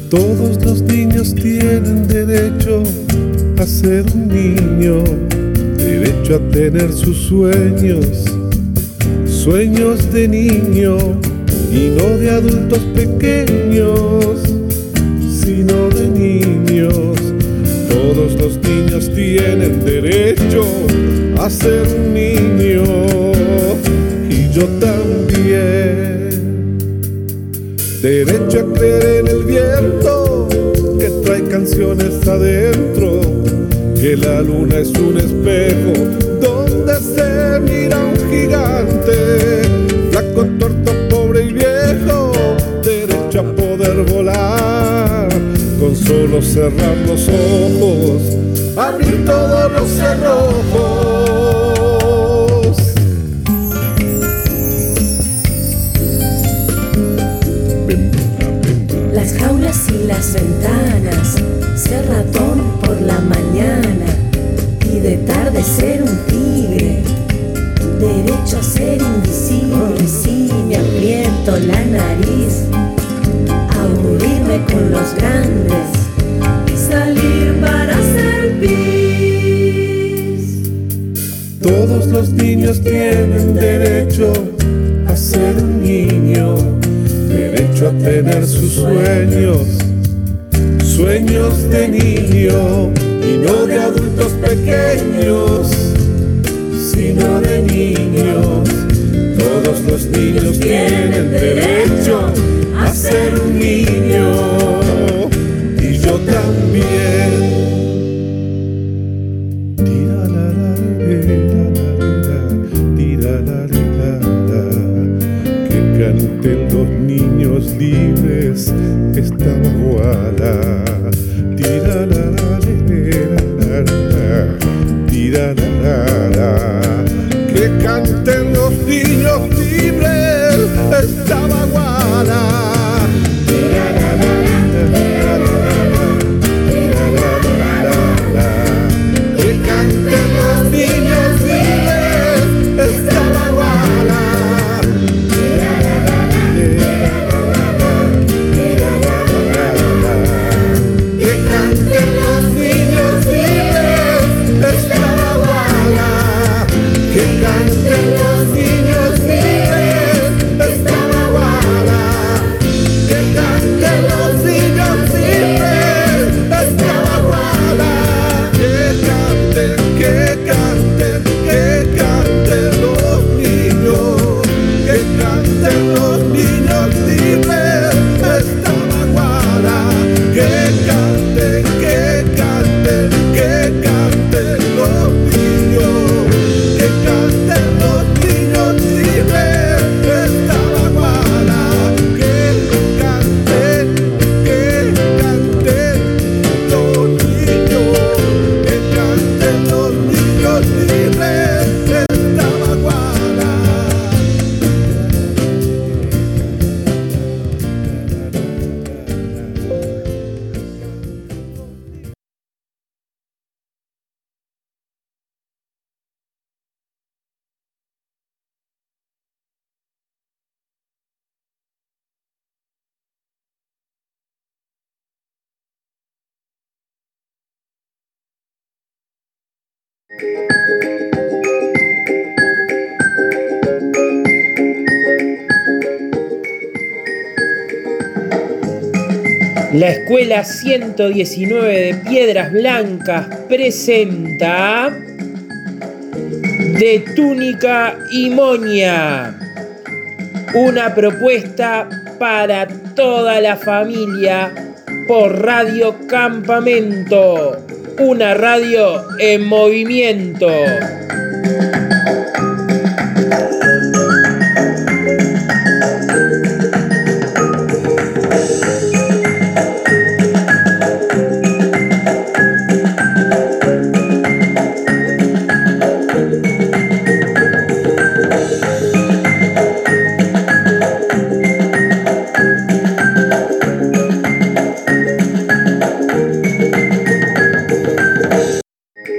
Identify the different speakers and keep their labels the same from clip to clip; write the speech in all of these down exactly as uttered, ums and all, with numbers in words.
Speaker 1: Todos los niños tienen derecho a ser un niño, derecho a tener sus sueños, sueños de niño y no de adultos pequeños, sino de niños. Todos los niños tienen derecho a ser un niño y yo también. Derecho a creer en el viento que trae canciones adentro, que la luna es un espejo donde se mira un gigante, flaco, torto, pobre y viejo. Derecho a poder volar con solo cerrar los ojos, abrir todos los cerrojos.
Speaker 2: Las jaulas y las ventanas, ser ratón por la mañana y de tarde ser un tigre. Derecho a ser invisible si me aprieto la nariz, aburrirme con los grandes y salir para hacer pis.
Speaker 1: Todos los niños tienen derecho a ser un niño, derecho a tener sus sueños, sueños de niño y no de adultos pequeños, sino de niños. Todos los niños tienen derecho a ser un niño y yo también. Que canten los niños libres esta baguala. Que canten los niños libres esta baguala. Que canten los niños libres esta baguala. Que canten los niños libres esta baguala. Que canten los niños libres esta baguala. Que canten los niños libres esta baguala. Que canten, que canten, que canten los niños. Que canten los niños libres esta baguala. Que canten, que canten, que canten los niños. Que canten los niños libres esta baguala. Que canten, que canten los niños. Que canten los niños libres esta baguala.
Speaker 3: La Escuela ciento diecinueve de Piedras Blancas presenta De Túnica y Moña, una propuesta para toda la familia por Radio Campamento, una radio en movimiento.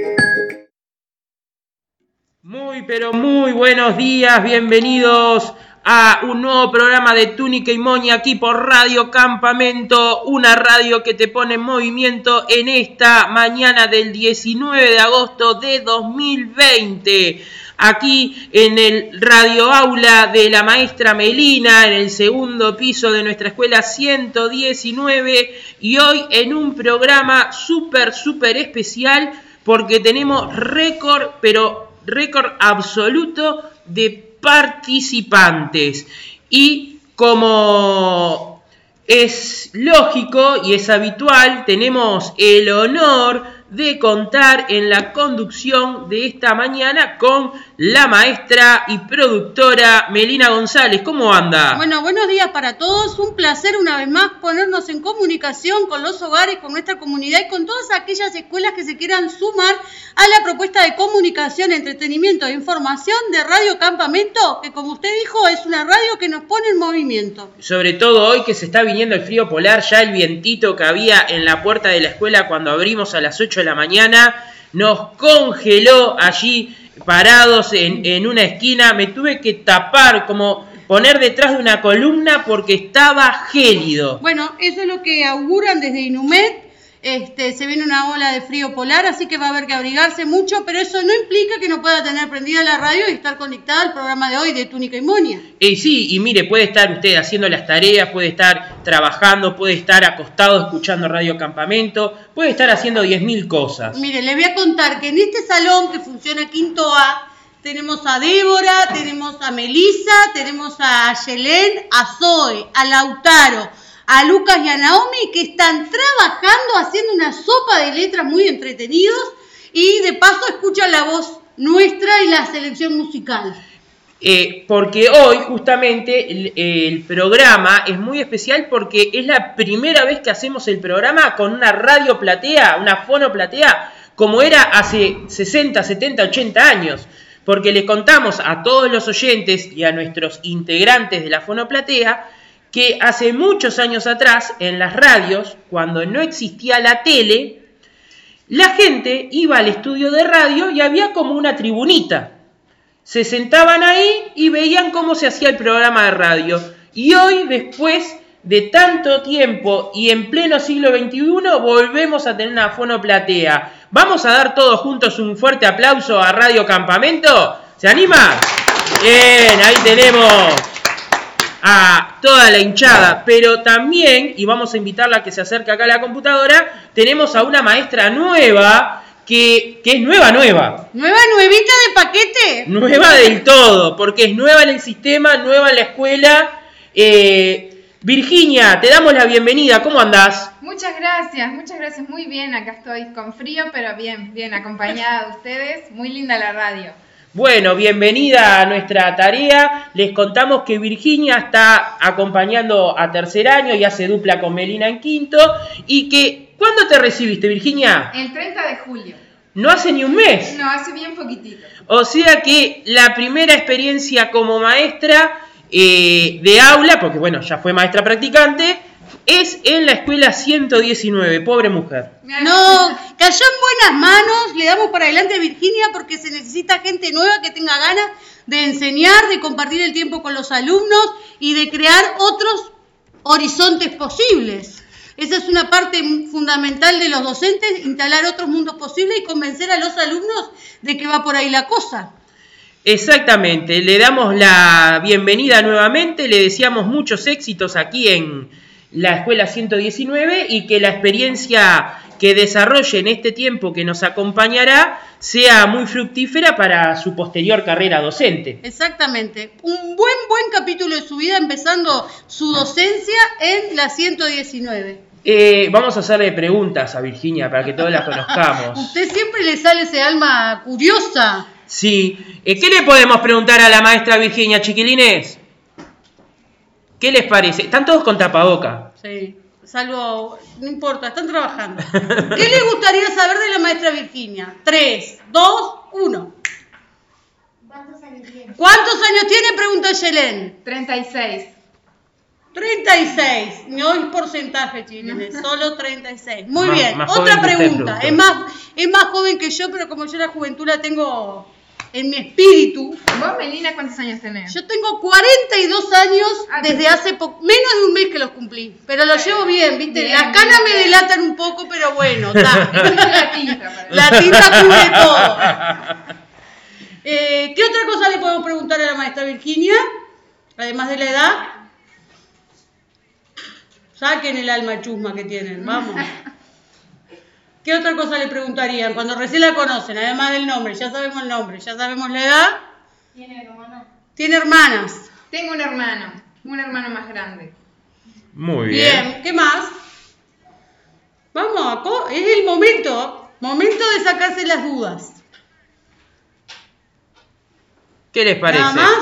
Speaker 3: Muy, pero muy buenos días, bienvenidos a un nuevo programa de Túnica y Moña aquí por Radio Campamento, una radio que te pone en movimiento en esta mañana del diecinueve de agosto de dos mil veinte. Aquí en el radio aula de la maestra Melina, en el segundo piso de nuestra escuela ciento diecinueve, y hoy en un programa súper, súper especial porque tenemos récord, pero récord absoluto de participantes. Y como es lógico y es habitual, tenemos el honor de contar en la conducción de esta mañana con la maestra y productora Melina González. ¿Cómo anda?
Speaker 4: Bueno, buenos días para todos. Un placer una vez más ponernos en comunicación con los hogares, con nuestra comunidad y con todas aquellas escuelas que se quieran sumar a la propuesta de comunicación, entretenimiento e información de Radio Campamento, que como usted dijo es una radio que nos pone en movimiento.
Speaker 3: Sobre todo hoy que se está viniendo el frío polar, ya el vientito que había en la puerta de la escuela cuando abrimos a las ocho de la mañana nos congeló allí parados en, en una esquina. Me tuve que tapar, como poner detrás de una columna porque estaba gélido.
Speaker 4: Bueno, eso es lo que auguran desde INUMED. Este, se viene una ola de frío polar, así que va a haber que abrigarse mucho, pero eso no implica que no pueda tener prendida la radio y estar conectada al programa de hoy de Túnica y Moña.
Speaker 3: Y sí, y mire, puede estar usted haciendo las tareas, puede estar trabajando, puede estar acostado escuchando Radio Campamento, puede estar haciendo diez mil cosas.
Speaker 4: Mire, les voy a contar que en este salón que funciona Quinto A, tenemos a Débora, tenemos a Melissa, tenemos a Yelén, a Zoe, a Lautaro, a Lucas y a Naomi, que están trabajando, haciendo una sopa de letras muy entretenidos y de paso escuchan la voz nuestra y la selección musical.
Speaker 3: Eh, porque hoy justamente el, el programa es muy especial porque es la primera vez que hacemos el programa con una radio platea, una fono platea, como era hace sesenta, setenta, ochenta años. Porque le contamos a todos los oyentes y a nuestros integrantes de la fono platea que hace muchos años atrás, en las radios, cuando no existía la tele, la gente iba al estudio de radio y había como una tribunita. Se sentaban ahí y veían cómo se hacía el programa de radio. Y hoy, después de tanto tiempo y en pleno siglo veintiuno, volvemos a tener una fonoplatea. ¿Vamos a dar todos juntos un fuerte aplauso a Radio Campamento? ¿Se anima? Bien, ahí tenemos a toda la hinchada, pero también, y vamos a invitarla a que se acerque acá a la computadora, tenemos a una maestra nueva, que, que es nueva, nueva.
Speaker 4: ¿Nueva, nuevita de paquete?
Speaker 3: Nueva del todo, porque es nueva en el sistema, nueva en la escuela. Eh, Virginia, te damos la bienvenida, ¿cómo andás?
Speaker 5: Muchas gracias, muchas gracias, muy bien, acá estoy con frío, pero bien, bien, acompañada de ustedes, muy linda la radio.
Speaker 3: Bueno, bienvenida a nuestra tarea. Les contamos que Virginia está acompañando a tercer año y hace dupla con Melina en quinto. Y que, ¿cuándo te recibiste, Virginia?
Speaker 5: El treinta de julio.
Speaker 3: No hace ni un mes.
Speaker 5: No, hace bien poquitito.
Speaker 3: O sea que la primera experiencia como maestra eh, de aula, porque bueno, ya fue maestra practicante, es en la escuela ciento diecinueve, pobre mujer.
Speaker 4: No, cayó en buenas manos, le damos para adelante a Virginia porque se necesita gente nueva que tenga ganas de enseñar, de compartir el tiempo con los alumnos y de crear otros horizontes posibles. Esa es una parte fundamental de los docentes, instalar otros mundos posibles y convencer a los alumnos de que va por ahí la cosa.
Speaker 3: Exactamente, le damos la bienvenida nuevamente, le deseamos muchos éxitos aquí en la escuela ciento diecinueve y que la experiencia que desarrolle en este tiempo que nos acompañará sea muy fructífera para su posterior carrera docente.
Speaker 4: Exactamente, un buen buen capítulo de su vida empezando su docencia en la ciento diecinueve.
Speaker 3: Eh, vamos a hacerle preguntas a Virginia para que todos la conozcamos.
Speaker 4: Usted siempre le sale ese alma curiosa.
Speaker 3: Sí, eh, ¿qué le podemos preguntar a la maestra Virginia, chiquilines? ¿Qué les parece? Están todos con tapaboca.
Speaker 4: Sí, salvo, no importa, están trabajando. ¿Qué les gustaría saber de la maestra Virginia? Tres, dos, uno.
Speaker 6: ¿Cuántos años tiene?
Speaker 4: ¿Cuántos años tiene? Pregunta Yelén.
Speaker 5: treinta y seis.
Speaker 4: treinta y seis. No es porcentaje, chilenes, solo treinta y seis. Muy
Speaker 3: Más-
Speaker 4: bien.
Speaker 3: más
Speaker 4: Otra
Speaker 3: joven que usted,
Speaker 4: pregunta.
Speaker 3: productor.
Speaker 4: Es más, es más joven que yo, pero como yo la juventud la tengo en mi espíritu.
Speaker 5: ¿Vos, Melina, cuántos años tenés?
Speaker 4: Yo tengo cuarenta y dos años
Speaker 5: Ah,
Speaker 4: desde
Speaker 5: pero-
Speaker 4: hace po- menos de un mes que los cumplí. Pero lo llevo bien, ¿viste?
Speaker 5: Bien,
Speaker 4: Las
Speaker 5: bien,
Speaker 4: canas me
Speaker 5: bien.
Speaker 4: delatan un poco, pero bueno, está.
Speaker 5: La tinta, para
Speaker 4: La tinta cubre todo. Eh, ¿Qué otra cosa le podemos preguntar a la maestra Virginia? Además de la edad. Saquen el alma chusma que tienen, vamos. ¿Qué otra cosa le preguntarían cuando recién la conocen? Además del nombre, ya sabemos el nombre, ya sabemos la edad.
Speaker 6: ¿Tiene hermana?
Speaker 4: Tiene hermanas.
Speaker 5: Tengo un hermano, un hermano más grande.
Speaker 3: Muy bien.
Speaker 4: Bien, ¿qué más? Vamos, a co- es el momento, momento de sacarse las dudas.
Speaker 3: ¿Qué les parece?
Speaker 4: ¿Nada más?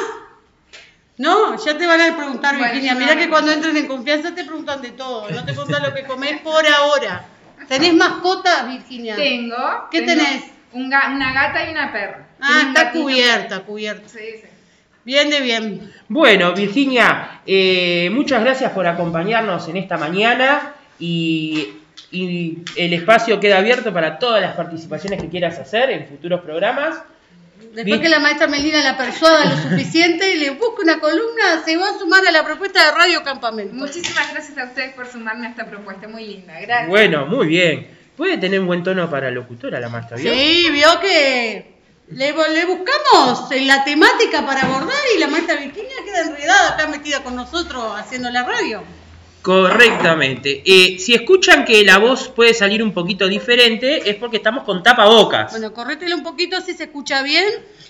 Speaker 4: No, ya te van a preguntar,
Speaker 5: Bueno,
Speaker 4: Virginia.
Speaker 5: yo
Speaker 4: Mirá
Speaker 5: no-
Speaker 4: que cuando entren en confianza te preguntan de todo. No te preguntan lo que comés por ahora. ¿Tenés mascotas, Virginia?
Speaker 5: Tengo.
Speaker 4: ¿Qué
Speaker 5: tengo
Speaker 4: tenés?
Speaker 5: un ga- una gata y una perra.
Speaker 4: Ah,
Speaker 5: Tengo un
Speaker 4: está
Speaker 5: gatito.
Speaker 4: cubierta, cubierta.
Speaker 5: Sí, sí.
Speaker 4: Bien de bien.
Speaker 3: Bueno, Virginia, eh, muchas gracias por acompañarnos en esta mañana y, y el espacio queda abierto para todas las participaciones que quieras hacer en futuros programas.
Speaker 4: Después
Speaker 3: Bien.
Speaker 4: que la maestra Melina la persuada lo suficiente y le busque una columna, se va a sumar a la propuesta de Radio Campamento.
Speaker 5: Muchísimas gracias a ustedes por sumarme a esta propuesta, muy linda. Gracias.
Speaker 3: Bueno, muy bien. Puede tener un buen tono para locutora la maestra, ¿vio?
Speaker 4: Sí, vio que le, le buscamos en la temática para abordar y la maestra Virginia queda enredada acá metida con nosotros haciendo la radio.
Speaker 3: Correctamente. Eh, si escuchan que la voz puede salir un poquito diferente, es porque estamos con tapabocas.
Speaker 4: Bueno, corrétela un poquito si se escucha bien.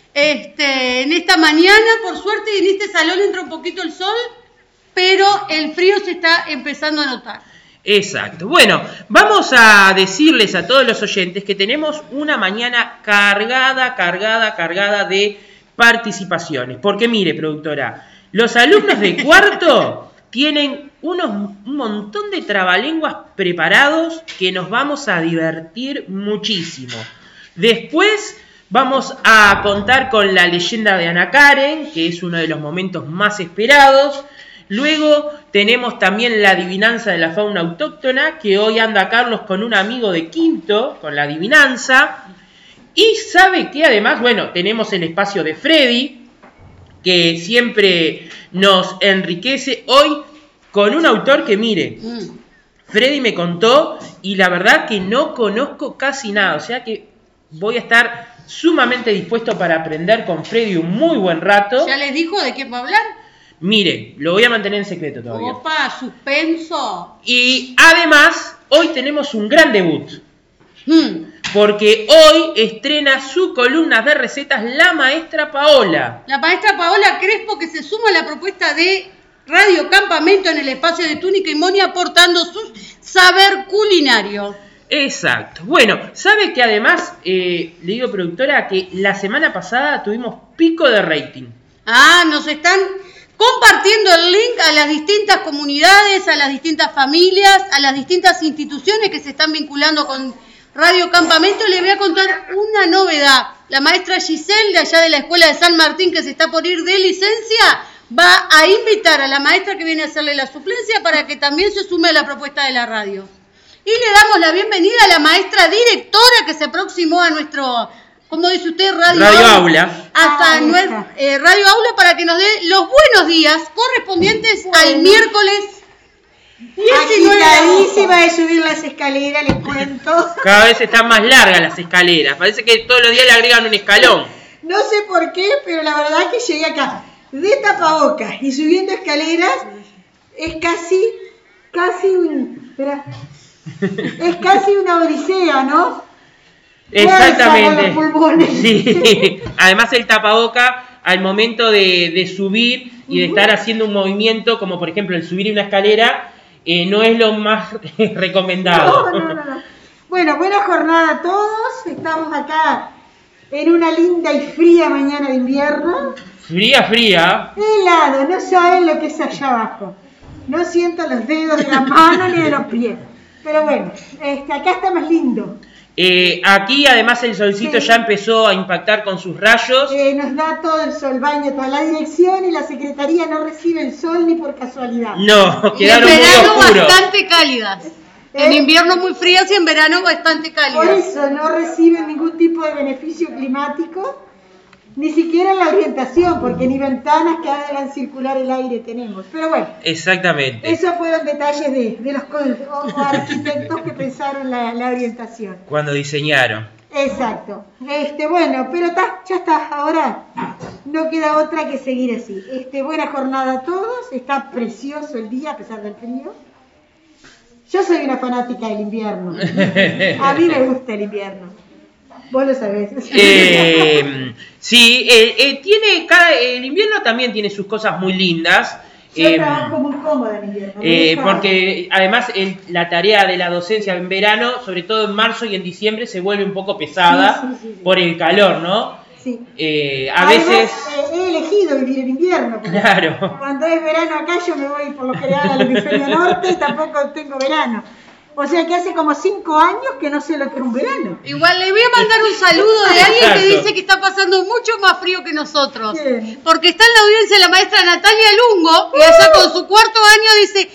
Speaker 4: Este, en esta mañana, por suerte, en este salón entra un poquito el sol, pero el frío se está empezando a notar.
Speaker 3: Exacto. Bueno, vamos a decirles a todos los oyentes que tenemos una mañana cargada, cargada, cargada de participaciones. Porque mire, productora, los alumnos de cuarto tienen unos, un montón de trabalenguas preparados que nos vamos a divertir muchísimo. Después vamos a contar con la leyenda de Ana Karen, que es uno de los momentos más esperados. Luego tenemos también la adivinanza de la fauna autóctona, que hoy anda Carlos con un amigo de quinto, con la adivinanza. Y sabe que además, bueno, tenemos el espacio de Freddy, que siempre nos enriquece hoy con un autor que, mire,
Speaker 4: Mm.
Speaker 3: Freddy me contó y la verdad que no conozco casi nada, o sea que voy a estar sumamente dispuesto para aprender con Freddy un muy buen rato.
Speaker 4: ¿Ya les dijo de qué va a hablar?
Speaker 3: Mire, lo voy a mantener en secreto todavía.
Speaker 4: Opa, suspenso.
Speaker 3: Y además, hoy tenemos un gran debut,
Speaker 4: Mm.
Speaker 3: porque hoy estrena su columna de recetas la maestra Paola.
Speaker 4: La maestra Paola Crespo, que se suma a la propuesta de Radio Campamento en el espacio de Túnica y Monia, aportando su saber culinario.
Speaker 3: Exacto. Bueno, sabe que además, eh, le digo productora, que la semana pasada tuvimos pico de rating.
Speaker 4: Ah, nos están compartiendo el link a las distintas comunidades, a las distintas familias, a las distintas instituciones que se están vinculando con Radio Campamento. Les voy a contar una novedad. La maestra Giselle, de allá de la Escuela de San Martín, que se está por ir de licencia, va a invitar a la maestra que viene a hacerle la suplencia para que también se sume a la propuesta de la radio. Y le damos la bienvenida a la maestra directora que se aproximó a nuestro, ¿cómo dice usted? Radio,
Speaker 3: Radio Aula.
Speaker 4: Hasta
Speaker 6: Ah,
Speaker 4: nue-
Speaker 6: está.
Speaker 4: eh, Radio Aula, para que nos dé los buenos días correspondientes al miércoles diecinueve de agosto.
Speaker 6: Agitadísima de subir las escaleras, les cuento.
Speaker 3: Cada vez están más largas las escaleras. Parece que todos los días le agregan un escalón.
Speaker 6: No sé por qué, pero la verdad es que llegué acá de tapabocas y subiendo escaleras es casi, casi un, espera, es casi una odisea, ¿no?
Speaker 3: Exactamente.
Speaker 6: Fuerza con los pulmones.
Speaker 3: Sí. Además el tapaboca al momento de, de subir y de estar haciendo un movimiento, como por ejemplo el subir una escalera, eh, no es lo más recomendado.
Speaker 6: No, no, no, no. Bueno, buena jornada a todos. Estamos acá en una linda y fría mañana de invierno.
Speaker 3: Fría, fría.
Speaker 6: Helado, no saben lo que es allá abajo. No siento los dedos de la mano ni de los pies. Pero bueno, este, acá está más lindo.
Speaker 3: Eh, aquí además el solcito
Speaker 6: Sí.
Speaker 3: ya empezó a impactar con sus rayos.
Speaker 6: Eh, nos da todo el sol, baño, toda la dirección y la secretaría no recibe el sol ni por casualidad.
Speaker 3: No,
Speaker 4: Y en
Speaker 3: quedaron muy
Speaker 4: verano
Speaker 3: oscuros.
Speaker 4: bastante cálidas. En invierno muy frías y en verano bastante
Speaker 6: Por
Speaker 4: cálidas.
Speaker 6: eso no reciben ningún tipo de beneficio climático. Ni siquiera en la orientación, porque ni ventanas que hagan circular el aire tenemos. Pero bueno.
Speaker 3: Exactamente.
Speaker 6: Esos fueron detalles de, de los o, o arquitectos que pensaron la, la orientación.
Speaker 3: Cuando diseñaron.
Speaker 6: Exacto. Este, bueno, pero ta, ya está. Ahora no queda otra que seguir así. Este, buena jornada a todos. Está precioso el día a pesar del frío. Yo soy una fanática del invierno. A mí me gusta el invierno. Vos lo sabés.
Speaker 3: Eh, sí, eh, eh, tiene cada, el invierno también tiene sus cosas muy lindas.
Speaker 6: Yo
Speaker 3: eh,
Speaker 6: trabajo muy cómoda en invierno.
Speaker 3: Eh, porque además el, la tarea de la docencia en verano, sobre todo en marzo y en diciembre, se vuelve un poco pesada
Speaker 6: sí, sí, sí, sí.
Speaker 3: por el calor, ¿no?
Speaker 6: Sí.
Speaker 3: Eh, a
Speaker 6: Además,
Speaker 3: veces...
Speaker 6: eh, he elegido vivir en invierno.
Speaker 3: Claro.
Speaker 6: Cuando es verano acá yo me voy por lo general al hemisferio norte y tampoco tengo verano. O sea que hace como cinco años que no sé lo que es un verano.
Speaker 4: Igual le voy a mandar un saludo de alguien
Speaker 3: Exacto.
Speaker 4: que dice que está pasando mucho más frío que nosotros.
Speaker 6: ¿Quién?
Speaker 4: Porque está en la audiencia la maestra Natalia Lungo, que allá con su cuarto año dice,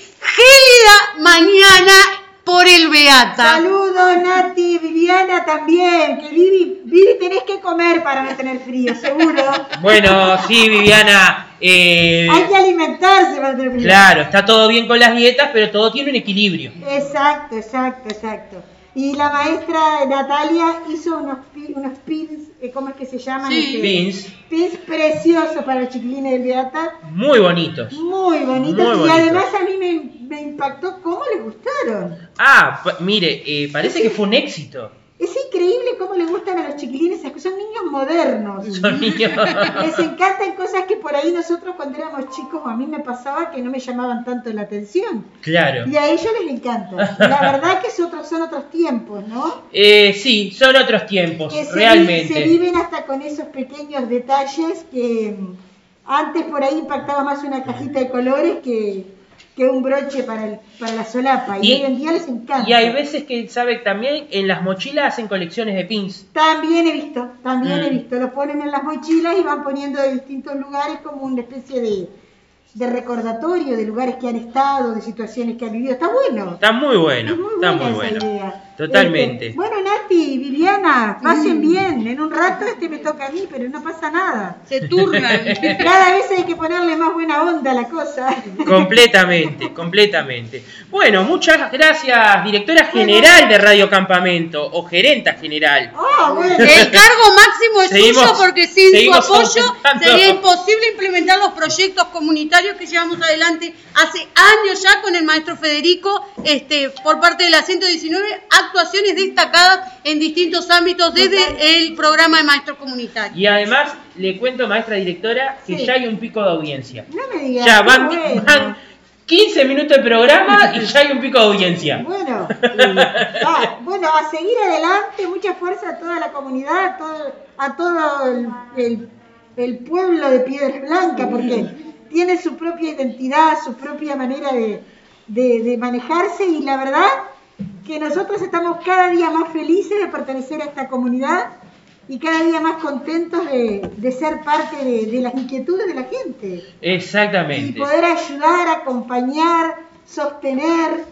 Speaker 4: gélida mañana por el Beata.
Speaker 6: Saludos Nati, Viviana también. Que Vivi, Vivi tenés que comer para no tener frío, seguro.
Speaker 3: Bueno, sí, Viviana. Eh,
Speaker 6: Hay que alimentarse para tener frío.
Speaker 3: claro, está todo bien con las dietas, pero todo tiene un equilibrio.
Speaker 6: Exacto, exacto, exacto. Y la maestra Natalia hizo unos, pi- unos pins, eh, ¿cómo es que se llaman?
Speaker 4: Sí.
Speaker 6: Este,
Speaker 3: Pins.
Speaker 6: Pins preciosos para los chiquilines del Beata.
Speaker 3: Muy bonitos.
Speaker 6: Muy bonitos.
Speaker 3: Muy
Speaker 6: y
Speaker 3: bonitos.
Speaker 6: además a mí me, me impactó cómo les gustaron.
Speaker 3: Ah, pa- mire, eh, parece que fue un éxito.
Speaker 6: Es increíble cómo les gustan a los chiquilines esas cosas. Son niños modernos.
Speaker 3: Son niños.
Speaker 6: Les encantan cosas que por ahí nosotros cuando éramos chicos, a mí me pasaba que no me llamaban tanto la atención.
Speaker 3: Claro.
Speaker 6: Y a ellos les encanta. La verdad que es otro- son otros tiempos, ¿no?
Speaker 3: Eh, sí, son otros tiempos,
Speaker 6: Que se,
Speaker 3: realmente.
Speaker 6: se viven hasta con esos pequeños detalles que mm, antes por ahí impactaba más una cajita de colores que, que un broche para, el, para la solapa. Y,
Speaker 3: Y-
Speaker 6: hoy en día les encanta.
Speaker 3: Y hay veces que, sabe, también en las mochilas hacen colecciones de pins.
Speaker 6: También he visto, también
Speaker 3: Mm.
Speaker 6: he visto. Los ponen en las mochilas y van poniendo de distintos lugares como una especie de, de recordatorio de lugares que han estado, de situaciones que han vivido. Está bueno.
Speaker 3: Está muy bueno,
Speaker 6: Es muy
Speaker 3: está
Speaker 6: buena
Speaker 3: muy
Speaker 6: esa
Speaker 3: bueno.
Speaker 6: idea.
Speaker 3: Totalmente.
Speaker 6: Este, bueno, Nati, Viviana, pasen bien. En un rato este me toca a mí, pero no pasa nada.
Speaker 4: Se turnan.
Speaker 6: Cada vez hay que ponerle más buena onda a la cosa.
Speaker 3: Completamente, completamente. Bueno, muchas gracias, directora general de Radio Campamento, o gerenta general.
Speaker 6: Ah, bueno.
Speaker 4: El cargo máximo es
Speaker 3: Seguimos-
Speaker 4: suyo porque sin su
Speaker 3: seguimos
Speaker 4: apoyo
Speaker 3: aumentando.
Speaker 4: sería imposible implementar los proyectos comunitarios que llevamos adelante hace años ya con el maestro Federico, este, por parte de la ciento diecinueve, actuaciones destacadas en distintos ámbitos desde el programa de maestros comunitarios.
Speaker 3: Y además, le cuento, maestra directora, que
Speaker 6: Sí.
Speaker 3: ya hay un pico de audiencia.
Speaker 6: No me digas.
Speaker 3: Ya
Speaker 6: qué
Speaker 3: van,
Speaker 6: bueno.
Speaker 3: van quince minutos de programa y ya hay un pico de audiencia.
Speaker 6: Bueno, eh, ah, bueno, a seguir adelante, mucha fuerza a toda la comunidad, a todo, a todo el, el- el pueblo de Piedras Blancas, porque tiene su propia identidad, su propia manera de, de- de manejarse y la verdad que nosotros estamos cada día más felices de pertenecer a esta comunidad y cada día más contentos de, de ser parte de, de las inquietudes de la gente. Y
Speaker 3: Exactamente.
Speaker 6: poder ayudar, acompañar, sostener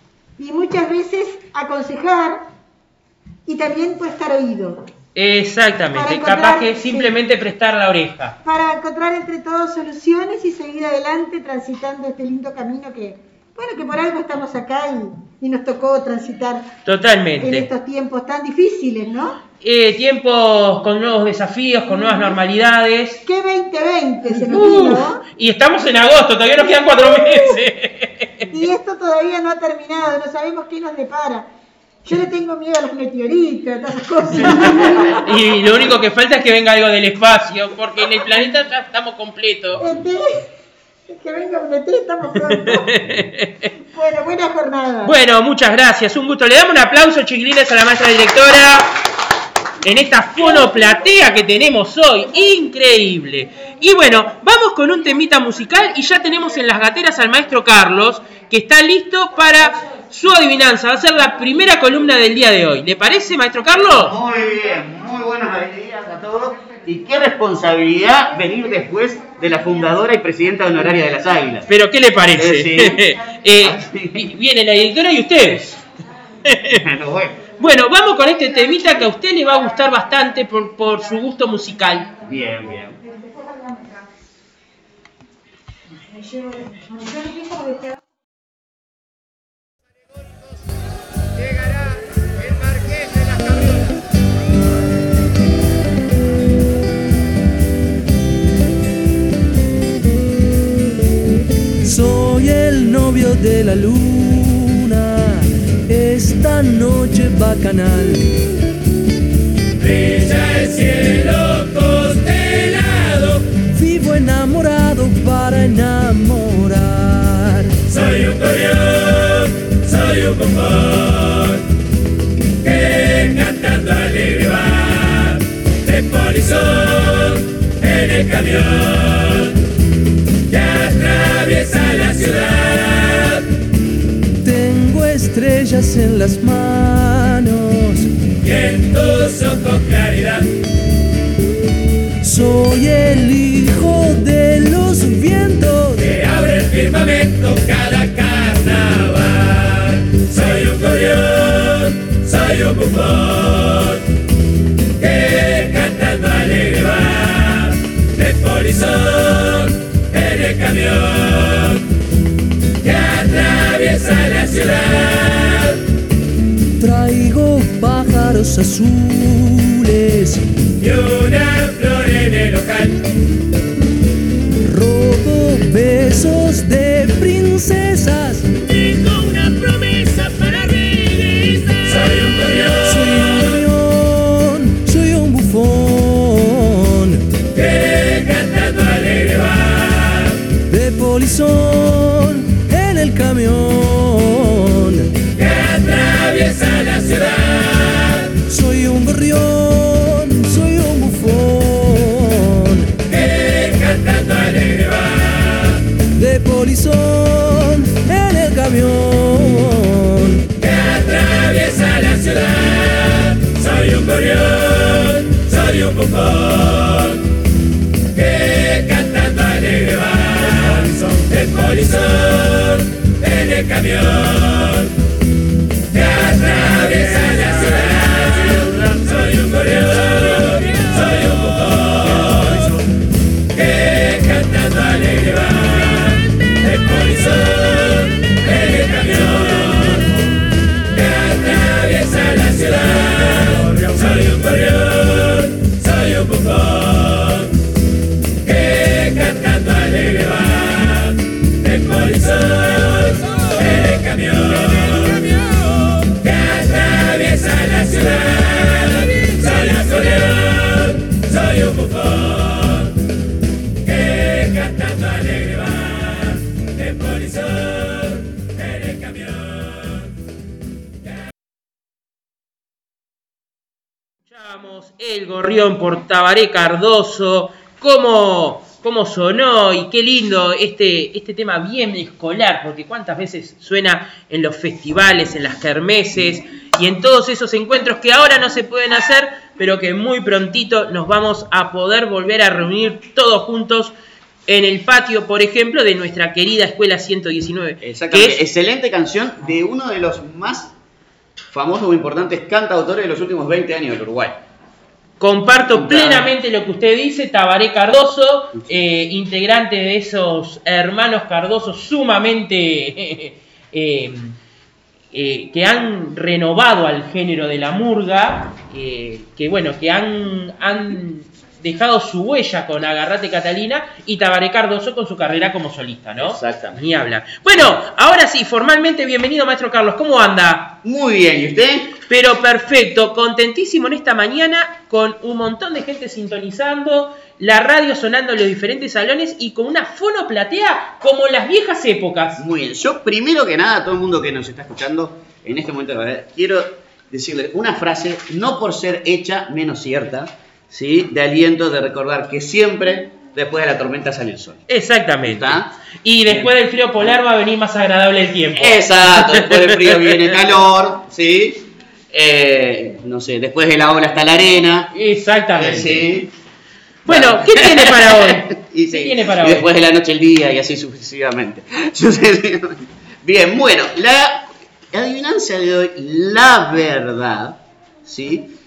Speaker 6: y muchas veces aconsejar y también prestar oído
Speaker 3: Exactamente.
Speaker 6: Para encontrar-
Speaker 3: Capaz que
Speaker 6: sí.
Speaker 3: simplemente prestar la oreja.
Speaker 6: para encontrar entre todos soluciones y seguir adelante transitando este lindo camino que, bueno, que por algo estamos acá y, y nos tocó transitar en
Speaker 3: Totalmente.
Speaker 6: estos tiempos tan difíciles, ¿no?
Speaker 3: Eh, tiempos con nuevos desafíos, con nuevas normalidades.
Speaker 6: ¿Qué veinte veinte se nos
Speaker 3: Uf,
Speaker 6: vino?
Speaker 3: y estamos en agosto, todavía nos quedan cuatro meses.
Speaker 6: Y esto todavía no ha terminado, no sabemos qué nos depara. Yo le tengo miedo a los meteoritos, a todas esas cosas.
Speaker 3: Y lo único que falta es que venga algo del espacio, porque en el planeta ya estamos completos.
Speaker 6: Este, que venga un E T, estamos pronto. Bueno, buena jornada.
Speaker 3: Bueno, muchas gracias, un gusto. Le damos un aplauso, chiquilines, a la maestra directora en esta fonoplatea que tenemos hoy. Increíble. Y bueno, vamos con un temita musical y ya tenemos en las gateras al maestro Carlos, que está listo para su adivinanza. Va a ser la primera columna del día de hoy. ¿Le parece, maestro Carlos?
Speaker 7: Muy bien, muy buenos días a todos. Y qué responsabilidad venir después de la fundadora y presidenta honoraria de las Águilas.
Speaker 3: Pero, ¿qué le parece?
Speaker 7: Eh, sí.
Speaker 3: Eh,
Speaker 7: Ah, sí.
Speaker 3: vi- viene la directora y ustedes.
Speaker 7: Pero bueno,
Speaker 3: Bueno, vamos con este temita que a usted le va a gustar bastante por, por su gusto musical.
Speaker 7: Bien, bien.
Speaker 8: Llegará el Marqués de las Cabriolas.
Speaker 9: Soy el novio de la luna, esta noche bacanal.
Speaker 10: Brilla el cielo constelado,
Speaker 9: Vivo enamorado para enamorar.
Speaker 10: soy un gorrión, soy un bombón, que cantando alegre va, de polizón en el camión, que atraviesa la ciudad.
Speaker 9: Tengo estrellas en las manos,
Speaker 10: Y en tus ojos claridad,
Speaker 9: soy el hijo de los vientos.
Speaker 10: que abre el firmamento cada carnaval. Soy un gorrión, soy un bufón, que cantando alegre va, de polizón en el camión, que atraviesa la ciudad.
Speaker 9: Traigo pájaros azules,
Speaker 10: Y una flor en el local,
Speaker 9: robo besos de princesas.
Speaker 10: tengo una promesa para regresar. Soy un
Speaker 9: Soy un
Speaker 10: gorrión,
Speaker 9: gorrión, soy un bufón,
Speaker 10: que cantando alegre va,
Speaker 9: de polizón en el camión.
Speaker 10: que atraviesa la ciudad,
Speaker 9: Soy un gorrión, soy un bufón,
Speaker 10: que cantando alegre va,
Speaker 9: de polizón en el camión.
Speaker 10: que atraviesa la ciudad. Soy un gorrión, soy un bufón, que cantando alegre va, de polizón en el camión, que atraviesa la ciudad. Soy un gorrión, soy un bufón, que cantando alegre va, de polizón en el camión, que atraviesa la ciudad. Soy un gorrión, soy un bufón, que cantando alegre va, de polizón en el camión, que atraviesa la ciudad. Soy un gorrión, soy un bufón, que cantando alegre va, de polizón en el camión.
Speaker 3: Escuchamos El Gorrión por Tabaré Cardoso. Cómo, cómo sonó y qué lindo este, este tema bien escolar, porque cuántas veces suena en los festivales, en las kermeses y en todos esos encuentros que ahora no se pueden hacer, pero que muy prontito nos vamos a poder volver a reunir todos juntos en el patio, por ejemplo, de nuestra querida Escuela ciento diecinueve.
Speaker 7: Exactamente.
Speaker 3: Que es-
Speaker 7: Excelente canción de uno de los más famosos o importantes cantautores de los últimos veinte años del Uruguay.
Speaker 3: Comparto
Speaker 7: Claro.
Speaker 3: plenamente lo que usted dice, Tabaré Cardoso, eh, integrante de esos hermanos Cardosos sumamente eh, eh, eh, que han renovado al género de la murga, eh, que bueno, que han, han dejado su huella con Agarrate Catalina y Tabaré Cardoso con su carrera como solista, ¿no?
Speaker 7: Exactamente.
Speaker 3: Ni hablar. Bueno, ahora sí, formalmente bienvenido, maestro Carlos, ¿cómo anda?
Speaker 7: Muy bien, ¿y usted?
Speaker 3: Pero perfecto, contentísimo en esta mañana con un montón de gente sintonizando, la radio sonando en los diferentes salones y con una fonoplatea como en las viejas épocas.
Speaker 7: Muy bien. Yo, primero que nada, a todo el mundo que nos está escuchando en este momento, quiero decirle una frase, no por ser hecha menos cierta, ¿sí? De aliento, de recordar que siempre después de la tormenta sale el sol.
Speaker 3: Exactamente.
Speaker 7: ¿Está?
Speaker 3: Y después del frío polar va a venir más agradable el tiempo.
Speaker 7: Exacto, después del frío viene calor, ¿sí? Eh, no sé, después de la ola está la arena.
Speaker 3: Exactamente.
Speaker 7: Sí.
Speaker 3: Bueno, ¿qué tiene para hoy?
Speaker 7: Y,
Speaker 3: ¿Qué
Speaker 7: sí,
Speaker 3: tiene para
Speaker 7: y
Speaker 3: hoy?
Speaker 7: después de la noche el día y así sucesivamente. Sucesivamente. Bien, bueno, la adivinanza de hoy, la verdad, ¿sí?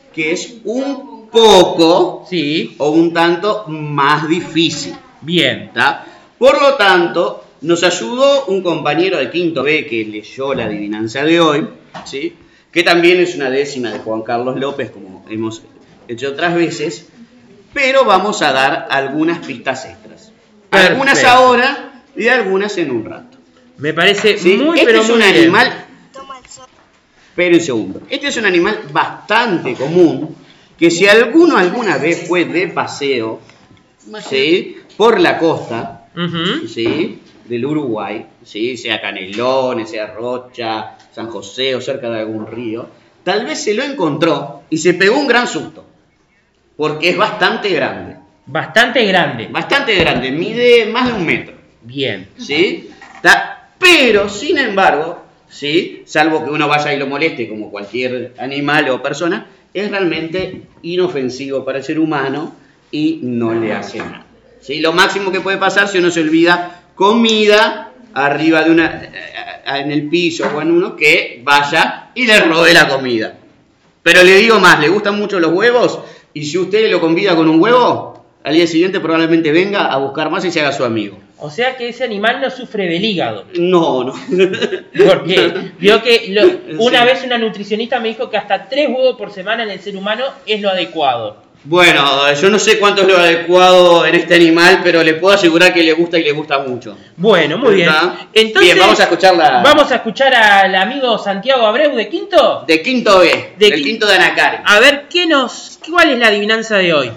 Speaker 7: que es un poco
Speaker 3: sí.
Speaker 7: o un tanto más difícil.
Speaker 3: Bien.
Speaker 7: ¿Tá? Por lo tanto, nos ayudó un compañero de quinto B que leyó la adivinanza de hoy, ¿sí? Que también es una décima de Juan Carlos López, como hemos hecho otras veces, pero vamos a dar algunas pistas extras.
Speaker 3: Perfecto.
Speaker 7: Algunas ahora y algunas en un rato.
Speaker 3: Me parece
Speaker 7: ¿Sí?
Speaker 3: muy,
Speaker 7: este
Speaker 3: pero
Speaker 7: es
Speaker 3: muy
Speaker 7: un
Speaker 3: bien.
Speaker 7: animal... Espera un segundo. Este es un animal bastante común, que si alguno alguna vez fue de paseo, ¿sí? Por la costa,
Speaker 3: Uh-huh.
Speaker 7: ¿sí? Del Uruguay, ¿sí? Sea Canelones, sea Rocha, San José o cerca de algún río, tal vez se lo encontró y se pegó un gran susto, porque es bastante grande.
Speaker 3: Bastante grande.
Speaker 7: Bastante grande, mide más de un metro.
Speaker 3: Bien.
Speaker 7: ¿Sí? ¿Tá? Pero, sin embargo, ¿sí? Salvo que uno vaya y lo moleste como cualquier animal o persona, es realmente inofensivo para el ser humano y no le hace nada. ¿Sí? Lo máximo que puede pasar si uno se olvida comida arriba de una, en el piso o en uno, que vaya y le robe la comida. Pero le digo más, le gustan mucho los huevos y si usted lo convida con un huevo, al día siguiente probablemente venga a buscar más y se haga su amigo.
Speaker 3: O sea que ese animal no sufre del hígado.
Speaker 7: No, no.
Speaker 3: Porque vio que lo, una
Speaker 7: Sí.
Speaker 3: vez una nutricionista me dijo que hasta tres huevos por semana en el ser humano es lo adecuado.
Speaker 7: Bueno, yo no sé cuánto es lo adecuado en este animal, pero le puedo asegurar que le gusta y le gusta mucho.
Speaker 3: Bueno, muy bien.
Speaker 7: ¿Está?
Speaker 3: Entonces,
Speaker 7: Bien, vamos a escuchar la...
Speaker 3: Vamos a escuchar al amigo Santiago Abreu de Quinto.
Speaker 7: De Quinto B,
Speaker 3: De
Speaker 7: del
Speaker 3: Quin-
Speaker 7: Quinto de Anacari.
Speaker 3: A ver, ¿qué nos, ¿cuál es la adivinanza de hoy?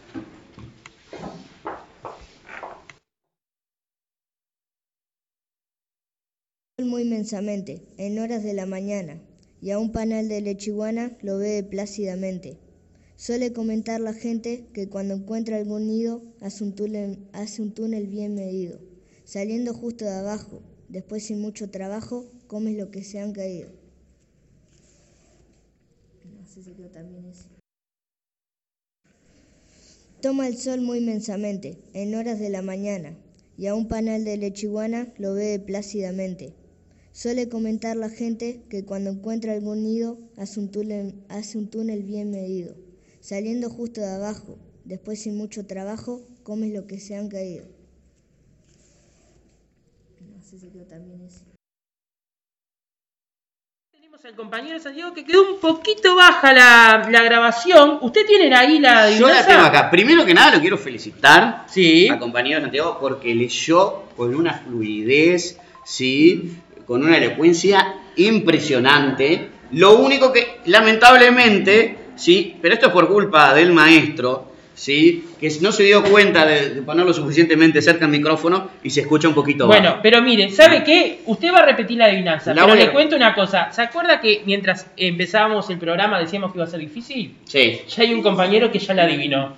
Speaker 11: Muy inmensamente, en horas de la mañana, y a un panal de leche iguana lo bebe plácidamente. Suele comentar la gente que cuando encuentra algún nido hace un túnel, hace un túnel bien medido. Saliendo justo de abajo, después sin mucho trabajo, comes lo que se han caído. No sé si quedó también ese. Toma el sol muy inmensamente, en horas de la mañana, y a un panal de leche iguana lo bebe plácidamente. Suele comentar la gente que cuando encuentra algún nido hace un túnel, hace un túnel bien medido. Saliendo justo de abajo, después sin mucho trabajo, comes lo que se han caído. No sé si quedó también ese.
Speaker 3: Tenemos al compañero Santiago que quedó un poquito baja la, la grabación. ¿Usted tiene ahí la
Speaker 7: Yo la
Speaker 3: adivinanza?
Speaker 7: tengo acá. Primero que nada lo quiero felicitar
Speaker 3: Sí.
Speaker 7: al compañero Santiago porque leyó con una fluidez, ¿sí? Con una elocuencia impresionante. Lo único que, lamentablemente, ¿sí? Pero esto es por culpa del maestro, ¿sí? Que no se dio cuenta de, de ponerlo suficientemente cerca al micrófono y se escucha un poquito
Speaker 3: Bueno,
Speaker 7: bajo.
Speaker 3: pero mire, ¿sabe qué? Usted va a repetir la adivinanza,
Speaker 7: La
Speaker 3: pero
Speaker 7: voy a-
Speaker 3: le cuento una cosa. ¿Se acuerda que mientras empezábamos el programa decíamos que iba a ser difícil?
Speaker 7: Sí.
Speaker 3: Ya hay un compañero que ya la adivinó.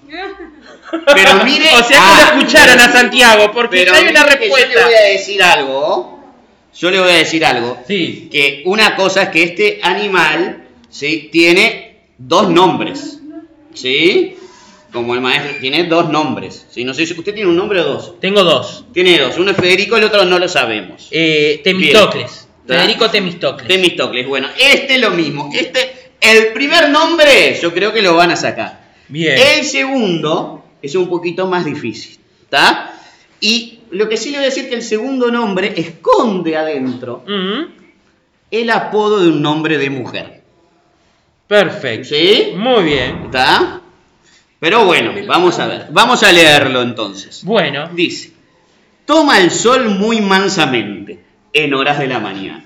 Speaker 7: Pero mire...
Speaker 3: O sea que
Speaker 7: ah,
Speaker 3: lo escucharon a Santiago, porque
Speaker 7: pero
Speaker 3: ya hay una
Speaker 7: mire que
Speaker 3: respuesta.
Speaker 7: Yo le voy a decir algo. Yo le voy a decir algo.
Speaker 3: Sí.
Speaker 7: Que una cosa es que este animal, ¿sí? Tiene dos nombres. ¿Sí? Como el maestro, tiene dos nombres. ¿Sí? No sé si usted tiene un nombre o dos.
Speaker 3: Tengo dos.
Speaker 7: Tiene dos. Uno es Federico, el otro no lo sabemos.
Speaker 3: Eh, Temistocles.
Speaker 7: Bien.
Speaker 3: Federico Temistocles.
Speaker 7: Temistocles. Bueno, este es lo mismo. Este, el primer nombre, yo creo que lo van a sacar.
Speaker 3: Bien.
Speaker 7: El segundo es un poquito más difícil. ¿Está? Y lo que sí le voy a decir es que el segundo nombre esconde adentro
Speaker 3: Mm,
Speaker 7: el apodo de un nombre de mujer.
Speaker 3: perfecto.
Speaker 7: ¿Sí?
Speaker 3: Muy bien.
Speaker 7: ¿Está? Pero bueno, vamos a ver. Vamos a leerlo entonces.
Speaker 3: Bueno.
Speaker 7: Dice, toma el sol muy mansamente en horas de la mañana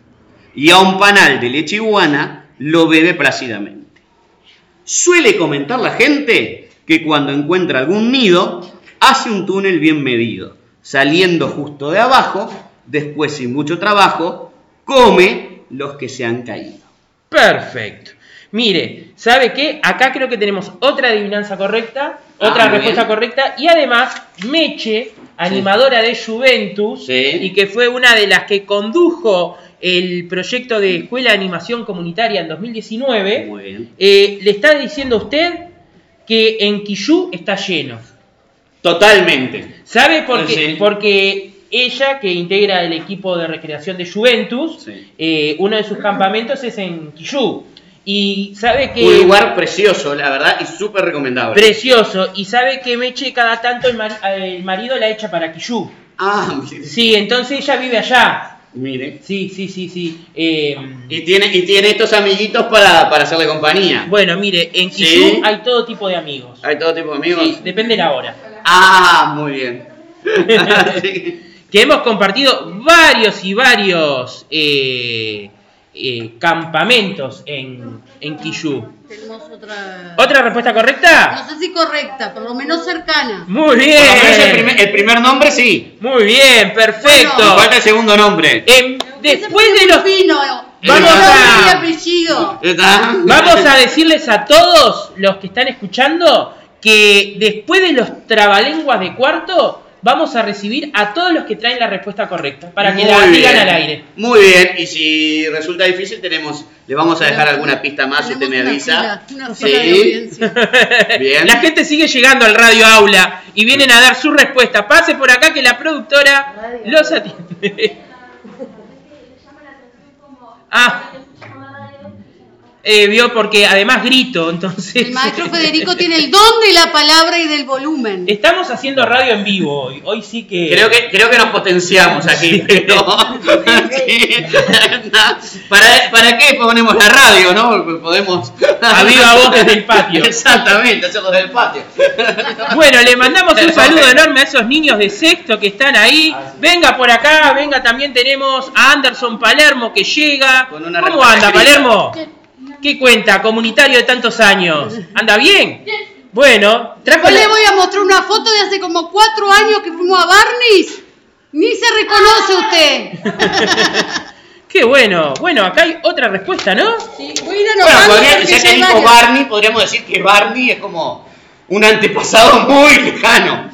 Speaker 7: y a un panal de leche iguana lo bebe plácidamente. Suele comentar la gente que cuando encuentra algún nido hace un túnel bien medido, saliendo justo de abajo, después sin mucho trabajo, come los que se han caído.
Speaker 3: Perfecto. Mire, ¿sabe qué? Acá creo que tenemos otra adivinanza correcta, otra
Speaker 7: muy
Speaker 3: respuesta
Speaker 7: bien.
Speaker 3: correcta, y además Meche, animadora de Juventus,
Speaker 7: Sí.
Speaker 3: y que fue una de las que condujo el proyecto de Escuela de Animación Comunitaria en dos mil diecinueve,
Speaker 7: Muy bien.
Speaker 3: eh, le está diciendo a usted que en Quillú está lleno.
Speaker 7: Totalmente.
Speaker 3: ¿Sabe por qué?
Speaker 7: Sí.
Speaker 3: Porque ella, que integra el equipo de recreación de Juventus,
Speaker 7: Sí.
Speaker 3: eh, uno de sus campamentos es en Quillú. Y sabe que...
Speaker 7: Un lugar precioso, la verdad, y súper recomendable.
Speaker 3: Precioso. Y sabe que Meche cada tanto el, mar, el marido la echa para Quillú.
Speaker 7: Ah, mire.
Speaker 3: Sí, entonces ella vive allá.
Speaker 7: Mire.
Speaker 3: Sí, sí, sí, sí. Eh,
Speaker 7: y, tiene, y tiene estos amiguitos para, para hacerle compañía.
Speaker 3: Bueno, mire, en Quillú ¿sí? hay todo tipo de amigos.
Speaker 7: ¿Hay todo tipo de amigos?
Speaker 3: Sí, depende de la hora.
Speaker 7: Ah, muy bien. Sí.
Speaker 3: Que hemos compartido varios y varios eh, eh, campamentos en, en Quillú.
Speaker 4: Tenemos otra...
Speaker 3: ¿Otra respuesta correcta?
Speaker 4: No sé si correcta, por lo menos cercana.
Speaker 3: Muy bien.
Speaker 7: Por lo menos el primer, el primer nombre sí.
Speaker 3: Muy bien, perfecto.
Speaker 7: Bueno, falta el segundo nombre.
Speaker 3: Eh, después de los...
Speaker 4: Fino,
Speaker 3: vamos a...
Speaker 7: Vamos
Speaker 3: a decirles a todos los que están escuchando que después de los trabalenguas de cuarto... vamos a recibir a todos los que traen la respuesta correcta para que
Speaker 7: Muy
Speaker 3: la
Speaker 7: bien.
Speaker 3: digan al aire.
Speaker 7: Muy bien, y si resulta difícil tenemos, le vamos a dejar alguna pista más, usted me avisa.
Speaker 4: Fila, una
Speaker 7: sí.
Speaker 4: fila de audiencia.
Speaker 7: Bien.
Speaker 3: La gente sigue llegando al Radio Aula y vienen a dar su respuesta. Pase por acá que la productora los atiende. Ah. Eh, vio porque además grito, entonces...
Speaker 4: El maestro Federico tiene el don de la palabra y del volumen.
Speaker 3: Estamos haciendo radio en vivo hoy, hoy sí que...
Speaker 7: Creo que, creo que nos potenciamos aquí, sí. Pero... sí. ¿Para, ¿Para qué ponemos la radio, no? Podemos...
Speaker 3: A viva voz desde el patio.
Speaker 7: Exactamente, hacerlo desde el patio.
Speaker 3: Bueno, le mandamos un saludo enorme a esos niños de sexto que están ahí. Venga por acá, venga, también tenemos a Anderson Palermo que llega.
Speaker 7: Con una
Speaker 3: ¿Cómo anda, Palermo? ¿Qué cuenta? Comunitario de tantos años. ¿Anda bien? Bueno,
Speaker 4: después le voy a mostrar una foto de hace como cuatro años que fuimos a Barney's. Ni se reconoce usted.
Speaker 3: Qué bueno. Bueno, acá hay otra respuesta, ¿no?
Speaker 4: Sí, voy a ir a
Speaker 7: bueno, podría, ya que dijo Barney, podríamos decir que Barney es como un antepasado muy lejano.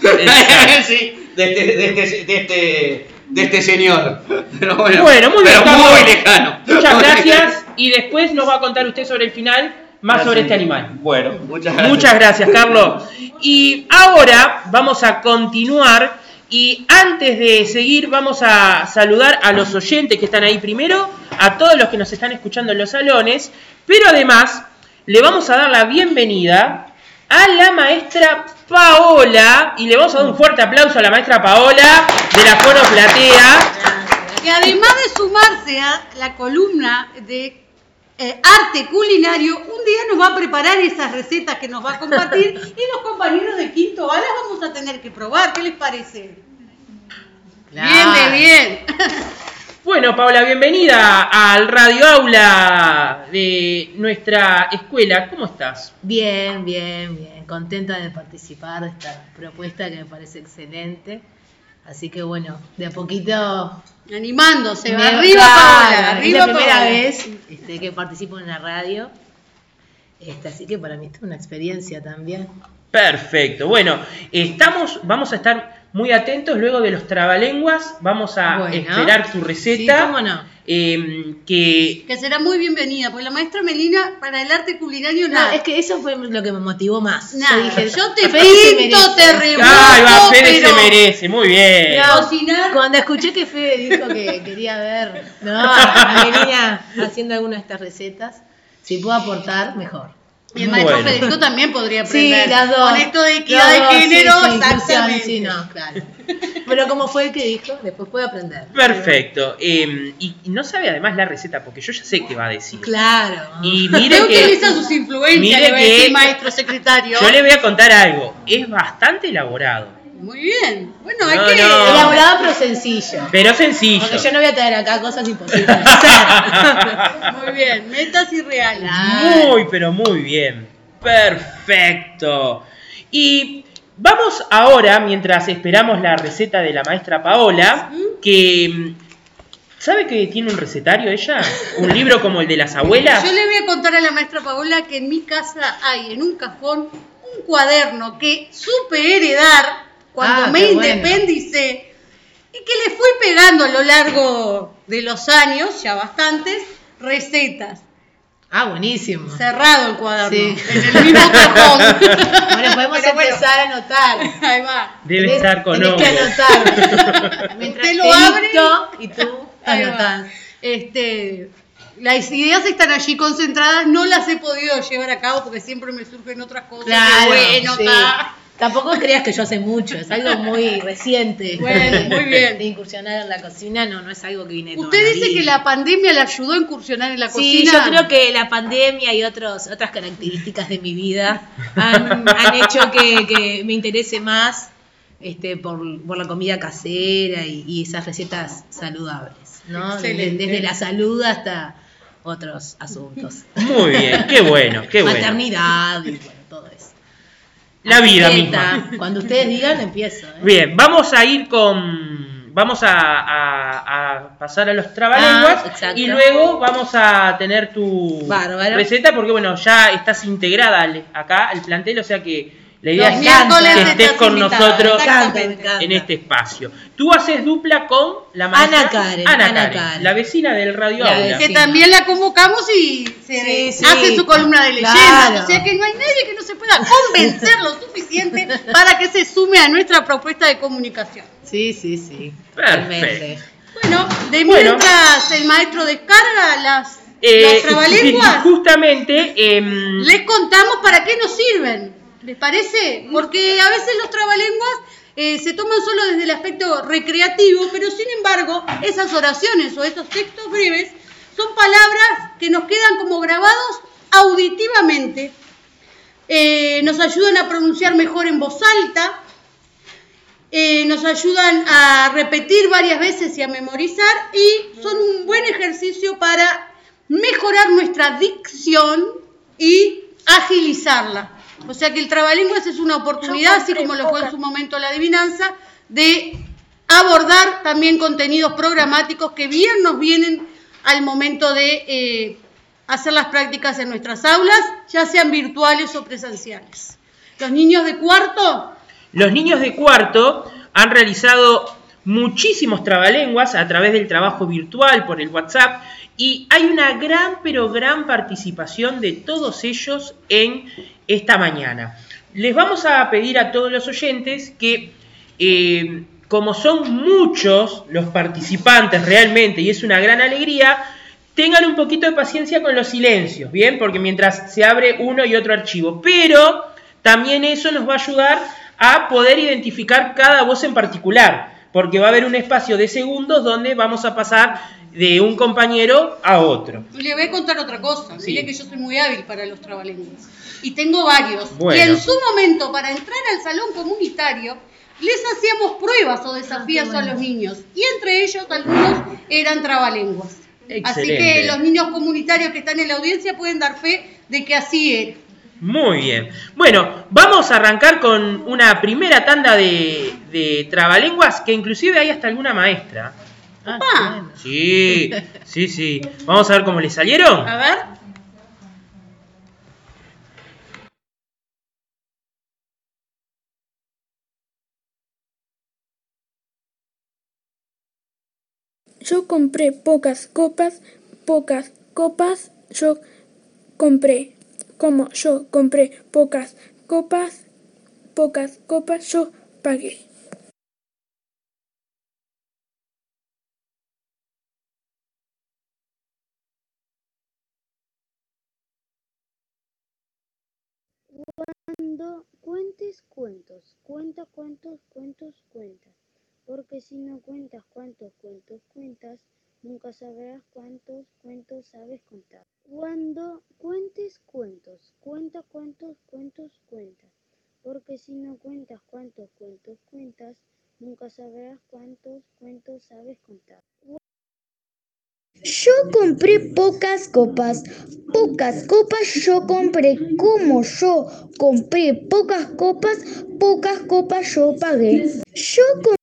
Speaker 7: Sí, de este, de este, de este, de este señor. Pero bueno,
Speaker 3: bueno muy,
Speaker 7: pero
Speaker 3: bien,
Speaker 7: muy lejano.
Speaker 3: Muchas gracias. Y después nos va a contar usted sobre el final, más gracias. Sobre este animal.
Speaker 7: Bueno, muchas gracias.
Speaker 3: Muchas gracias, Carlos. Y ahora vamos a continuar. Y antes de seguir, vamos a saludar a los oyentes que están ahí primero, a todos los que nos están escuchando en los salones, pero además le vamos a dar la bienvenida a la maestra Paola, y le vamos a dar un fuerte aplauso a la maestra Paola de la Fono Platea.
Speaker 4: Que además de sumarse a la columna de eh, arte culinario, un día nos va a preparar esas recetas que nos va a compartir y los compañeros de quinto A las vamos a tener que probar. ¿Qué les parece? Claro. Bien, de bien.
Speaker 3: Bueno, Paola, bienvenida al Radio Aula de nuestra escuela. ¿Cómo estás?
Speaker 12: Bien, bien, bien. Contenta de participar de esta propuesta que me parece excelente. Así que bueno, de a poquito...
Speaker 4: Animándose,
Speaker 12: me,
Speaker 4: arriba
Speaker 12: claro,
Speaker 4: Paola, arriba
Speaker 12: es la primera
Speaker 4: Paola.
Speaker 12: vez este, que participo en la radio. Este, así que para mí es una experiencia también.
Speaker 3: Perfecto. Bueno, estamos, vamos a estar muy atentos luego de los trabalenguas. Vamos a bueno, esperar tu receta.
Speaker 12: Sí, cómo no.
Speaker 3: Eh, que...
Speaker 4: que será muy bienvenida, porque la maestra Melina para el arte culinario
Speaker 12: no,
Speaker 4: nada.
Speaker 12: Es que eso fue lo que me motivó más.
Speaker 4: Nada.
Speaker 12: Yo, dije,
Speaker 4: yo te pinto, te remojo,
Speaker 3: Ay, va, Fede pero... se merece, muy bien.
Speaker 12: No, cocinar. Cuando escuché que Fede dijo que quería ver no, a Melina haciendo alguna de estas recetas, si puedo aportar, mejor.
Speaker 4: Y el maestro bueno. Federico también podría aprender.
Speaker 12: Sí, las dos.
Speaker 4: Con esto de equidad de género,
Speaker 12: sí, sí,
Speaker 4: exactamente.
Speaker 12: Sí, no, claro. Pero como fue el que dijo, después puede aprender.
Speaker 3: Perfecto. Eh, y, y no sabe además la receta, porque yo ya sé qué va a decir.
Speaker 12: Claro.
Speaker 3: Y mire
Speaker 4: Usted
Speaker 3: que
Speaker 4: utiliza sus influencias,
Speaker 3: mire
Speaker 4: le va a
Speaker 3: que
Speaker 4: decir maestro secretario.
Speaker 3: Yo le voy a contar algo. Es bastante elaborado.
Speaker 4: Muy bien. Bueno, hay
Speaker 3: no,
Speaker 4: que...
Speaker 3: No.
Speaker 12: Elaborado pero sencillo.
Speaker 3: Pero sencillo.
Speaker 12: Porque yo no voy a traer acá cosas imposibles.
Speaker 4: Muy bien. Metas y reales.
Speaker 3: Muy, pero muy bien. Perfecto. Y vamos ahora, mientras esperamos la receta de la maestra Paola, que... ¿Sabe que tiene un recetario ella? ¿Un libro como el de las abuelas?
Speaker 4: Yo le voy a contar a la maestra Paola que en mi casa hay en un cajón un cuaderno que supe heredar cuando
Speaker 12: ah,
Speaker 4: me
Speaker 12: bueno.
Speaker 4: independicé y que le fui pegando a lo largo de los años, ya bastantes, recetas.
Speaker 12: Ah, buenísimo.
Speaker 4: Cerrado el cuaderno,
Speaker 12: sí.
Speaker 4: en el mismo cajón.
Speaker 12: Bueno, podemos Pero empezar bueno. a anotar.
Speaker 4: Ahí va.
Speaker 3: Debe tenés, estar con
Speaker 12: Tenés que anotar. Mientras
Speaker 4: Usted lo abre
Speaker 12: y tú anotás.
Speaker 4: Este, las ideas están allí concentradas, no las he podido llevar a cabo porque siempre me surgen otras cosas.
Speaker 12: Claro,
Speaker 4: bueno,
Speaker 12: sí.
Speaker 4: ta.
Speaker 12: Tampoco creas que yo hace mucho, es algo muy reciente.
Speaker 4: Bueno, muy bien.
Speaker 12: De incursionar en la cocina, no, no es algo que viene de
Speaker 4: Usted
Speaker 12: toda
Speaker 4: dice
Speaker 12: vida.
Speaker 4: que la pandemia le ayudó a incursionar en la
Speaker 12: Sí,
Speaker 4: cocina.
Speaker 12: yo creo que la pandemia y otros, otras características de mi vida han, han hecho que, que me interese más este, por, por la comida casera y, y esas recetas saludables, ¿no? Desde,
Speaker 4: Excelente.
Speaker 12: desde la salud hasta otros asuntos.
Speaker 3: Muy bien, qué bueno, qué bueno.
Speaker 12: Maternidad y bueno, todo eso.
Speaker 3: La vida
Speaker 12: Dieta.
Speaker 3: misma.
Speaker 12: Cuando ustedes digan, empiezo. ¿eh?
Speaker 3: Bien, vamos a ir con... Vamos a, a- a pasar a los trabalenguas
Speaker 12: Ah, exacto.
Speaker 3: y luego vamos a tener tu
Speaker 12: Bárbaro.
Speaker 3: receta porque, bueno, ya estás integrada al- acá al plantel, o sea que la idea
Speaker 4: Los
Speaker 3: es
Speaker 4: miércoles
Speaker 3: que estés
Speaker 4: estás
Speaker 3: con
Speaker 4: invitada,
Speaker 3: nosotros
Speaker 4: exactamente.
Speaker 12: Me encanta.
Speaker 3: en este espacio. Tú haces dupla con la maestra
Speaker 12: Ana Karen,
Speaker 3: Ana
Speaker 12: Ana
Speaker 3: Karen,
Speaker 12: Karen.
Speaker 3: la vecina del Radio
Speaker 12: La
Speaker 3: Aula.
Speaker 12: vecina.
Speaker 4: Que también la convocamos y se
Speaker 12: Sí, sí.
Speaker 4: hace su columna de leyendas.
Speaker 12: Claro.
Speaker 4: O sea que no hay nadie que no se pueda convencer lo suficiente para que se sume a nuestra propuesta de comunicación.
Speaker 12: Sí, sí, sí.
Speaker 3: Perfecto.
Speaker 12: Totalmente.
Speaker 4: Bueno, de
Speaker 3: Bueno.
Speaker 4: mientras el maestro descarga las,
Speaker 3: Eh,
Speaker 4: las trabalenguas,
Speaker 3: justamente... em,
Speaker 4: les contamos para qué nos sirven. ¿Les parece? Porque a veces los trabalenguas eh, se toman solo desde el aspecto recreativo, pero sin embargo, esas oraciones o esos textos breves son palabras que nos quedan como grabados auditivamente. Eh, nos ayudan a pronunciar mejor en voz alta, eh, nos ayudan a repetir varias veces y a memorizar, y son un buen ejercicio para mejorar nuestra dicción y agilizarla. O sea que el trabalenguas es una oportunidad, así como lo fue en su momento la adivinanza, de abordar también contenidos programáticos que bien nos vienen al momento de eh, hacer las prácticas en nuestras aulas, ya sean virtuales o presenciales. Los niños de cuarto,
Speaker 3: Los niños de cuarto han realizado muchísimos trabalenguas a través del trabajo virtual por el WhatsApp y hay una gran pero gran participación de todos ellos en esta mañana. Les vamos a pedir a todos los oyentes que, eh, como son muchos los participantes realmente y es una gran alegría, tengan un poquito de paciencia con los silencios, ¿bien? Porque mientras se abre uno y otro archivo, pero también eso nos va a ayudar a poder identificar cada voz en particular, porque va a haber un espacio de segundos donde vamos a pasar de un compañero a otro.
Speaker 4: le voy a contar otra cosa.
Speaker 3: Sí.
Speaker 4: Mire que yo soy muy hábil para los trabalenguas. Y tengo varios.
Speaker 3: Bueno.
Speaker 4: Y en su momento, para entrar al salón comunitario, les hacíamos pruebas o desafíos a los niños. Y entre ellos, algunos eran trabalenguas. Así que
Speaker 3: Excelente.
Speaker 4: los niños comunitarios que están en la audiencia pueden dar fe de que así era.
Speaker 3: Muy bien. Bueno, vamos a arrancar con una primera tanda de, de trabalenguas, que inclusive hay hasta alguna maestra.
Speaker 12: Ah,
Speaker 4: Opa.
Speaker 12: qué bueno.
Speaker 3: Sí, sí, sí. Vamos a ver cómo le salieron.
Speaker 4: A ver.
Speaker 13: Yo compré pocas copas, pocas copas, yo compré, como yo compré pocas copas, pocas copas, yo pagué.
Speaker 11: Cuando cuentes cuentos, cuenta cuántos cuentos cuentas, porque si no cuentas cuántos cuentos cuentas, nunca sabrás cuántos cuentos sabes contar. Cuando cuentes cuentos, cuenta cuántos cuentos cuentas, porque si no cuentas cuántos cuentos cuentas, nunca sabrás cuántos cuentos sabes contar. Yo compré pocas copas, pocas copas yo compré, como yo compré pocas copas, pocas copas yo pagué. Yo compré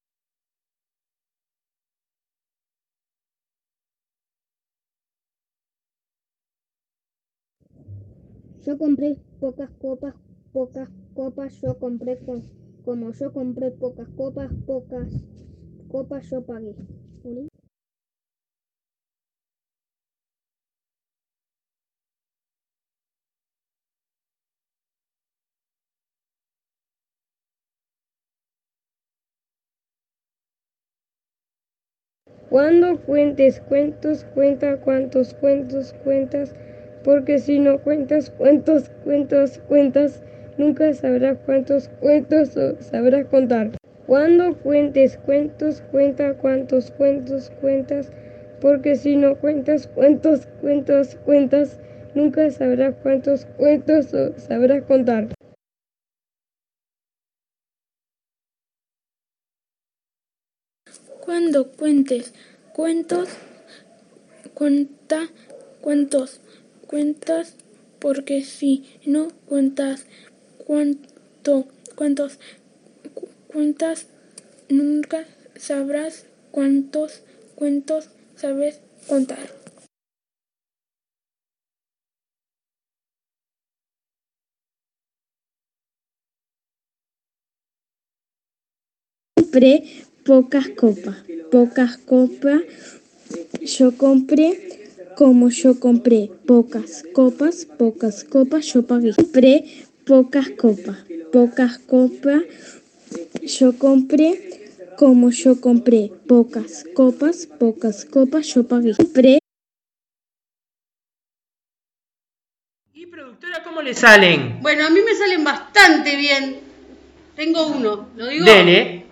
Speaker 11: Yo compré pocas copas, pocas copas yo compré, con, como yo compré pocas copas, pocas copas yo pagué. ¿Uli?
Speaker 14: Cuando cuentes cuentos, cuenta cuántos cuentos cuentas, porque si no cuentas cuántos cuentos cuentas, nunca sabrás cuántos cuentos sabrás contar. Cuando cuentes cuentos, cuenta cuántos cuentos cuentas, porque si no cuentas cuántos cuentos cuentas, nunca sabrás cuántos cuentos sabrás contar.
Speaker 13: Cuando cuentes cuentos, cuenta cuántos cuentas, porque si no cuentas cuánto, cuántos cu- cuentas, nunca sabrás cuántos cuentos sabes contar.
Speaker 14: Compré pocas copas, pocas copas, yo compré, como yo compré pocas copas, pocas copas, yo pagué. Compré pocas copas, pocas copas, yo compré, como yo compré pocas copas, pocas copas, yo pagué. Compré.
Speaker 3: ¿Y productora cómo le salen?
Speaker 4: Bueno, a mí me salen bastante bien. Tengo uno, ¿lo digo?
Speaker 3: Dele.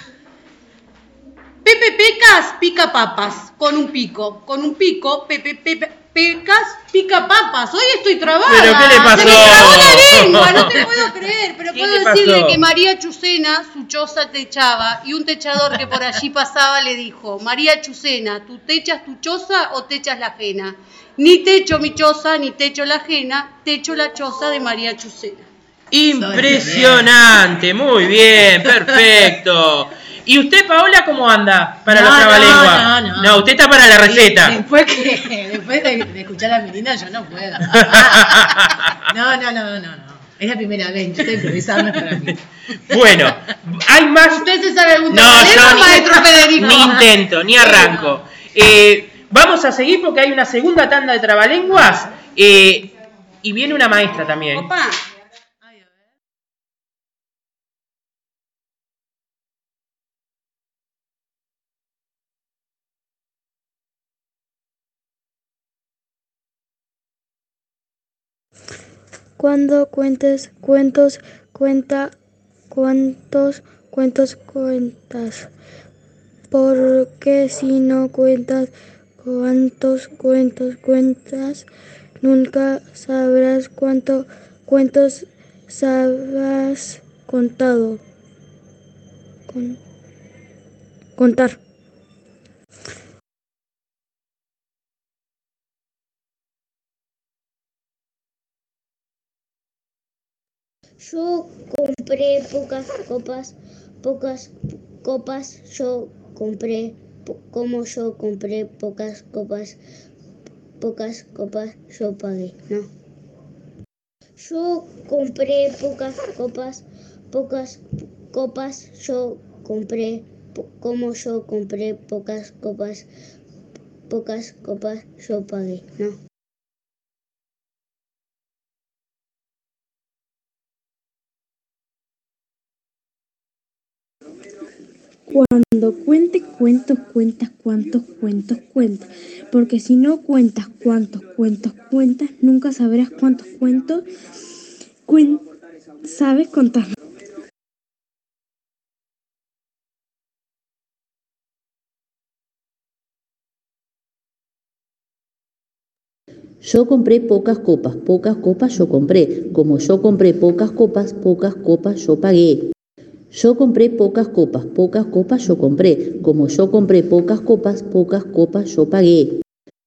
Speaker 4: Pepe Pecas pica papas con un pico. Con un pico, Pepe, Pepe Pecas pica papas. Hoy estoy trabada.
Speaker 3: ¿Pero qué le pasó?
Speaker 4: Se me trabó la lengua, no te puedo creer. Pero
Speaker 3: ¿Qué
Speaker 4: puedo
Speaker 3: le
Speaker 4: decirle
Speaker 3: pasó?
Speaker 4: que María Chucena, su choza techaba, y un techador que por allí pasaba le dijo: María Chucena, ¿tú techas tu choza o techas la ajena? Ni techo mi choza, ni techo la ajena, techo la choza de María Chucena.
Speaker 3: Impresionante, muy bien, perfecto. ¿Y usted, Paola, cómo anda para
Speaker 12: No,
Speaker 3: la trabalengua?
Speaker 12: no, no, no.
Speaker 3: No, usted está para la receta.
Speaker 12: Después, que, después de, de escuchar a Melina, yo no puedo. No, no, no, no, no. Es la primera vez, yo estoy improvisando para mí.
Speaker 3: Bueno, hay más.
Speaker 4: ¿Usted se sabe algún
Speaker 3: No,
Speaker 4: trabalengua,
Speaker 3: yo ni,
Speaker 4: maestro Federico?
Speaker 3: ni intento, ni arranco. Eh, vamos a seguir porque hay una segunda tanda de trabalenguas eh, y viene una maestra también.
Speaker 4: Opa.
Speaker 14: Cuando cuentes cuentos, cuenta cuántos cuentos cuentas, porque si no cuentas cuántos cuentos cuentas, nunca sabrás cuántos cuentos sabrás contado. Con- contar. Yo compré pocas copas, pocas copas, yo compré, po- como yo compré pocas copas, pocas copas, yo pagué, ¿no? Yo compré pocas copas, pocas copas, yo compré, po- como yo compré pocas copas, pocas copas, yo pagué, ¿no? Cuando cuentes cuentos, cuentas cuántos cuentos cuentas, porque si no cuentas cuántos cuentos cuentas, nunca sabrás cuántos cuentos cuen- sabes contar.
Speaker 15: Yo compré pocas copas, pocas copas yo compré. Como yo compré pocas copas, pocas copas yo pagué. Yo compré pocas copas, pocas copas yo compré. Como yo compré pocas copas, pocas copas yo pagué.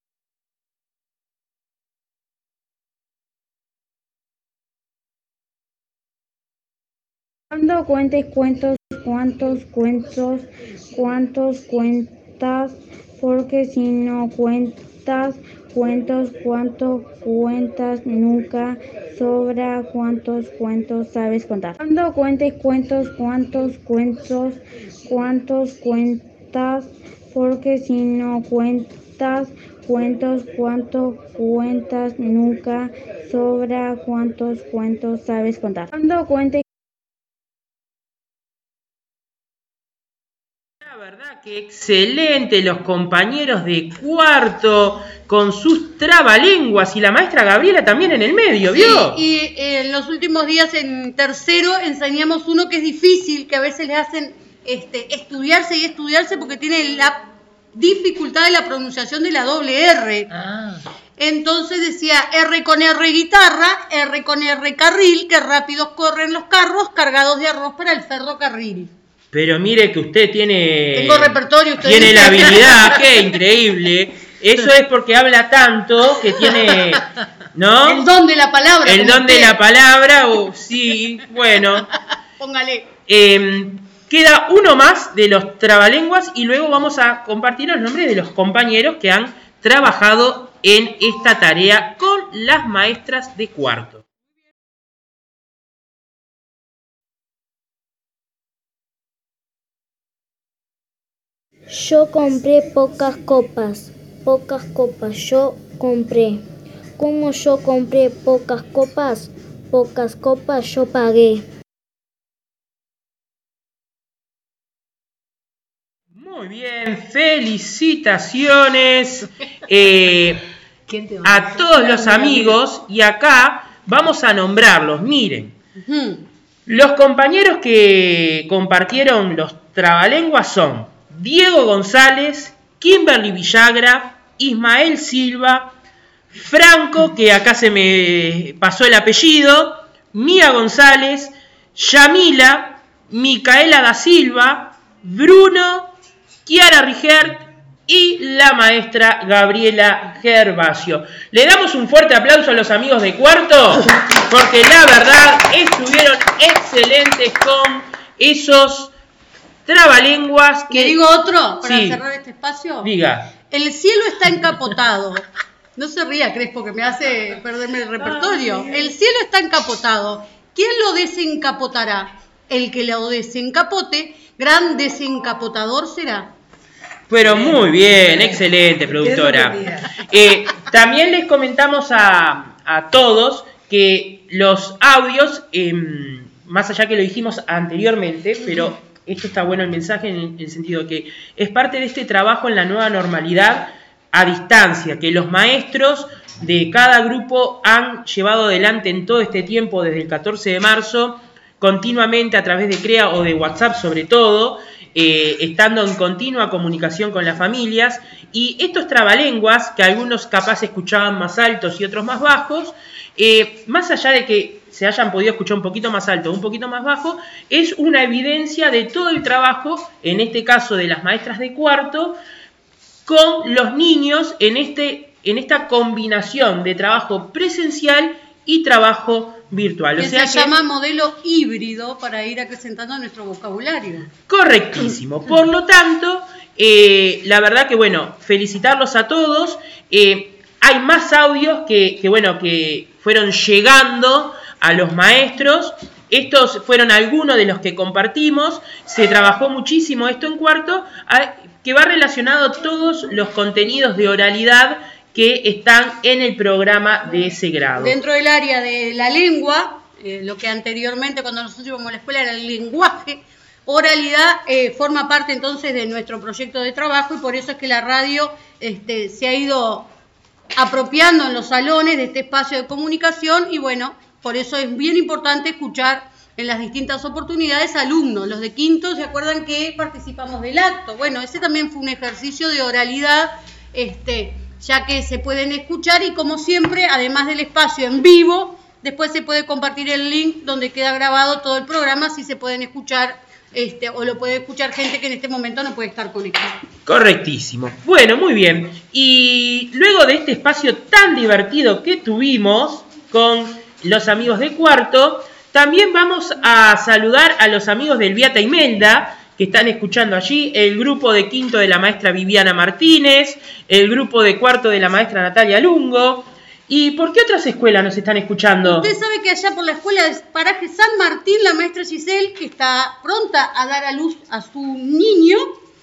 Speaker 14: Cuando cuentes cuentos, cuántos cuentos, cuántos cuentas, porque si no cuentas cuentos, cuántos cuentas, nunca sobra cuántos cuentos sabes contar. Cuando cuentes cuentos, cuántos cuentos, cuántos cuentas, porque si no cuentas cuentos, cuántos cuentas, nunca sobra cuántos cuentos sabes contar. Cuando cuentes
Speaker 3: qué excelente, los compañeros de cuarto con sus trabalenguas y la maestra Gabriela también en el medio, ¿vio?
Speaker 4: Sí, y eh, en los últimos días en tercero enseñamos uno que es difícil, que a veces le hacen este, estudiarse y estudiarse porque tiene la dificultad de la pronunciación de la doble R.
Speaker 3: Ah.
Speaker 4: Entonces decía R con R guitarra, R con R carril, que rápidos corren los carros cargados de arroz para el ferrocarril.
Speaker 3: Pero mire que usted tiene...
Speaker 4: Tengo repertorio. Usted
Speaker 3: tiene
Speaker 4: dice.
Speaker 3: la habilidad, qué increíble. Eso es porque habla tanto que tiene... ¿No?
Speaker 4: El don de la palabra.
Speaker 3: El don de la palabra, o sí, bueno.
Speaker 4: Póngale.
Speaker 3: Eh, queda uno más de los trabalenguas y luego vamos a compartir los nombres de los compañeros que han trabajado en esta tarea con las maestras de cuarto.
Speaker 11: Yo compré pocas copas, pocas copas yo compré. Como yo compré pocas copas, pocas copas yo pagué.
Speaker 3: Muy bien, felicitaciones eh, a todos los amigos y acá vamos a nombrarlos. Miren,
Speaker 4: Uh-huh.
Speaker 3: los compañeros que compartieron los trabalenguas son Diego González, Kimberly Villagra, Ismael Silva, Franco, que acá se me pasó el apellido, Mía González, Yamila, Micaela da Silva, Bruno, Kiara Rigert y la maestra Gabriela Gervasio. Le damos un fuerte aplauso a los amigos de cuarto, porque la verdad estuvieron excelentes con esos trabalenguas que...
Speaker 4: ¿Le digo otro para
Speaker 3: Sí.
Speaker 4: cerrar este espacio?
Speaker 3: Diga.
Speaker 4: El cielo está encapotado. No se ría, Crespo, que me hace perderme el repertorio. El cielo está encapotado. ¿Quién lo desencapotará? El que lo desencapote, gran desencapotador será.
Speaker 3: Pero muy bien, excelente, productora. Eh, también les comentamos a, a todos que los audios, eh, más allá que lo dijimos anteriormente, pero esto está bueno el mensaje en el sentido de que es parte de este trabajo en la nueva normalidad a distancia, que los maestros de cada grupo han llevado adelante en todo este tiempo, desde el catorce de marzo, continuamente a través de CREA o de WhatsApp sobre todo, eh, estando en continua comunicación con las familias, y estos trabalenguas, que algunos capaz escuchaban más altos y otros más bajos, eh, más allá de que se hayan podido escuchar un poquito más alto o un poquito más bajo, es una evidencia de todo el trabajo, en este caso de las maestras de cuarto, con los niños en, este, en esta combinación de trabajo presencial y trabajo virtual.
Speaker 4: Que
Speaker 3: o sea
Speaker 4: se
Speaker 3: que,
Speaker 4: llama modelo híbrido para ir acrecentando nuestro vocabulario.
Speaker 3: Correctísimo. Por lo tanto, eh, la verdad que, bueno, felicitarlos a todos. Eh, hay más audios que, que, bueno, que fueron llegando a los maestros. Estos fueron algunos de los que compartimos. Se trabajó muchísimo esto en cuarto, que va relacionado a todos los contenidos de oralidad que están en el programa de ese grado.
Speaker 4: Dentro del área de la lengua, eh, lo que anteriormente cuando nosotros íbamos a la escuela era el lenguaje, oralidad eh, forma parte entonces de nuestro proyecto de trabajo y por eso es que la radio este, se ha ido apropiando en los salones de este espacio de comunicación y bueno, por eso es bien importante escuchar en las distintas oportunidades alumnos. Los de quinto, ¿se acuerdan que participamos del acto? Bueno, ese también fue un ejercicio de oralidad, este, ya que se pueden escuchar y como siempre, además del espacio en vivo, después se puede compartir el link donde queda grabado todo el programa, si se pueden escuchar este, o lo puede escuchar gente que en este momento no puede estar conectada.
Speaker 3: Correctísimo. Bueno, muy bien. Y luego de este espacio tan divertido que tuvimos con los amigos de cuarto, también vamos a saludar a los amigos del Beata Imelda, que están escuchando allí, el grupo de quinto de la maestra Viviana Martínez, el grupo de cuarto de la maestra Natalia Lungo. ¿Y por qué otras escuelas nos están escuchando?
Speaker 4: Usted sabe que allá por la escuela de Paraje San Martín, la maestra Giselle, que está pronta a dar a luz a su niño,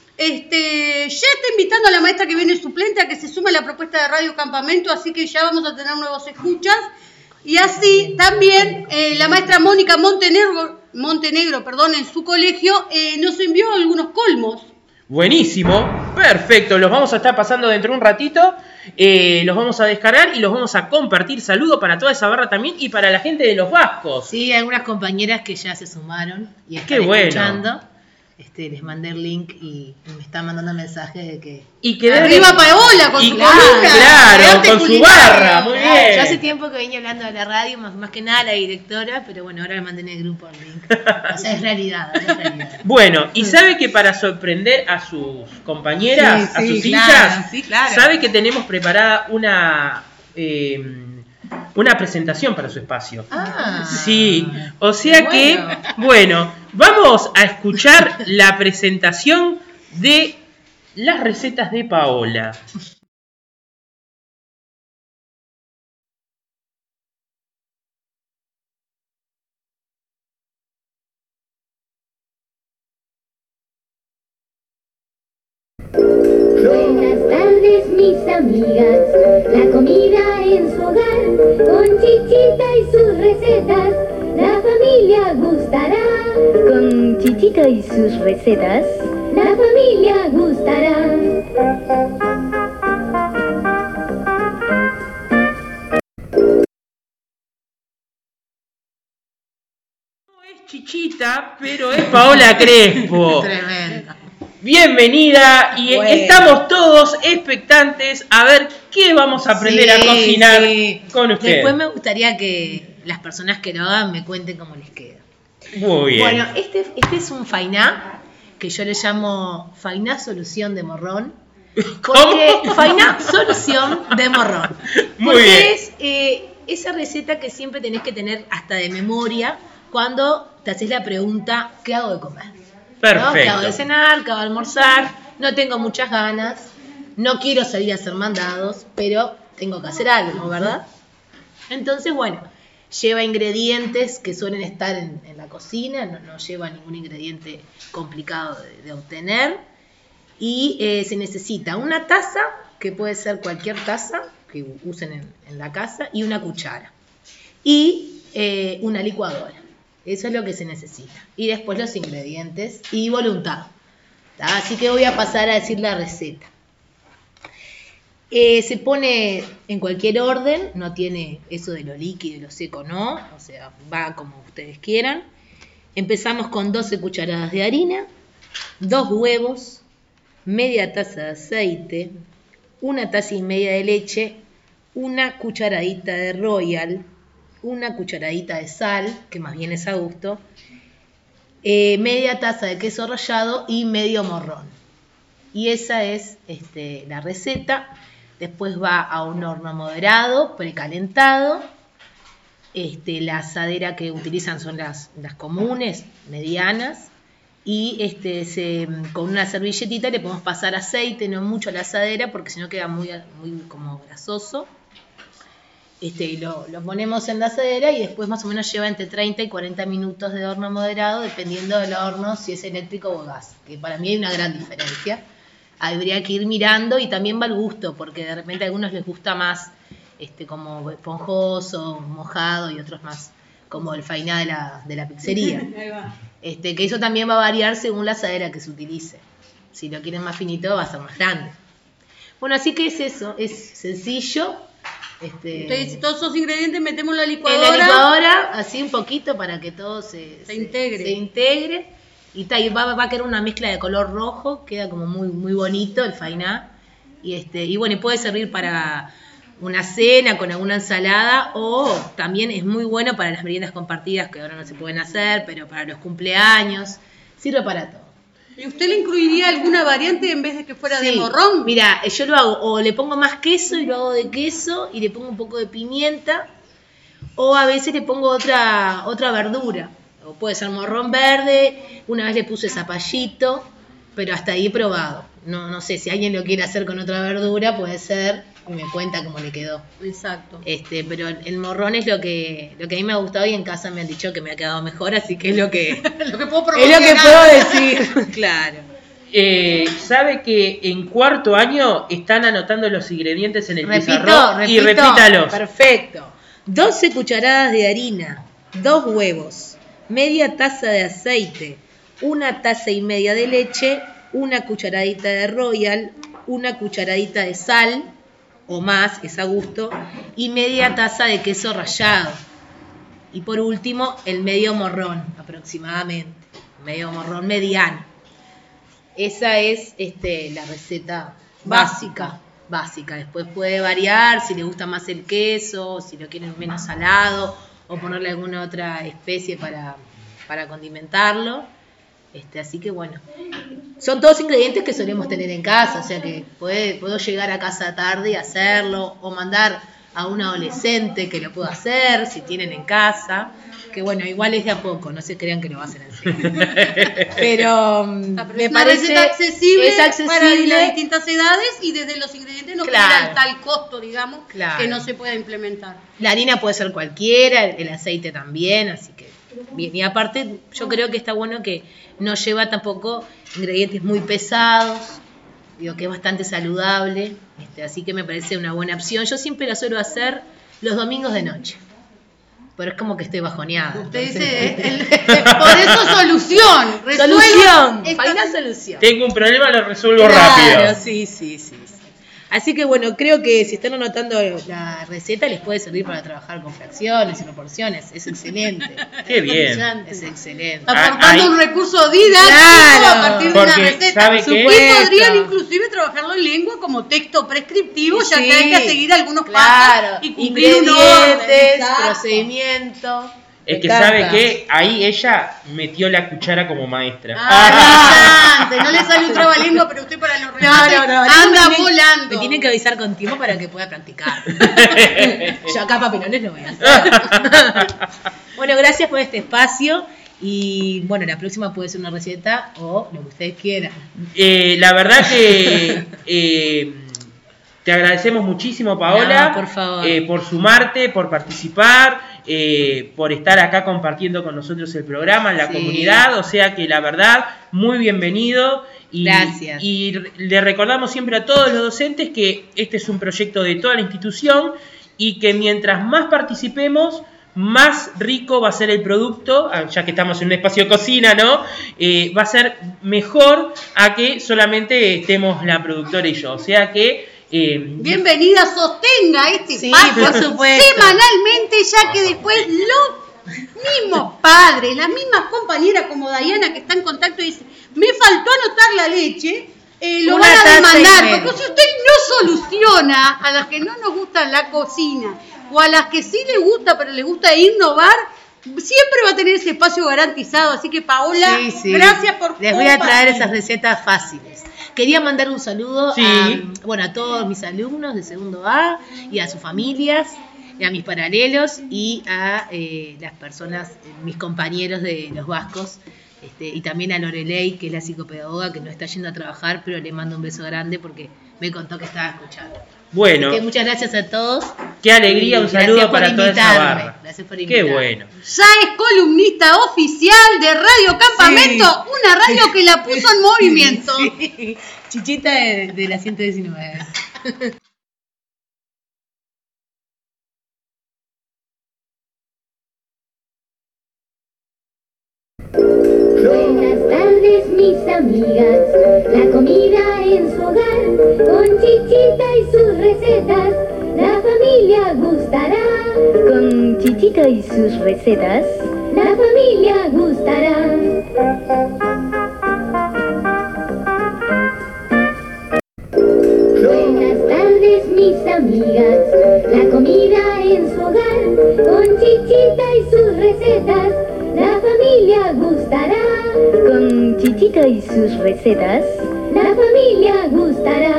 Speaker 4: este, ya está invitando a la maestra que viene suplente a que se sume a la propuesta de Radio Campamento, así que ya vamos a tener nuevos escuchas. Y así también eh, la maestra Mónica Montenegro, Montenegro perdón, en su colegio eh, nos envió algunos colmos.
Speaker 3: Buenísimo, perfecto, los vamos a estar pasando dentro de un ratito, eh, los vamos a descargar y los vamos a compartir. Saludo para toda esa barra también y para la gente de los Vascos.
Speaker 12: Sí, hay algunas compañeras que ya se sumaron y están
Speaker 3: Qué bueno.
Speaker 12: escuchando. Este, les mandé el link y me están mandando mensajes de que...
Speaker 3: Y que
Speaker 4: Arriba
Speaker 3: deben-
Speaker 4: Paola con
Speaker 3: y
Speaker 4: su
Speaker 3: claro,
Speaker 4: columna.
Speaker 3: claro,
Speaker 4: Arte
Speaker 3: con su
Speaker 4: culinario.
Speaker 3: barra, muy
Speaker 12: Claro,
Speaker 3: bien.
Speaker 12: yo hace tiempo que venía hablando de la radio, más, más que nada la directora, pero bueno, ahora le mandé en el grupo el link. O sea, es realidad, es realidad.
Speaker 3: Bueno, y sabe que para sorprender a sus compañeras,
Speaker 12: Sí,
Speaker 3: a
Speaker 12: sí,
Speaker 3: sus
Speaker 12: claro,
Speaker 3: hinchas,
Speaker 12: sí, claro.
Speaker 3: sabe que tenemos preparada una eh, una presentación para su espacio.
Speaker 12: Ah,
Speaker 3: Sí, o sea
Speaker 12: bueno.
Speaker 3: que, bueno, vamos a escuchar la presentación de las recetas de Paola.
Speaker 16: Buenas tardes, mis amigas. La comida en su hogar, con Chichita y sus recetas, la familia gustará. Con Chichita y sus recetas, la familia gustará.
Speaker 3: Chichita, pero es Paola Crespo.
Speaker 12: Tremendo.
Speaker 3: Bienvenida y
Speaker 12: Bueno.
Speaker 3: estamos todos expectantes a ver qué vamos a aprender a
Speaker 12: Sí,
Speaker 3: cocinar
Speaker 12: sí.
Speaker 3: con usted.
Speaker 12: Después me gustaría que las personas que lo hagan me cuenten cómo les queda.
Speaker 3: Muy bien.
Speaker 12: Bueno, este, este es un fainá, que yo le llamo fainá solución de morrón. Porque fainá solución de morrón.
Speaker 3: Muy
Speaker 12: Porque
Speaker 3: bien.
Speaker 12: es eh, esa receta que siempre tenés que tener hasta de memoria cuando te haces la pregunta, ¿qué hago de comer? ¿No? ¿Qué hago
Speaker 3: Perfecto.
Speaker 12: de cenar? ¿Qué hago de almorzar? No tengo muchas ganas, no quiero salir a hacer mandados, pero tengo que hacer algo, ¿verdad? Entonces, bueno, lleva ingredientes que suelen estar en, en la cocina, no, no lleva ningún ingrediente complicado de, de obtener. Y eh, se necesita una taza, que puede ser cualquier taza que usen en, en la casa, y una cuchara. Y eh, una licuadora. Eso es lo que se necesita. Y después los ingredientes y voluntad. ¿Tá? Así que voy a pasar a decir la receta. Eh, se pone en cualquier orden, no tiene eso de lo líquido y lo seco, no. O sea, va como ustedes quieran. Empezamos con doce cucharadas de harina, dos huevos, media taza de aceite, una taza y media de leche, una cucharadita de Royal, una cucharadita de sal, que más bien es a gusto, eh, media taza de queso rallado y medio morrón. Y esa es este, la receta. Después va a un horno moderado, precalentado. Este, la asadera que utilizan son las, las comunes, medianas. Y este, se, con una servilletita le podemos pasar aceite, no mucho a la asadera, porque si no queda muy, muy como grasoso. Este, y lo, lo ponemos en la asadera y después más o menos lleva entre treinta y cuarenta minutos de horno moderado, dependiendo del horno, si es eléctrico o gas, que para mí hay una gran diferencia. Habría que ir mirando y también va al gusto, porque de repente a algunos les gusta más este, como esponjoso, mojado, y otros más como el fainá de la, de la pizzería.
Speaker 4: Ahí va.
Speaker 12: Este, que eso también va a variar según la asadera que se utilice. Si lo quieren más finito va a ser más grande. Bueno, así que es eso, es sencillo. Este,
Speaker 4: Entonces, todos esos ingredientes metemos en la
Speaker 12: en
Speaker 4: licuadora.
Speaker 12: la licuadora, así un poquito para que todo se,
Speaker 4: Se integre.
Speaker 12: se integre. Y, ta, y va, va a quedar una mezcla de color rojo, queda como muy, muy bonito el fainá. Y, este, y bueno, y puede servir para una cena con alguna ensalada, o también es muy bueno para las meriendas compartidas, que ahora no se pueden hacer, pero para los cumpleaños, sirve para todo.
Speaker 4: ¿Y usted le incluiría alguna variante en vez de que fuera de
Speaker 12: Sí.
Speaker 4: morrón?
Speaker 12: Mira, yo lo hago, o le pongo más queso y lo hago de queso, y le pongo un poco de pimienta, o a veces le pongo otra, otra verdura, o puede ser morrón verde, una vez le puse zapallito, pero hasta ahí he probado. No, no sé, si alguien lo quiere hacer con otra verdura, puede ser, y me cuenta cómo le quedó.
Speaker 4: Exacto.
Speaker 12: Este, pero el, el morrón es lo que, lo que a mí me ha gustado, y en casa me han dicho que me ha quedado mejor, así que es lo que,
Speaker 4: Lo que puedo
Speaker 12: es lo que
Speaker 4: promocionar.
Speaker 12: puedo decir. Claro.
Speaker 3: Eh, ¿Sabe que en cuarto año están anotando los ingredientes en el
Speaker 12: Repito,
Speaker 3: pizarrón?
Speaker 12: repito.
Speaker 3: Y repítalos.
Speaker 12: Perfecto. doce cucharadas de harina, dos huevos, media taza de aceite, una taza y media de leche, una cucharadita de Royal, una cucharadita de sal o más, es a gusto, y media taza de queso rallado. Y por último, el medio morrón, aproximadamente, medio morrón mediano. Esa es este, la receta básica, básica. Después puede variar si le gusta más el queso, si lo quieren menos salado, o ponerle alguna otra especie para, para condimentarlo. Este, así que bueno, son todos ingredientes que solemos tener en casa, o sea que puede, puedo llegar a casa tarde y hacerlo, o mandar a un adolescente que lo pueda hacer, si tienen en casa, que bueno, igual es de a poco, no se crean que lo va a hacer enseguida. Pero me parece
Speaker 4: accesible,
Speaker 12: es accesible
Speaker 4: para las distintas edades y desde los ingredientes no
Speaker 12: claro.
Speaker 4: generan tal costo, digamos,
Speaker 12: claro.
Speaker 4: que no se pueda implementar.
Speaker 12: La harina puede ser cualquiera, el aceite también, así que bien. Y aparte yo creo que está bueno que no lleva tampoco ingredientes muy pesados, digo que es bastante saludable, este, así que me parece una buena opción. Yo siempre la suelo hacer los domingos de noche, pero es como que estoy bajoneada.
Speaker 4: Usted dice, el, el, por eso solución,
Speaker 12: solución, para una solución.
Speaker 3: Tengo un problema, lo resuelvo
Speaker 12: claro,
Speaker 3: rápido.
Speaker 12: Sí, sí, sí, sí. Así que bueno, creo que si están anotando la receta les puede servir para trabajar con fracciones y proporciones. Es excelente.
Speaker 3: Qué bien.
Speaker 12: Es excelente.
Speaker 4: Aportando
Speaker 3: ah,
Speaker 4: un recurso didáctico
Speaker 12: claro,
Speaker 4: a partir de una receta.
Speaker 3: ¿sabe
Speaker 4: Y
Speaker 3: qué?
Speaker 4: podrían inclusive trabajarlo en lengua como texto prescriptivo, ya
Speaker 12: sí,
Speaker 4: que hay que seguir algunos
Speaker 12: claro,
Speaker 4: pasos y cumplir un orden.
Speaker 12: ingredientes, procedimiento.
Speaker 3: Es que sabe que ahí ella metió la cuchara como maestra.
Speaker 4: Ah, brillante. No le sale un trabalengua, pero usted para los remates
Speaker 12: no, no, no,
Speaker 4: anda
Speaker 12: me
Speaker 4: volando.
Speaker 12: Me tienen que avisar con tiempo para que pueda practicar. Yo acá papelones no voy a hacer. Bueno, gracias por este espacio. Y bueno, la próxima puede ser una receta o lo que ustedes quieran.
Speaker 3: Eh, la verdad que eh, te agradecemos muchísimo, Paola,
Speaker 12: no, por favor.
Speaker 3: Eh, por sumarte, por participar. Eh, por estar acá compartiendo con nosotros el programa en la
Speaker 12: sí.
Speaker 3: comunidad, o sea que la verdad, muy bienvenido y,
Speaker 12: Gracias.
Speaker 3: y le recordamos siempre a todos los docentes que este es un proyecto de toda la institución y que mientras más participemos, más rico va a ser el producto, ya que estamos en un espacio de cocina, ¿no? Eh, va a ser mejor a que solamente estemos la productora y yo, o sea que Eh,
Speaker 4: Bienvenida, sostenga este
Speaker 12: sí,
Speaker 4: espacio
Speaker 12: por supuesto.
Speaker 4: semanalmente, ya que después los mismos padres, las mismas compañeras como Diana que está en contacto y dice, me faltó anotar la leche, eh, lo
Speaker 12: Una
Speaker 4: van a demandar,
Speaker 12: taza
Speaker 4: porque si usted no soluciona a las que no nos gusta la cocina o a las que sí les gusta pero les gusta innovar, siempre va a tener ese espacio garantizado. Así que Paola,
Speaker 12: sí, sí.
Speaker 4: gracias por
Speaker 12: les voy a traer esas recetas fáciles. Quería mandar un saludo
Speaker 3: sí.
Speaker 12: a, bueno, a todos mis alumnos de segundo A y a sus familias, y a mis paralelos y a eh, las personas, mis compañeros de los Vascos, este, y también a Lorelei, que es la psicopedagoga que no está yendo a trabajar, pero le mando un beso grande porque me contó que estaba escuchando.
Speaker 3: Bueno,
Speaker 12: Así que muchas gracias a todos.
Speaker 3: Qué alegría, un saludo para toda esa barra.
Speaker 12: Gracias por
Speaker 3: Qué
Speaker 12: invitarme.
Speaker 3: bueno.
Speaker 4: Ya es columnista oficial de Radio Campamento, sí. Una radio que la puso en movimiento.
Speaker 12: Sí. Chichita de, de la ciento diecinueve.
Speaker 16: Buenas tardes, mis amigas. La comida en su hogar, con Chichita y sus recetas, la familia gustará. Con Chichita y sus recetas, la familia gustará. Buenas tardes, mis amigas. La comida en su hogar, con Chichita y sus recetas, la familia gustará. Con Chichita y sus recetas, la familia gustará.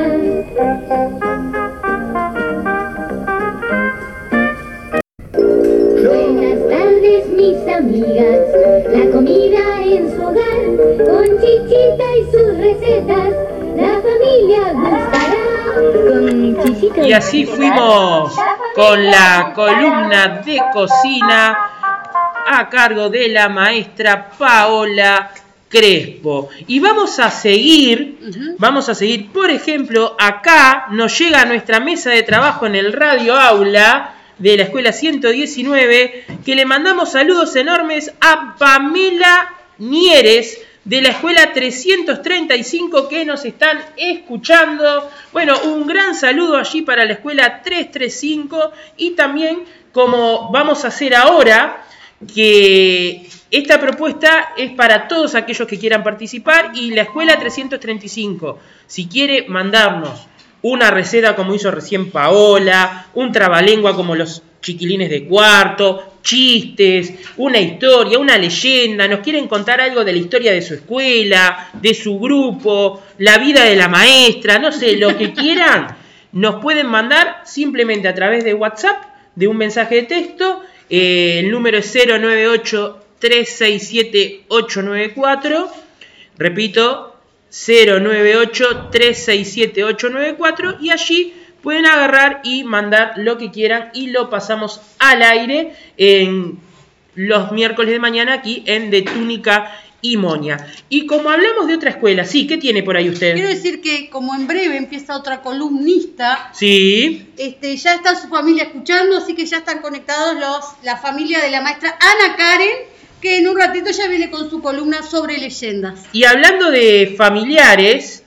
Speaker 16: Buenas tardes, mis amigas. La comida en su hogar, con Chichita y sus recetas, la familia gustará. Con Chichita
Speaker 3: y así fuimos con la columna de cocina a cargo de la maestra Paola Crespo. Y vamos a seguir, uh-huh. vamos a seguir, por ejemplo, acá nos llega a nuestra mesa de trabajo en el Radio Aula de la Escuela ciento diecinueve, que le mandamos saludos enormes a Pamela Nieres, de la escuela trescientos treinta y cinco que nos están escuchando. Bueno, un gran saludo allí para la escuela trescientos treinta y cinco y también, como vamos a hacer ahora, que esta propuesta es para todos aquellos que quieran participar y la escuela trescientos treinta y cinco, si quiere mandarnos una receta como hizo recién Paola, un trabalengua como los chiquilines de cuarto, chistes, una historia, una leyenda, nos quieren contar algo de la historia de su escuela, de su grupo, la vida de la maestra, no sé, lo que quieran, nos pueden mandar simplemente a través de WhatsApp, de un mensaje de texto. Eh, el número es cero nueve ocho, tres seis siete, ocho nueve cuatro, repito, cero nueve ocho, tres seis siete, ocho nueve cuatro, y allí pueden agarrar y mandar lo que quieran y lo pasamos al aire en los miércoles de mañana aquí en De Túnica y Moña. Y como hablamos de otra escuela, sí, ¿qué tiene por ahí usted?
Speaker 4: Quiero decir que como en breve empieza otra columnista,
Speaker 3: sí,
Speaker 4: este, ya está su familia escuchando, así que ya están conectados los, la familia de la maestra Ana Karen, que en un ratito ya viene con su columna sobre leyendas.
Speaker 3: Y hablando de familiares,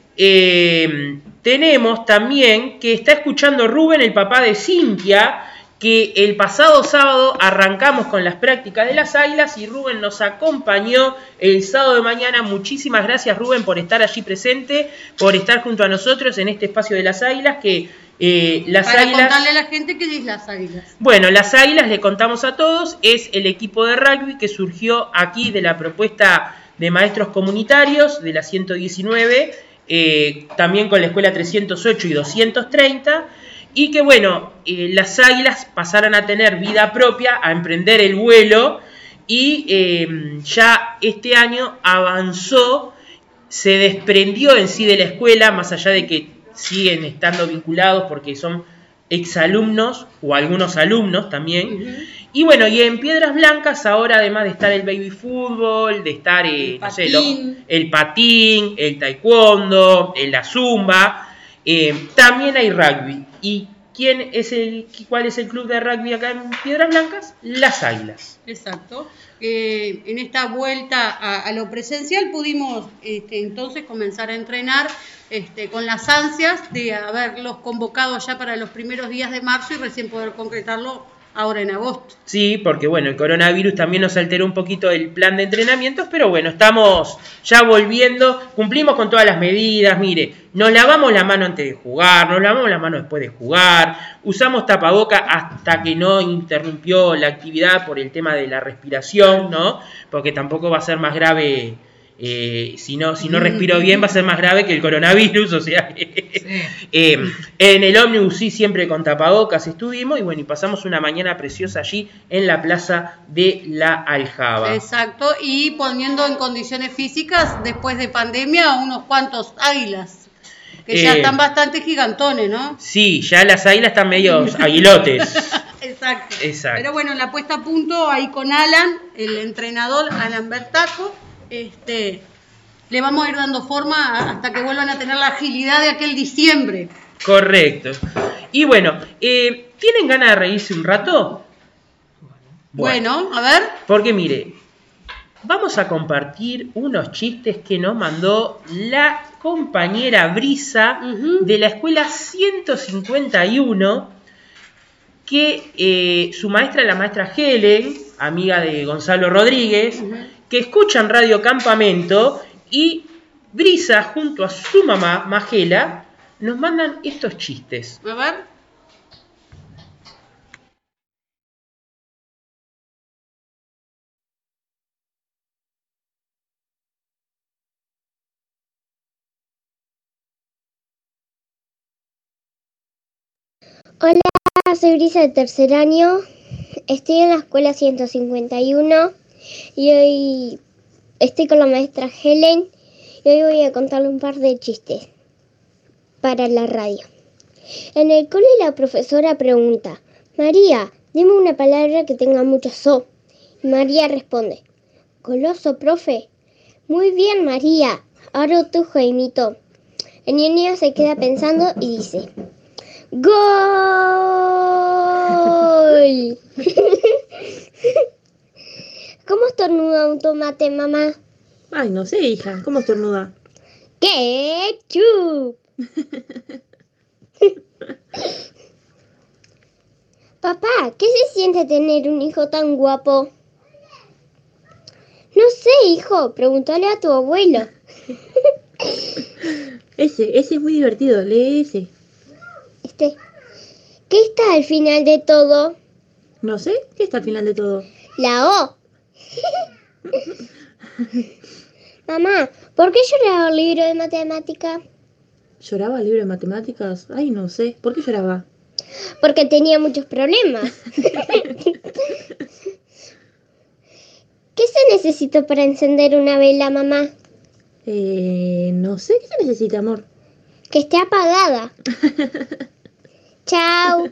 Speaker 3: eh, tenemos también que está escuchando Rubén, el papá de Cintia, que el pasado sábado arrancamos con las prácticas de las águilas y Rubén nos acompañó el sábado de mañana. Muchísimas gracias, Rubén, por estar allí presente, por estar junto a nosotros en este espacio de las águilas, que eh, las
Speaker 4: Para
Speaker 3: águilas...
Speaker 4: contarle a la gente qué es las águilas.
Speaker 3: Bueno, las águilas, le contamos a todos, es el equipo de rugby que surgió aquí de la propuesta de maestros comunitarios de la ciento diecinueve, eh, también con la escuela trescientos ocho y doscientos treinta, y que bueno, eh, las águilas pasaron a tener vida propia, a emprender el vuelo, y eh, ya este año avanzó, se desprendió en sí de la escuela, más allá de que siguen estando vinculados porque son exalumnos o algunos alumnos también. Uh-huh. Y bueno, y en Piedras Blancas ahora, además de estar el baby fútbol, de estar eh, el, no sé, lo, el patín, el taekwondo, el, la zumba, eh, también hay rugby. ¿Y quién es el, cuál es el club de rugby acá en Piedras Blancas? Las Águilas.
Speaker 4: Exacto. Eh, en esta vuelta a, a lo presencial pudimos este, entonces comenzar a entrenar este, con las ansias de haberlos convocado ya para los primeros días de marzo y recién poder concretarlo ahora en agosto.
Speaker 3: Sí, porque bueno, el coronavirus también nos alteró un poquito el plan de entrenamientos, pero bueno, estamos ya volviendo, cumplimos con todas las medidas, mire, nos lavamos la mano antes de jugar, nos lavamos la mano después de jugar, usamos tapaboca hasta que no interrumpió la actividad por el tema de la respiración, ¿no? Porque tampoco va a ser más grave, eh, si no, si no respiro bien va a ser más grave que el coronavirus, o sea, sí. eh, en el ómnibus sí, siempre con tapabocas estuvimos y bueno, y pasamos una mañana preciosa allí en la plaza de la Aljaba.
Speaker 4: Exacto, y poniendo en condiciones físicas después de pandemia a unos cuantos águilas, que ya eh, están bastante gigantones, ¿no?
Speaker 3: Sí, ya las águilas están medios aguilotes.
Speaker 4: Exacto.
Speaker 3: Exacto.
Speaker 4: Pero bueno, la puesta a punto ahí con Alan, el entrenador, Alan Bertaco, este, le vamos a ir dando forma hasta que vuelvan a tener la agilidad de aquel diciembre.
Speaker 3: Correcto. Y bueno, eh, ¿tienen ganas de reírse un rato?
Speaker 4: Bueno, bueno, a ver.
Speaker 3: Porque mire, vamos a compartir unos chistes que nos mandó la compañera Brisa uh-huh. de la escuela ciento cincuenta y uno, que eh, su maestra, la maestra Helen, amiga de Gonzalo Rodríguez, uh-huh. que escuchan Radio Campamento, y Brisa junto a su mamá, Magela, nos mandan estos chistes.
Speaker 4: A ver.
Speaker 17: Hola, soy Brisa de tercer año, estoy en la escuela ciento cincuenta y uno y hoy estoy con la maestra Helen y hoy voy a contarle un par de chistes para la radio. En el cole la profesora pregunta: María, dime una palabra que tenga mucho so. Y María responde: Goloso, profe. Muy bien, María. Ahora tú, Jaimito. El niño se queda pensando y dice: ¡Gol! ¿Cómo estornuda un tomate, mamá?
Speaker 18: Ay, no sé, hija. ¿Cómo estornuda?
Speaker 17: ¡Ketchup! Papá, ¿qué se siente tener un hijo tan guapo? No sé, hijo. Pregúntale a tu abuelo.
Speaker 18: Ese, ese es muy divertido. Lee ese.
Speaker 17: Este. ¿Qué está al final de todo?
Speaker 18: No sé. ¿Qué está al final de todo?
Speaker 17: La O. Mamá, ¿por qué lloraba el libro de matemática?
Speaker 18: ¿Lloraba el libro de matemáticas? Ay, no sé. ¿Por qué lloraba?
Speaker 17: Porque tenía muchos problemas. ¿Qué se necesita para encender una vela, mamá?
Speaker 18: Eh, no sé. ¿Qué se necesita, amor?
Speaker 17: Que esté apagada. Chao.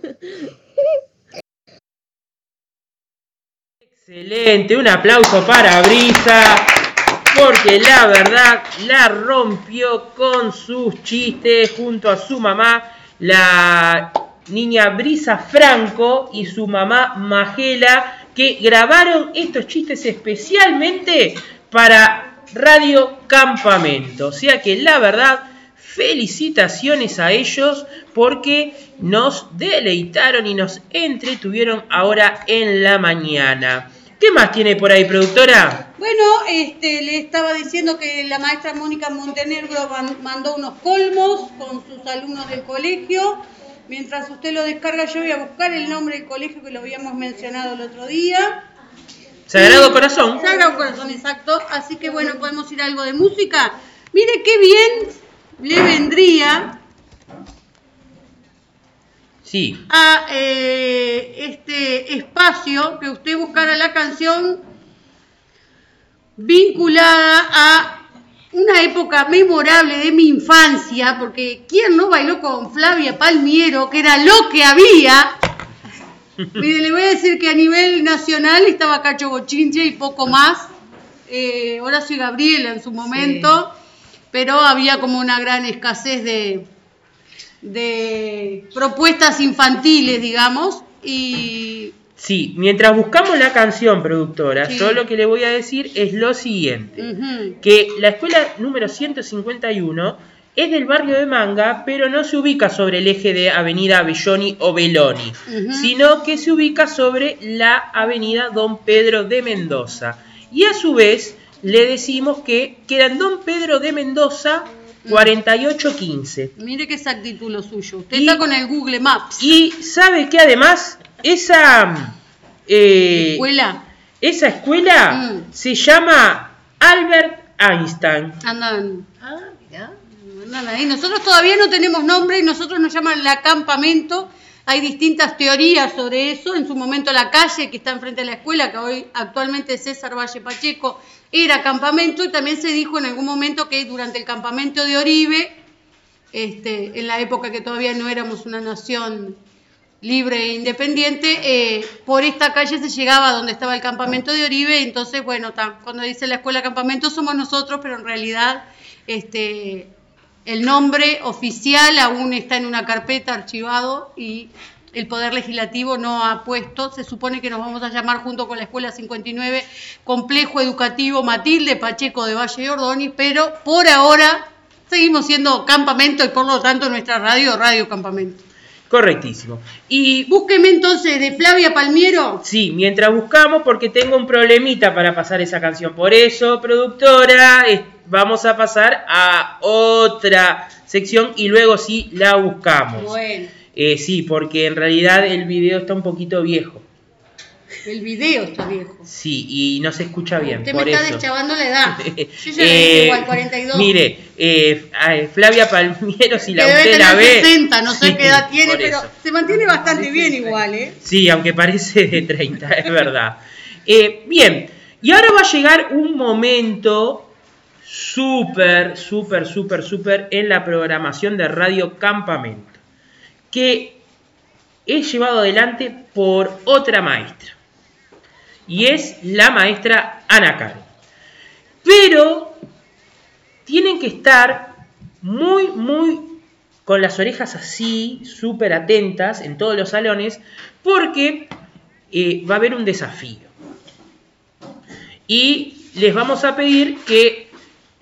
Speaker 3: Excelente, un aplauso para Brisa, porque la verdad la rompió con sus chistes junto a su mamá, la niña Brisa Franco y su mamá Magela, que grabaron estos chistes especialmente para Radio Campamento. O sea que la verdad, felicitaciones a ellos porque nos deleitaron y nos entretuvieron ahora en la mañana. ¿Qué más tiene por ahí, productora?
Speaker 4: Bueno, este, le estaba diciendo que la maestra Mónica Montenegro mandó unos colmos con sus alumnos del colegio. Mientras usted lo descarga, yo voy a buscar el nombre del colegio que lo habíamos mencionado el otro día.
Speaker 3: Sagrado Corazón.
Speaker 4: Sagrado Corazón, exacto. Así que bueno, podemos ir a algo de música. Mire qué bien le vendría
Speaker 3: sí.
Speaker 4: a eh, este espacio que usted buscara la canción vinculada a una época memorable de mi infancia, porque ¿quién no bailó con Flavia Palmiero, que era lo que había? Mire, le voy a decir que a nivel nacional estaba Cacho Bochinche y poco más, eh, Horacio y Gabriela en su momento, sí. Pero había como una gran escasez de, de propuestas infantiles, digamos, y...
Speaker 3: Sí, mientras buscamos la canción, productora,
Speaker 4: sí.
Speaker 3: Yo lo que le voy a decir es lo siguiente,
Speaker 4: uh-huh.
Speaker 3: que la escuela número ciento cincuenta y uno es del barrio de Manga, pero no se ubica sobre el eje de Avenida Belloni o Beloni, uh-huh. sino que se ubica sobre la Avenida Don Pedro de Mendoza. Y a su vez le decimos que queda en Don Pedro de Mendoza cuarenta y ocho quince.
Speaker 4: Mire qué exactitud lo suyo, usted y, está con el Google Maps.
Speaker 3: Y sabe que además esa eh,
Speaker 4: escuela,
Speaker 3: esa escuela mm. se llama Albert Einstein.
Speaker 4: Andan. Ah, mirá. Andan ahí. Nosotros todavía no tenemos nombre y nosotros nos llaman el acampamento. Hay distintas teorías sobre eso. En su momento la calle que está enfrente de la escuela, que hoy actualmente es César Valle Pacheco, era campamento, y también se dijo en algún momento que durante el campamento de Oribe, este, en la época que todavía no éramos una nación libre e independiente, eh, por esta calle se llegaba a donde estaba el campamento de Oribe. Entonces, bueno, ta, cuando dice la escuela campamento somos nosotros, pero en realidad este, el nombre oficial aún está en una carpeta archivado y el Poder Legislativo no ha puesto. Se supone que nos vamos a llamar junto con la Escuela cincuenta y nueve Complejo Educativo Matilde Pacheco de Valle de Ordóñez, pero por ahora seguimos siendo campamento y por lo tanto nuestra radio, Radio Campamento.
Speaker 3: Correctísimo. Y
Speaker 4: búsqueme entonces de Flavia Palmiero.
Speaker 3: Sí, mientras buscamos, porque tengo un problemita para pasar esa canción. Por eso, productora, vamos a pasar a otra sección y luego sí la buscamos.
Speaker 4: Bueno.
Speaker 3: Eh, sí, porque en realidad el video está un poquito viejo.
Speaker 4: El video está viejo.
Speaker 3: Sí, y no se escucha bien.
Speaker 4: Usted
Speaker 3: por
Speaker 4: me está
Speaker 3: eso.
Speaker 4: deschavando la edad. Yo ya
Speaker 3: eh,
Speaker 4: le dije igual, cuarenta y dos.
Speaker 3: Mire, eh, Flavia Palmiero, si la
Speaker 4: que
Speaker 3: usted
Speaker 4: debe
Speaker 3: la
Speaker 4: tener
Speaker 3: ve.
Speaker 4: sesenta, no sé
Speaker 3: sí,
Speaker 4: qué edad tiene, pero
Speaker 3: eso.
Speaker 4: Se mantiene bastante bien igual, ¿eh?
Speaker 3: Sí, aunque parece de treinta, es verdad. Eh, bien, y ahora va a llegar un momento súper, súper, súper, súper en la programación de Radio Campamento, que es llevado adelante por otra maestra. Y es la maestra Ana Karen. Pero tienen que estar muy, muy con las orejas así, súper atentas en todos los salones, porque eh, va a haber un desafío. Y les vamos a pedir que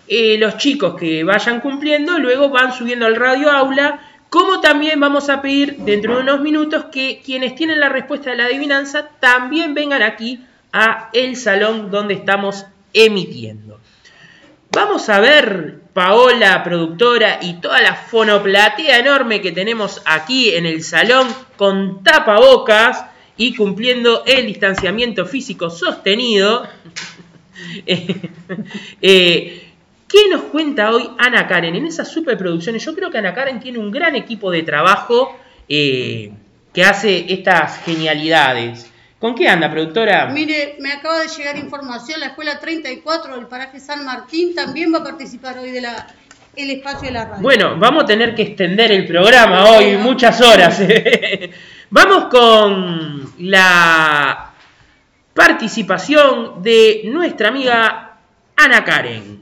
Speaker 3: eh, los chicos que vayan cumpliendo luego van subiendo al radio aula, como también vamos a pedir dentro de unos minutos que quienes tienen la respuesta de la adivinanza también vengan aquí a el salón donde estamos emitiendo. Vamos a ver, Paola, productora, y toda la fonoplatea enorme que tenemos aquí en el salón con tapabocas y cumpliendo el distanciamiento físico sostenido. eh, eh, ¿Qué nos cuenta hoy Ana Karen en esas superproducciones? Yo creo que Ana Karen tiene un gran equipo de trabajo eh, que hace estas genialidades. ¿Con qué anda, productora?
Speaker 4: Mire, me acaba de llegar información, la Escuela treinta y cuatro del paraje San Martín también va a participar hoy de la el espacio de la radio.
Speaker 3: Bueno, vamos a tener que extender el programa hoy muchas horas. Vamos con la participación de nuestra amiga Ana Karen.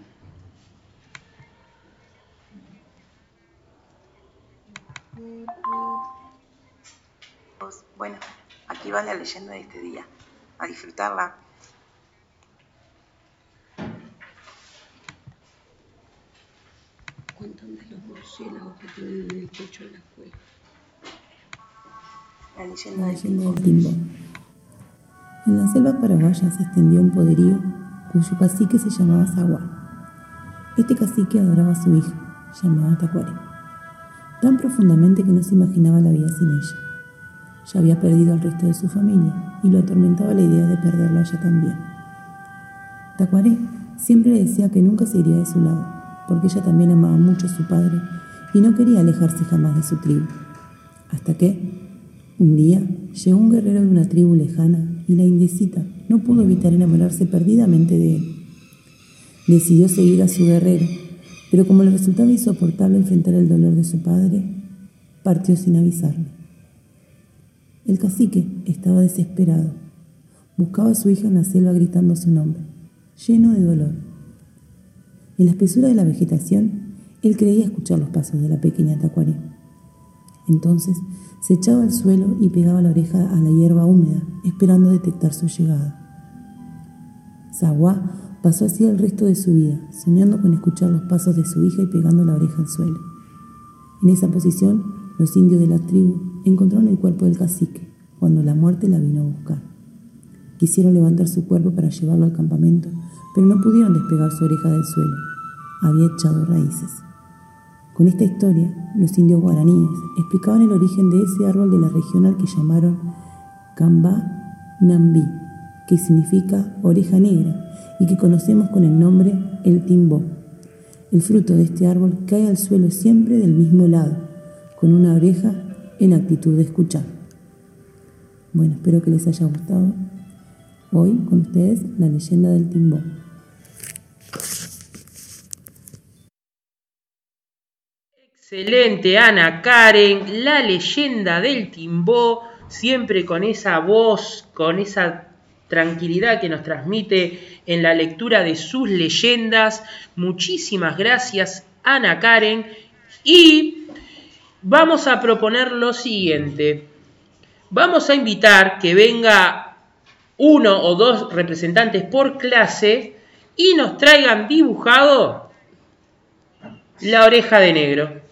Speaker 19: Bueno, aquí va la leyenda de este día. A disfrutarla.
Speaker 6: Cuentan de los murciélagos que tienen en el techo de la escuela.
Speaker 19: La leyenda,
Speaker 20: la leyenda del Timbo. En la selva paraguaya se extendió un poderío cuyo cacique se llamaba Zaguá. Este cacique adoraba a su hija, llamada Tacuare, tan profundamente que no se imaginaba la vida sin ella. Ya había perdido al resto de su familia y lo atormentaba la idea de perderla a ella también. Tacuaré siempre le decía que nunca se iría de su lado, porque ella también amaba mucho a su padre y no quería alejarse jamás de su tribu. Hasta que, un día, llegó un guerrero de una tribu lejana y la indecita no pudo evitar enamorarse perdidamente de él. Decidió seguir a su guerrero, pero como le resultaba insoportable enfrentar el dolor de su padre, partió sin avisarle. El cacique estaba desesperado. Buscaba a su hija en la selva gritando su nombre, lleno de dolor. En la espesura de la vegetación, él creía escuchar los pasos de la pequeña Tacuaré. Entonces se echaba al suelo y pegaba la oreja a la hierba húmeda, esperando detectar su llegada. Zaguá pasó así el resto de su vida, soñando con escuchar los pasos de su hija y pegando la oreja al suelo. En esa posición, los indios de la tribu encontraron el cuerpo del cacique cuando la muerte la vino a buscar. Quisieron levantar su cuerpo para llevarlo al campamento, pero no pudieron despegar su oreja del suelo. Había echado raíces. Con esta historia, los indios guaraníes explicaban el origen de ese árbol de la región al que llamaron Cambá Nambí, que significa oreja negra y que conocemos con el nombre el timbó. El fruto de este árbol cae al suelo siempre del mismo lado, con una oreja en actitud de escuchar. Bueno, espero que les haya gustado. Hoy con ustedes la leyenda del timbó.
Speaker 3: Excelente, Ana Karen, la leyenda del timbó, siempre con esa voz, con esa tranquilidad que nos transmite en la lectura de sus leyendas. Muchísimas gracias, Ana Karen. Y vamos a proponer lo siguiente. Vamos a invitar que venga uno o dos representantes por clase y nos traigan dibujado la oreja de negro.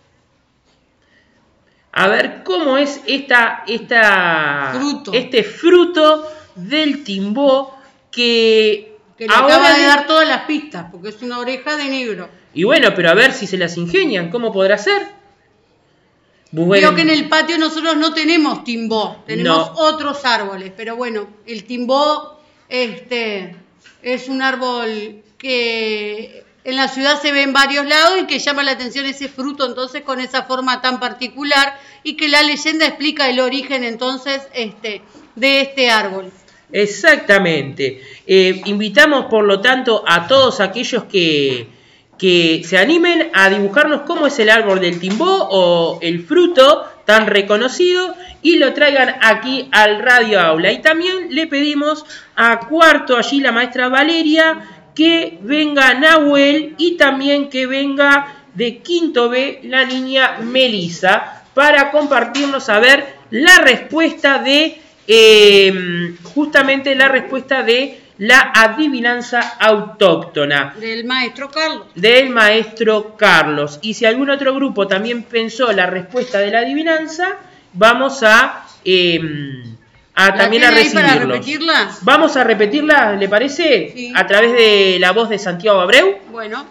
Speaker 3: A ver cómo es esta, esta,
Speaker 4: fruto.
Speaker 3: este fruto del timbó que,
Speaker 4: que le acaba de dar todas las pistas, porque es una oreja de negro.
Speaker 3: Y bueno, pero a ver si se las ingenian, ¿cómo podrá ser?
Speaker 4: Bueno. Creo que en el patio nosotros no tenemos timbó, tenemos
Speaker 3: no.
Speaker 4: otros árboles, pero bueno, el timbó este, es un árbol que en la ciudad se ve en varios lados y que llama la atención ese fruto entonces con esa forma tan particular y que la leyenda explica el origen entonces este, de este árbol.
Speaker 3: Exactamente. Eh, invitamos por lo tanto a todos aquellos que, que se animen a dibujarnos cómo es el árbol del timbó o el fruto tan reconocido y lo traigan aquí al Radio Aula. Y también le pedimos a cuarto, allí la maestra Valeria, que venga Nahuel y también que venga de quinto B la niña Melisa para compartirnos a ver la respuesta de, eh, justamente la respuesta de la adivinanza autóctona
Speaker 4: Del maestro Carlos.
Speaker 3: del maestro Carlos. Y si algún otro grupo también pensó la respuesta de la adivinanza, vamos a, eh, a
Speaker 4: ¿La
Speaker 3: también a
Speaker 4: tiene ahí para
Speaker 3: recibirlos.
Speaker 4: repetirla?
Speaker 3: Vamos a repetirla, ¿le parece?
Speaker 4: Sí.
Speaker 3: A través de la voz de Santiago Abreu.
Speaker 4: Bueno.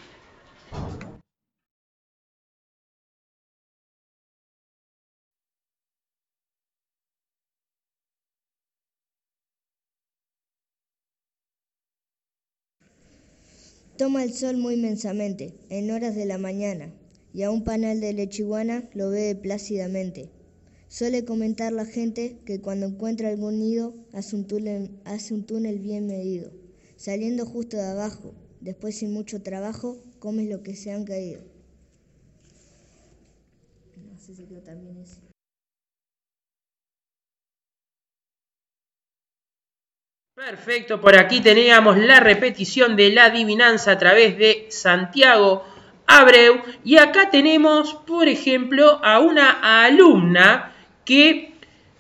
Speaker 11: Toma el sol muy inmensamente, en horas de la mañana, y a un panal de leche iguana lo bebe plácidamente. Suele comentar la gente que cuando encuentra algún nido hace un túnel, hace un túnel bien medido. Saliendo justo de abajo, después sin mucho trabajo, comes lo que se han caído. No sé si quedó también ese.
Speaker 3: Perfecto, por aquí teníamos la repetición de la adivinanza a través de Santiago Abreu. Y acá tenemos, por ejemplo, a una alumna que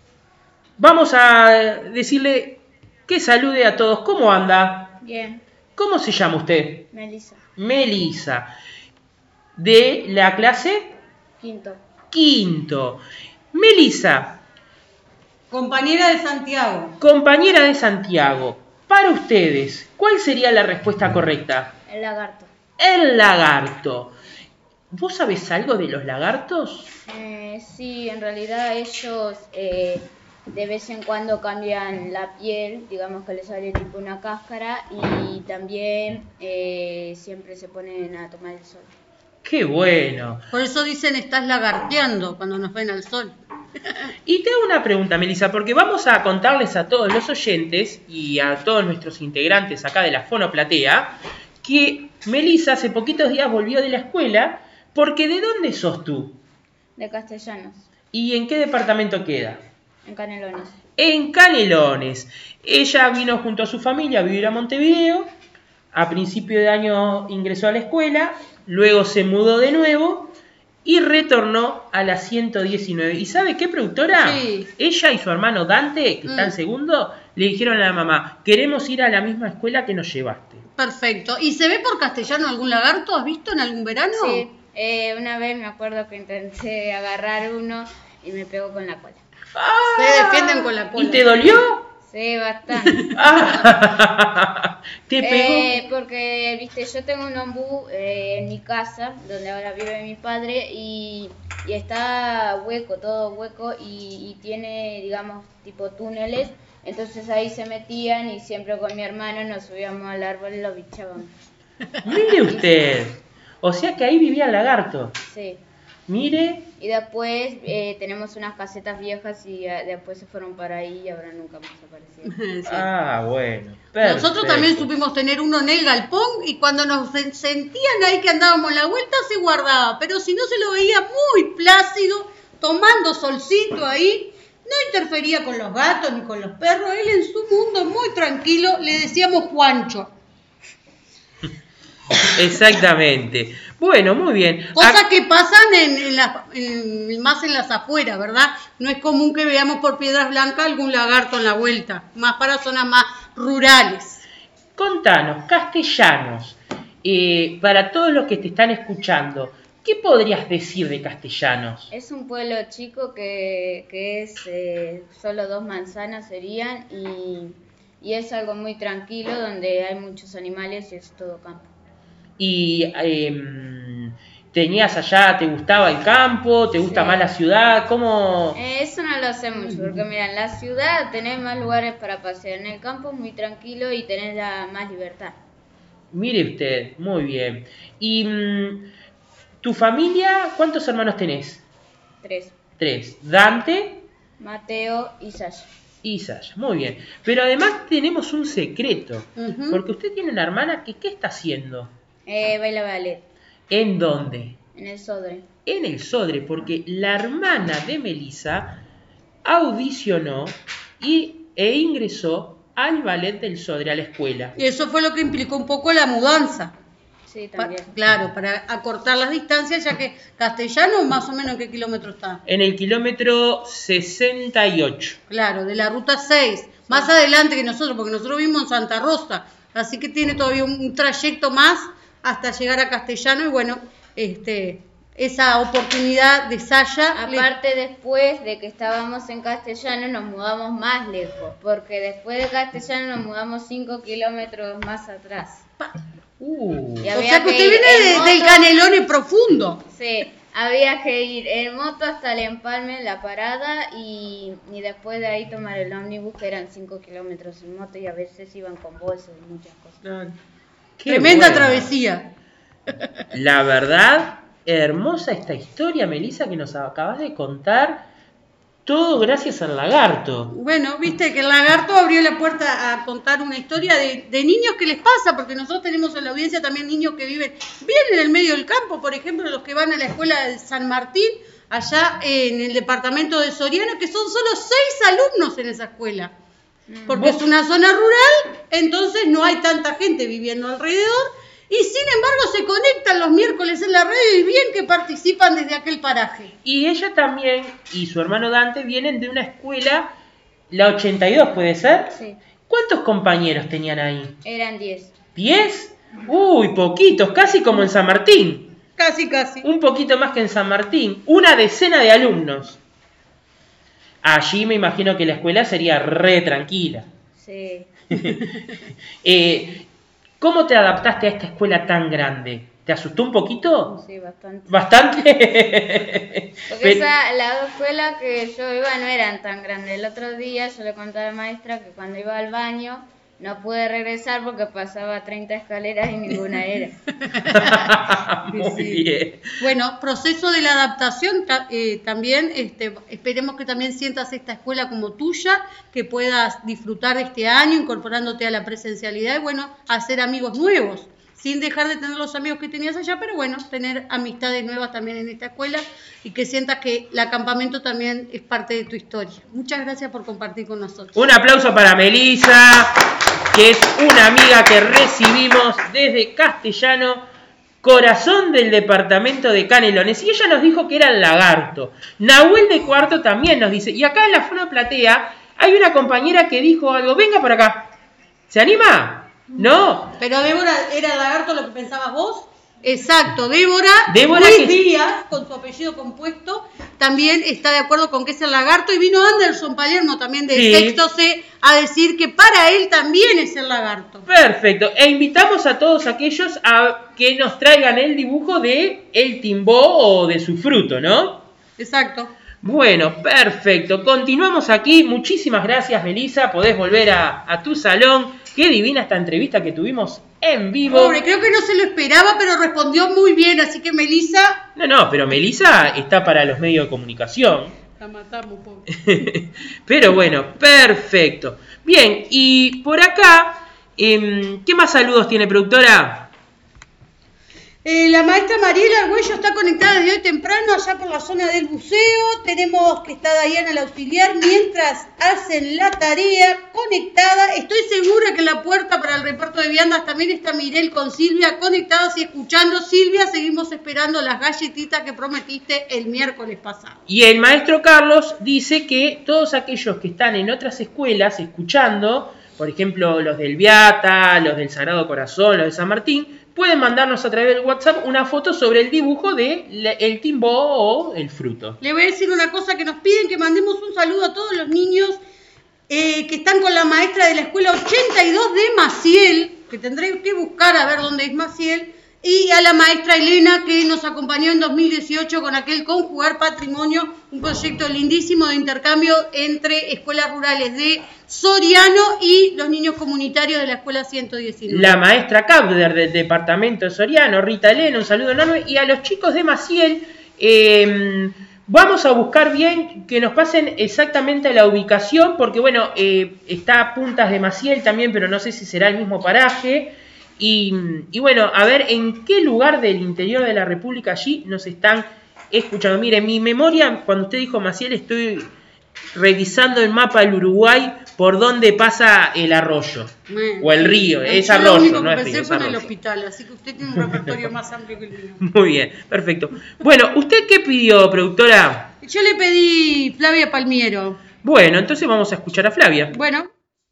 Speaker 3: vamos a decirle que salude a todos. ¿Cómo anda?
Speaker 21: Bien.
Speaker 3: ¿Cómo se llama usted?
Speaker 21: Melissa.
Speaker 3: Melissa. ¿De la clase?
Speaker 21: Quinto.
Speaker 3: Quinto. Melissa.
Speaker 4: Compañera de Santiago.
Speaker 3: Compañera de Santiago. Para ustedes, ¿cuál sería la respuesta correcta?
Speaker 21: El lagarto.
Speaker 3: El lagarto. ¿Vos sabés algo de los lagartos?
Speaker 21: Eh, sí, en realidad ellos eh, de vez en cuando cambian la piel, digamos que les sale tipo una cáscara y también eh, siempre se ponen a tomar el sol.
Speaker 3: ¡Qué bueno!
Speaker 4: Por eso dicen estás lagarteando cuando nos ven al sol.
Speaker 3: Y te hago una pregunta, Melissa, porque vamos a contarles a todos los oyentes y a todos nuestros integrantes acá de la Fonoplatea que Melissa hace poquitos días volvió de la escuela, porque ¿de dónde sos tú?
Speaker 21: De Castellanos.
Speaker 3: ¿Y en qué departamento queda?
Speaker 21: En Canelones.
Speaker 3: En Canelones. Ella vino junto a su familia a vivir a Montevideo, a principio de año ingresó a la escuela, luego se mudó de nuevo y retornó a la ciento diecinueve. ¿Y sabe qué, productora?
Speaker 4: Sí.
Speaker 3: Ella y su hermano Dante, que está en
Speaker 4: Mm.
Speaker 3: segundo, le dijeron a la mamá, queremos ir a la misma escuela que nos llevaste.
Speaker 4: Perfecto. ¿Y se ve por Castellano algún lagarto? ¿Has visto en algún verano?
Speaker 21: Sí, eh, una vez me acuerdo que intenté agarrar uno y me pegó con la cola.
Speaker 4: Se defienden con la cola.
Speaker 3: ¿Y te dolió?
Speaker 21: Sí, bastante.
Speaker 3: ¿Te pegó?
Speaker 21: Eh, porque, viste, yo tengo un ombú eh, en mi casa, donde ahora vive mi padre, y, y está hueco, todo hueco, y, y tiene, digamos, tipo túneles. Entonces ahí se metían y siempre con mi hermano nos subíamos al árbol y lo bichábamos.
Speaker 3: Mire usted. O sea que ahí vivía el lagarto.
Speaker 21: Sí.
Speaker 3: Mire.
Speaker 21: Y después eh, tenemos unas casetas viejas y eh, después se fueron para ahí y ahora nunca más aparecieron.
Speaker 4: Sí.
Speaker 3: Ah, bueno.
Speaker 4: Nosotros
Speaker 3: perfecto.
Speaker 4: también supimos tener uno en el galpón y cuando nos sen- sentían ahí que andábamos la vuelta se guardaba, pero si no se lo veía muy plácido, tomando solcito ahí, no interfería con los gatos ni con los perros, él en su mundo muy tranquilo, le decíamos Juancho.
Speaker 3: Exactamente. Bueno, muy bien.
Speaker 4: Cosas
Speaker 3: Ac-
Speaker 4: que pasan en, en las- en- más en las afueras, ¿verdad? No es común que veamos por Piedras Blancas algún lagarto en la vuelta, más para zonas más rurales.
Speaker 3: Contanos, Castellanos, eh, para todos los que te están escuchando, ¿qué podrías decir de Castellanos?
Speaker 21: Es un pueblo chico que, que es eh, solo dos manzanas serían y, y es algo muy tranquilo donde hay muchos animales y es todo campo.
Speaker 3: Y eh, tenías allá, ¿te gustaba el campo? ¿Te gusta
Speaker 21: Sí.
Speaker 3: más la ciudad? ¿Cómo?
Speaker 21: Eh, eso no lo sé mucho porque mira, en la ciudad tenés más lugares para pasear, en el campo es muy tranquilo y tenés la más libertad.
Speaker 3: Mire usted, muy bien. ¿Y mm, tu familia, cuántos hermanos tenés?
Speaker 21: Tres,
Speaker 3: Tres. Dante
Speaker 21: Mateo y Sasha.
Speaker 3: y Sasha. Muy bien. Pero además tenemos un secreto.
Speaker 21: Ujú.
Speaker 3: Porque usted tiene una hermana que ¿qué está haciendo?
Speaker 21: Eh, baila ballet
Speaker 3: ¿En dónde?
Speaker 21: en el Sodre.
Speaker 3: En el Sodre, porque la hermana de Melissa audicionó y, e ingresó al ballet del Sodre, a la escuela.
Speaker 4: Y eso fue lo que implicó un poco la mudanza.
Speaker 21: Sí,
Speaker 4: Pa-
Speaker 21: también.
Speaker 4: claro, para acortar las distancias, ya que Castellano más o menos en qué kilómetro está.
Speaker 3: En el kilómetro sesenta y ocho.
Speaker 4: Claro, de la ruta seis. más adelante que nosotros, porque nosotros vivimos en Santa Rosa, así que tiene todavía un, un trayecto más hasta llegar a Castellano y bueno, este, esa oportunidad de Saya.
Speaker 21: Aparte le... después de que estábamos en Castellano nos mudamos más lejos, porque después de Castellano nos mudamos cinco kilómetros más atrás.
Speaker 4: Uh,
Speaker 21: y
Speaker 4: o sea que usted viene de, moto, del Canelone profundo.
Speaker 21: Sí, había que ir en moto hasta el Empalme, la parada, y, y después de ahí tomar el ómnibus, que eran cinco kilómetros en moto, y a veces iban con bolsas y muchas cosas.
Speaker 4: Tremenda bueno. travesía.
Speaker 3: La verdad, hermosa esta historia, Melissa, que nos acabas de contar. Todo gracias al lagarto.
Speaker 4: Bueno, viste que el lagarto abrió la puerta a contar una historia de, de niños que les pasa, porque nosotros tenemos en la audiencia también niños que viven bien en el medio del campo, por ejemplo, los que van a la escuela de San Martín, allá en el departamento de Soriano, que son solo seis alumnos en esa escuela, porque es una zona rural, entonces no hay tanta gente viviendo alrededor, y sin embargo se conectan los miércoles en la radio y bien que participan desde aquel paraje.
Speaker 3: Y ella también y su hermano Dante vienen de una escuela, la ochenta y dos, ¿puede ser?
Speaker 21: Sí.
Speaker 3: ¿Cuántos compañeros tenían ahí?
Speaker 21: Eran diez.
Speaker 3: ¿diez? Uy, poquitos, casi como en San Martín.
Speaker 4: Casi, casi.
Speaker 3: Un poquito más que en San Martín. Una decena de alumnos. Allí me imagino que la escuela sería re tranquila.
Speaker 21: Sí.
Speaker 3: eh... ¿Cómo te adaptaste a esta escuela tan grande? ¿Te asustó un poquito?
Speaker 21: Sí, bastante.
Speaker 3: ¿Bastante?
Speaker 21: Porque Pero... esa, las escuelas que yo iba no eran tan grandes. El otro día yo le conté a la maestra que cuando iba al baño no pude regresar porque pasaba treinta escaleras y ninguna era.
Speaker 3: Muy
Speaker 4: sí. bien. Bueno, proceso de la adaptación eh, también, este, esperemos que también sientas esta escuela como tuya, que puedas disfrutar de este año incorporándote a la presencialidad y bueno, hacer amigos nuevos, sin dejar de tener los amigos que tenías allá, pero bueno, tener amistades nuevas también en esta escuela y que sientas que el acampamento también es parte de tu historia. Muchas gracias por compartir con nosotros.
Speaker 3: Un aplauso para Melissa, que es una amiga que recibimos desde Castellano, corazón del departamento de Canelones, y ella nos dijo que era el lagarto. Nahuel de Cuarto también nos dice, y acá en la Fono Platea hay una compañera que dijo algo, venga por acá, ¿se anima? No.
Speaker 4: Pero Débora, ¿era lagarto lo que pensabas vos? Exacto, Débora,
Speaker 3: Débora
Speaker 4: Luis
Speaker 3: que...
Speaker 4: Díaz, con su apellido compuesto, también está de acuerdo con que es el lagarto, y vino Anderson Palermo también de sí. Sexto C a decir que para él también es el lagarto.
Speaker 3: Perfecto, e invitamos a todos aquellos a que nos traigan el dibujo de el timbó o de su fruto, ¿no?
Speaker 4: Exacto.
Speaker 3: Bueno, perfecto, continuamos aquí, muchísimas gracias Melissa, podés volver a, a tu salón. Qué divina esta entrevista que tuvimos en vivo.
Speaker 4: Pobre, creo que no se lo esperaba, pero respondió muy bien, así que Melissa...
Speaker 3: No, no, pero Melissa está para los medios de comunicación.
Speaker 4: La matamos, pobre.
Speaker 3: Pero bueno, perfecto. Bien, y por acá, eh, ¿qué más saludos tiene, productora?
Speaker 4: Eh, la maestra Mariela Argüello está conectada desde hoy temprano allá por la zona del buceo. Tenemos que está Diana la auxiliar mientras hacen la tarea conectada. Estoy segura que en la puerta para el reparto de viandas también está Mirel con Silvia conectados y escuchando. Silvia, seguimos esperando las galletitas que prometiste el miércoles pasado.
Speaker 3: Y el maestro Carlos dice que todos aquellos que están en otras escuelas escuchando, por ejemplo los del Beata, los del Sagrado Corazón, los de San Martín, pueden mandarnos a través del WhatsApp una foto sobre el dibujo de el timbó o el fruto.
Speaker 4: Le voy a decir una cosa, que nos piden que mandemos un saludo a todos los niños eh, que están con la maestra de la escuela ochenta y dos de Maciel, que tendré que buscar a ver dónde es Maciel, y a la maestra Elena, que nos acompañó en dos mil dieciocho con aquel Conjugar Patrimonio, un proyecto lindísimo de intercambio entre escuelas rurales de Soriano y los niños comunitarios de la escuela ciento diecinueve.
Speaker 3: La maestra Cauder del departamento de Soriano, Rita Elena, un saludo enorme, y a los chicos de Maciel, eh, vamos a buscar bien que nos pasen exactamente la ubicación, porque bueno, eh, está a Puntas de Maciel también, pero no sé si será el mismo paraje. Y, y bueno, a ver en qué lugar del interior de la República allí nos están escuchando. Mire, mi memoria, cuando usted dijo Maciel, estoy revisando el mapa del Uruguay por dónde pasa el arroyo.
Speaker 4: Bueno,
Speaker 3: o el río,
Speaker 4: el
Speaker 3: es arroyo,
Speaker 4: lo único
Speaker 3: no
Speaker 4: que
Speaker 3: es
Speaker 4: pensé
Speaker 3: río, es
Speaker 4: fue en
Speaker 3: arroyo.
Speaker 4: el hospital, así que usted tiene un repertorio más amplio que el mío.
Speaker 3: Muy bien, perfecto. Bueno, ¿usted qué pidió, productora?
Speaker 4: Yo le pedí Flavia Palmiero.
Speaker 3: Bueno, entonces vamos a escuchar a Flavia.
Speaker 4: Bueno.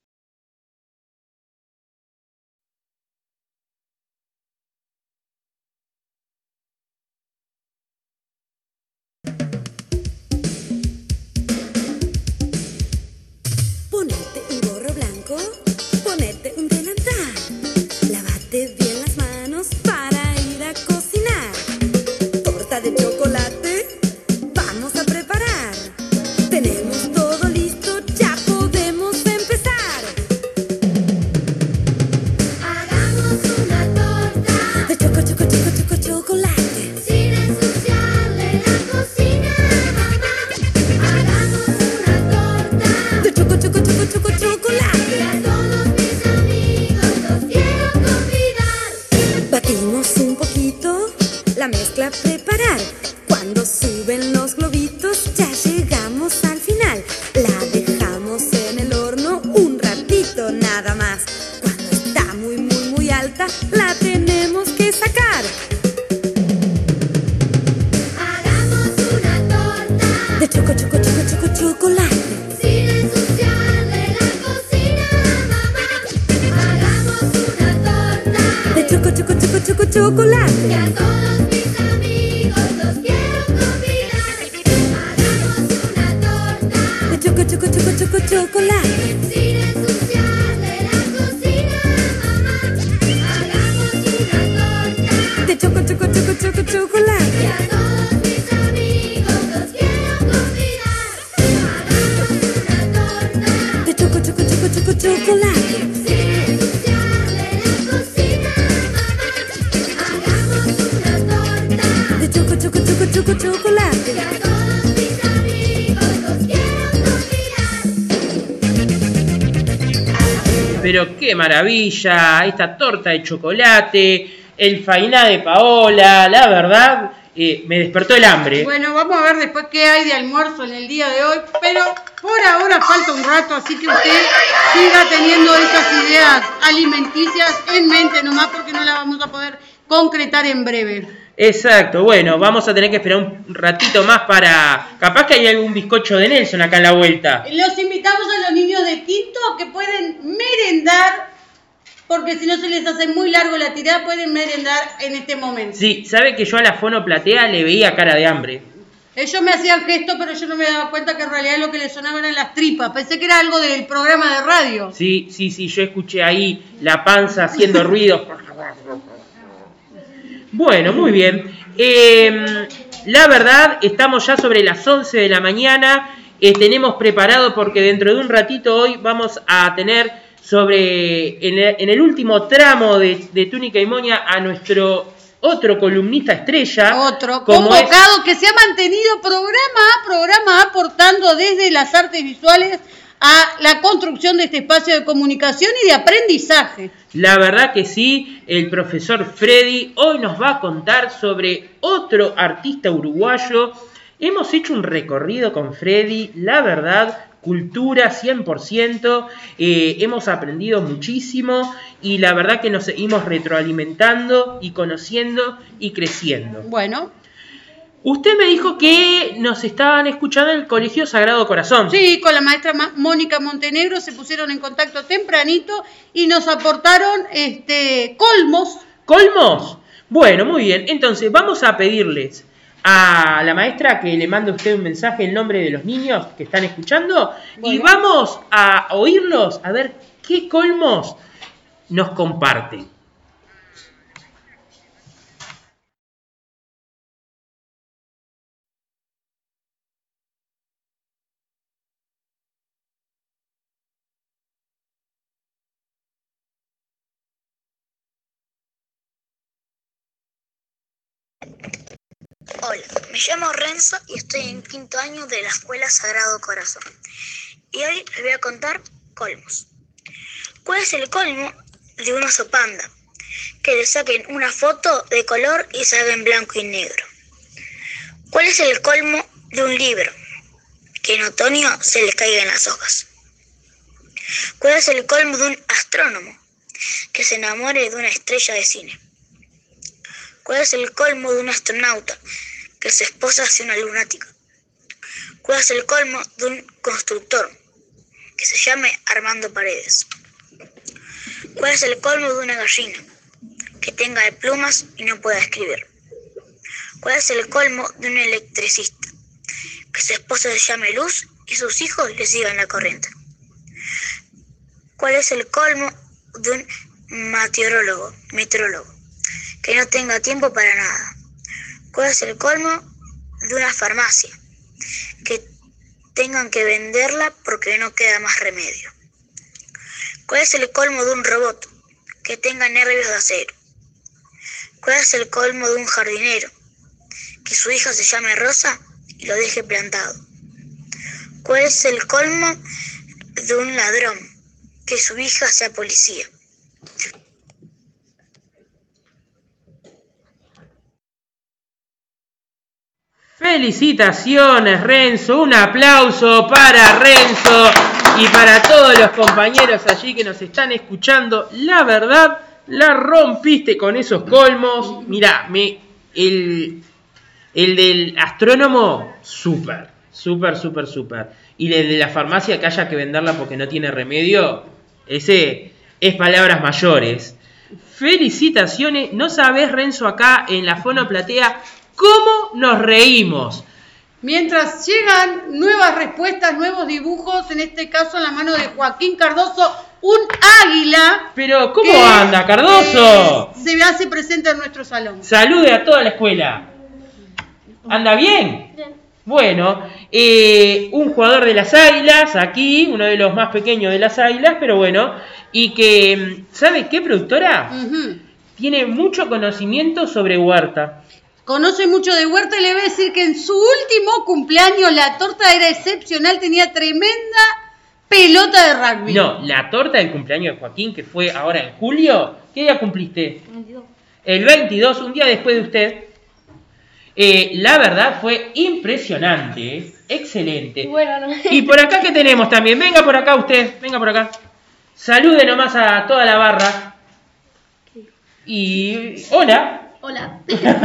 Speaker 2: cinco, ponete un delantal. Lávate bien las manos para ir a cocinar. Torta de chocolate, vamos a preparar. Tenemos todo listo, ya podemos empezar.
Speaker 10: Hagamos una torta
Speaker 2: De choco, choco, choco, choco, chocolate.
Speaker 10: sin ensuciarle la cocina a mamá. Hagamos una torta
Speaker 2: De choco, choco, choco, choco, chocolate.
Speaker 10: y a todos mis amigos los quiero convidar.
Speaker 2: Batimos un poquito, la mezcla a preparar. Cuando suben los globitos, ya llegamos al final. La dejamos en el horno un ratito nada más. Cuando está muy, muy, muy alta, la tenemos que sacar.
Speaker 10: Hagamos una torta
Speaker 2: De choco, choco, choco, choco, chocolate.
Speaker 10: sin ensuciarle la cocina a mamá. Hagamos una torta
Speaker 2: De choco, choco, choco, choco, chocolate.
Speaker 10: y a todos mis amigos los quiero convidar. Hagamos una torta
Speaker 2: De choco, choco, choco, choco, chocolate.
Speaker 10: sin ensuciarle la cocina a mamá. Hagamos una torta
Speaker 2: De choco, choco, choco, choco,
Speaker 10: y
Speaker 2: chocolate.
Speaker 10: a todos mis amigos los quiero convidar. Hagamos una torta
Speaker 2: De choco, choco, choco, choco, chocolate.
Speaker 10: sin ensuciarle la cocina a mamá. Hagamos una torta
Speaker 2: De choco, choco, choco, choco, chocolate.
Speaker 10: y a todos mis amigos los quiero convidar.
Speaker 3: Pero qué maravilla, esta torta de chocolate, el fainá de Paola, la verdad, eh, me despertó el hambre.
Speaker 4: Bueno, vamos a ver después qué hay de almuerzo en el día de hoy, pero por ahora falta un rato, así que usted siga teniendo esas ideas alimenticias en mente nomás, porque no las vamos a poder concretar en breve.
Speaker 3: Exacto, bueno, vamos a tener que esperar un ratito más para... Capaz que hay algún bizcocho de Nelson acá en la vuelta.
Speaker 4: Los invitamos a los niños de quinto que pueden merendar, porque si no se les hace muy largo la tirada, pueden merendar en este momento.
Speaker 3: Sí, sabe que yo a la Fono Platea le veía cara de hambre.
Speaker 4: Ellos me hacían gestos, pero yo no me daba cuenta que en realidad lo que les sonaba eran las tripas. Pensé que era algo del programa de radio.
Speaker 3: Sí, sí, sí, yo escuché ahí la panza haciendo ruido. Bueno, muy bien. Eh, la verdad, estamos ya sobre las once de la mañana. Eh, tenemos preparado, porque dentro de un ratito hoy vamos a tener sobre, en el, en el último tramo de, de Túnica y Moña, a nuestro otro columnista estrella.
Speaker 4: Otro
Speaker 3: como
Speaker 4: convocado que se ha mantenido programa a programa aportando desde las artes visuales a la construcción de este espacio de comunicación y de aprendizaje.
Speaker 3: La verdad que sí, el profesor Freddy hoy nos va a contar sobre otro artista uruguayo. Hemos hecho un recorrido con Freddy, la verdad, cultura cien por ciento, eh, hemos aprendido muchísimo y la verdad que nos seguimos retroalimentando y conociendo y creciendo.
Speaker 4: Bueno.
Speaker 3: Usted me dijo que nos estaban escuchando en el Colegio Sagrado Corazón.
Speaker 4: Sí, con la maestra Mónica Montenegro se pusieron en contacto tempranito y nos aportaron este colmos.
Speaker 3: ¿Colmos? Bueno, muy bien. Entonces vamos a pedirles a la maestra que le mande a usted un mensaje en nombre de los niños que están escuchando. Bueno. Y vamos a oírlos a ver qué colmos nos comparten.
Speaker 22: Hola, me llamo Renzo y estoy en quinto año de la Escuela Sagrado Corazón. Y hoy les voy a contar colmos. ¿Cuál es el colmo de un oso panda? Que le saquen una foto de color y salga en blanco y negro. ¿Cuál es el colmo de un libro? Que en otoño se le caigan las hojas. ¿Cuál es el colmo de un astrónomo? Que se enamore de una estrella de cine. ¿Cuál es el colmo de un astronauta? Que su esposa sea una lunática. ¿Cuál es el colmo de un constructor? Que se llame Armando Paredes. ¿Cuál es el colmo de una gallina? Que tenga de plumas y no pueda escribir. ¿Cuál es el colmo de un electricista? Que su esposa se llame Luz y sus hijos le sigan la corriente. ¿Cuál es el colmo de un meteorólogo, meteorólogo que no tenga tiempo para nada? ¿Cuál es el colmo de una farmacia que tengan que venderla porque no queda más remedio? ¿Cuál es el colmo de un robot que tenga nervios de acero? ¿Cuál es el colmo de un jardinero que su hija se llame Rosa y lo deje plantado? ¿Cuál es el colmo de un ladrón que su hija sea policía?
Speaker 3: Felicitaciones, Renzo, un aplauso para Renzo y para todos los compañeros allí que nos están escuchando. La verdad, la rompiste con esos colmos. Mirá, me, el, el del astrónomo, súper, súper, súper, súper. Y el de la farmacia que haya que venderla porque no tiene remedio, ese es palabras mayores. Felicitaciones, no sabés, Renzo, acá en la fonoplatea, ¿cómo nos reímos?
Speaker 4: Mientras llegan nuevas respuestas, nuevos dibujos, en este caso en la mano de Joaquín Cardoso, un águila.
Speaker 3: Pero, ¿cómo
Speaker 4: que,
Speaker 3: anda, Cardoso?
Speaker 4: Eh, se hace presente en nuestro salón.
Speaker 3: Salude a toda la escuela. ¿Anda bien?
Speaker 21: Bien.
Speaker 3: Bueno, eh, un jugador de las Águilas, aquí, uno de los más pequeños de las Águilas, pero bueno, y que, ¿sabe qué, productora?
Speaker 4: Uh-huh.
Speaker 3: Tiene mucho conocimiento sobre huerta.
Speaker 4: Conoce mucho de huerta y le voy a decir que en su último cumpleaños la torta era excepcional, tenía tremenda pelota de rugby.
Speaker 3: No, la torta del cumpleaños de Joaquín, que fue ahora en julio, ¿qué día cumpliste?
Speaker 21: veintidós.
Speaker 3: El veintidós, un día después de usted. Eh, la verdad fue impresionante, ¿eh? Excelente.
Speaker 21: Bueno, no.
Speaker 3: Y por acá, ¿qué tenemos también? Venga por acá usted, venga por acá. Salude nomás a toda la barra. Y hola.
Speaker 21: Hola.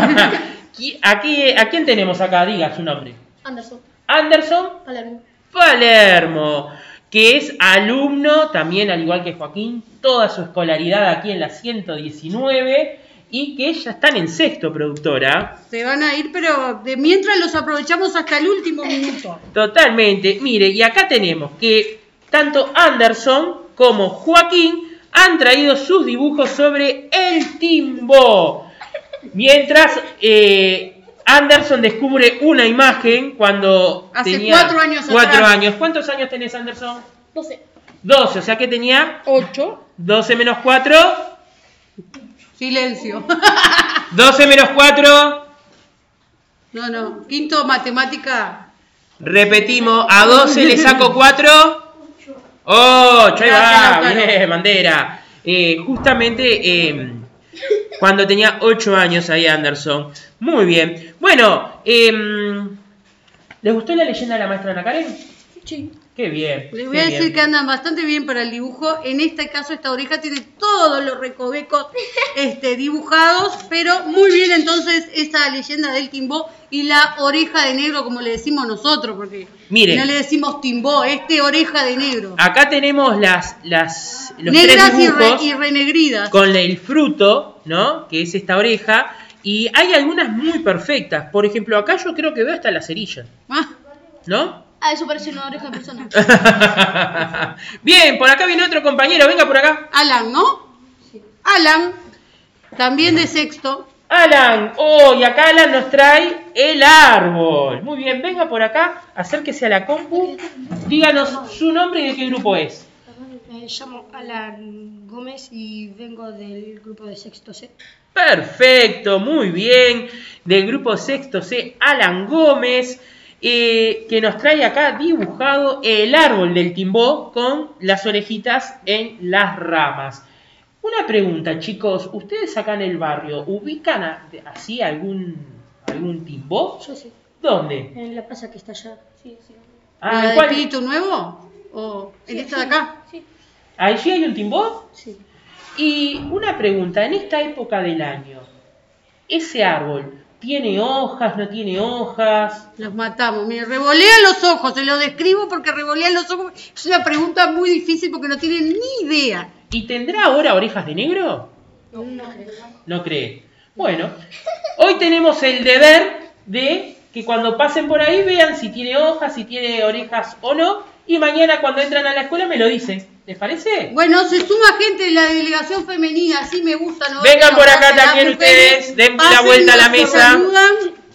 Speaker 3: Aquí, ¿a quién tenemos acá? Diga su nombre.
Speaker 21: Anderson.
Speaker 3: Anderson
Speaker 21: Palermo.
Speaker 3: Palermo, que es alumno también, al igual que Joaquín, toda su escolaridad aquí en la ciento diecinueve y que ya están en sexto, productora.
Speaker 4: Se van a ir, pero de mientras los aprovechamos hasta el último minuto.
Speaker 3: Totalmente. Mire, y acá tenemos que tanto Anderson como Joaquín han traído sus dibujos sobre el timbó. Mientras eh, Anderson descubre una imagen cuando
Speaker 4: Hace
Speaker 3: tenía
Speaker 4: cuatro años
Speaker 3: cuatro
Speaker 4: atrás.
Speaker 3: años. ¿Cuántos años tenés, Anderson?
Speaker 21: doce.
Speaker 3: doce, o sea que tenía
Speaker 4: ocho.
Speaker 3: doce menos cuatro.
Speaker 4: Silencio.
Speaker 3: doce menos cuatro.
Speaker 4: No, no. Quinto, matemática.
Speaker 3: Repetimos, a doce le saco cuatro. ocho, ahí va, bien, bandera. Eh, justamente eh, cuando tenía ocho años ahí Anderson. Muy bien. Bueno, eh, ¿les gustó la leyenda de la maestra Ana Karen?
Speaker 4: Sí.
Speaker 3: Qué bien.
Speaker 4: Les
Speaker 3: qué
Speaker 4: voy a decir
Speaker 3: bien.
Speaker 4: que andan bastante bien para el dibujo. En este caso, esta oreja tiene todos los recovecos este, dibujados, pero muy bien entonces esta leyenda del timbó y la oreja de negro, como le decimos nosotros, porque
Speaker 3: Mire.
Speaker 4: no le decimos timbó, este oreja de negro.
Speaker 3: Acá tenemos las, las los
Speaker 4: Negras
Speaker 3: tres
Speaker 4: y, re-
Speaker 3: dibujos
Speaker 4: y renegridas.
Speaker 3: con el fruto, ¿no? Que es esta oreja. Y hay algunas muy perfectas. Por ejemplo, acá yo creo que veo hasta la cerilla.
Speaker 4: Ah.
Speaker 3: ¿No?
Speaker 21: Ah, eso parece una oreja de persona.
Speaker 3: Bien, por acá viene otro compañero. Venga por acá.
Speaker 4: Alan, ¿no? Sí. Alan, también de sexto.
Speaker 3: Alan, oh, y acá Alan nos trae el árbol. Muy bien, venga por acá, acérquese a la compu. Díganos su nombre y de qué grupo es.
Speaker 1: Me llamo Alan Gómez y vengo del grupo de Sexto C.
Speaker 3: Perfecto, muy bien. Del grupo Sexto C, Alan Gómez, eh, que nos trae acá dibujado el árbol del timbó con las orejitas en las ramas. Una pregunta, chicos, ¿ustedes acá en el barrio ubican a- así algún, algún timbó?
Speaker 1: Yo sí.
Speaker 3: ¿Dónde?
Speaker 1: En la plaza que está allá. Sí, sí.
Speaker 3: Ah,
Speaker 4: ¿La
Speaker 3: ¿en
Speaker 4: de
Speaker 3: cuál?
Speaker 4: Espíritu Nuevo? ¿O en
Speaker 1: Sí,
Speaker 4: esta
Speaker 1: sí.
Speaker 4: de acá?
Speaker 1: Sí.
Speaker 3: ¿Allí hay un timbó?
Speaker 1: Sí.
Speaker 3: Y una pregunta, en esta época del año, ¿ese árbol tiene hojas, no tiene hojas?
Speaker 4: Los matamos. Mire, revolean los ojos. Se lo describo porque revolean los ojos. Es una pregunta muy difícil porque no tienen ni idea.
Speaker 3: ¿Y tendrá ahora orejas de negro?
Speaker 1: No, no creo.
Speaker 3: No cree. Bueno, hoy tenemos el deber de que cuando pasen por ahí vean si tiene hojas, si tiene orejas o no. Y mañana cuando entran a la escuela me lo dicen. ¿Les parece?
Speaker 4: Bueno, se suma gente de la delegación femenina, así me gusta, ¿no?
Speaker 3: Vengan por acá
Speaker 4: Pasen las
Speaker 3: también
Speaker 4: mujeres,
Speaker 3: ustedes, den la
Speaker 4: pasen,
Speaker 3: vuelta a la
Speaker 4: nos
Speaker 3: mesa.
Speaker 4: saludan.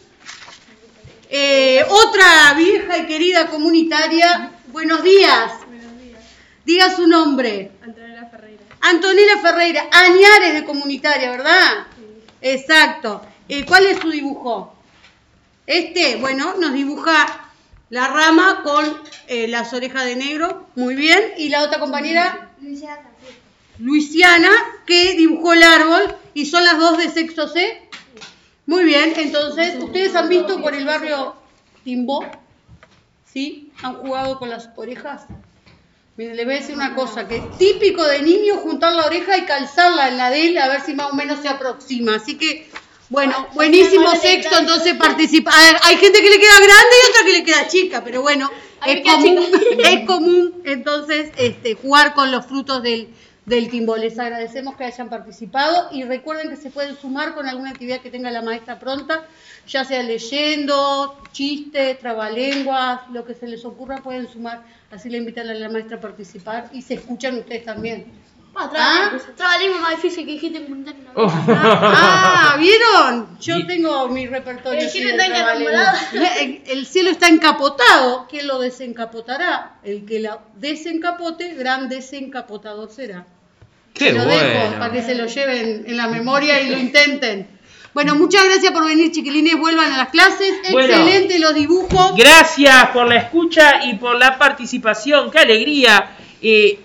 Speaker 4: Eh, otra vieja y querida comunitaria, buenos días. Diga su nombre.
Speaker 5: Antonella Ferreira.
Speaker 4: Antonella Ferreira, Añares de comunitaria, ¿verdad? Sí. Exacto. Eh, ¿Cuál es su dibujo? Este, bueno, nos dibuja la rama con eh, las orejas de negro, muy bien. Y la otra compañera,
Speaker 21: Luisiana Francisco.
Speaker 4: Luisiana, que dibujó el árbol y son las dos de sexto C. Muy bien, entonces, ¿ustedes han visto por el barrio Timbó? ¿Sí? ¿Han jugado con las orejas? Miren, les voy a decir una cosa, que es típico de niño juntar la oreja y calzarla en la de él, a ver si más o menos se aproxima. Así que, bueno, buenísimo sexto, entonces participa. A ver, hay gente que le queda grande y otra que le queda chica, pero bueno, es común, es común entonces este, jugar con los frutos del, del timbó. Les agradecemos que hayan participado y recuerden que se pueden sumar con alguna actividad que tenga la maestra pronta, ya sea leyendo, chistes, trabalenguas, lo que se les ocurra pueden sumar. Así le invitan a la maestra a participar y se escuchan ustedes también.
Speaker 21: Ah, ¿Ah? Trabalenguas más difícil que dijiste en comunitario.
Speaker 3: Oh.
Speaker 4: Ah, ¿vieron? Yo tengo mi repertorio.
Speaker 21: El cielo está encapotado.
Speaker 4: El, el cielo está encapotado. ¿Quién lo desencapotará? El que la desencapote, gran desencapotador será.
Speaker 3: Qué
Speaker 4: lo
Speaker 3: bueno.
Speaker 4: dejo para que se lo lleven en la memoria y lo intenten. Bueno, muchas gracias por venir, chiquilines. Vuelvan a las clases.
Speaker 3: Bueno,
Speaker 4: excelente los dibujos.
Speaker 3: Gracias por la escucha y por la participación. ¡Qué alegría! Eh,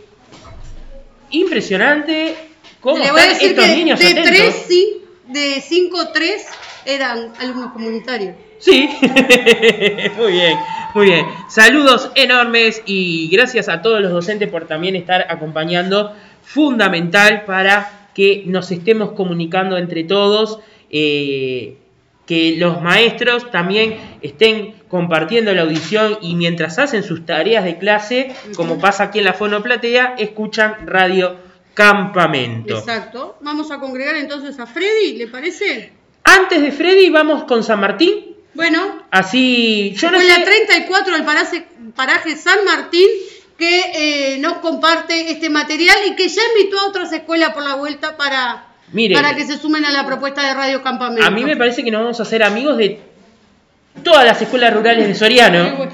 Speaker 3: impresionante cómo
Speaker 4: Le voy a
Speaker 3: están
Speaker 4: decir
Speaker 3: estos
Speaker 4: que
Speaker 3: niños
Speaker 4: de
Speaker 3: atentos.
Speaker 4: tres, sí, de cinco, tres eran alumnos comunitarios.
Speaker 3: Sí, muy bien, muy bien. Saludos enormes y gracias a todos los docentes por también estar acompañando. Fundamental para que nos estemos comunicando entre todos. Eh, que los maestros también estén compartiendo la audición y mientras hacen sus tareas de clase, como pasa aquí en la Fonoplatea, escuchan Radio Campamento.
Speaker 4: Exacto. Vamos a congregar entonces a Freddy, ¿le parece?
Speaker 3: Antes de Freddy vamos con San Martín.
Speaker 4: Bueno.
Speaker 3: Así, yo no
Speaker 4: Fue
Speaker 3: sé...
Speaker 4: la treinta y cuatro del paraje, paraje San Martín que eh, nos comparte este material y que ya invitó a otras escuelas por la vuelta para...
Speaker 3: Mire,
Speaker 4: para que se sumen a la propuesta de Radio Campamento.
Speaker 3: A mí me parece que nos vamos a hacer amigos de todas las escuelas rurales de Soriano.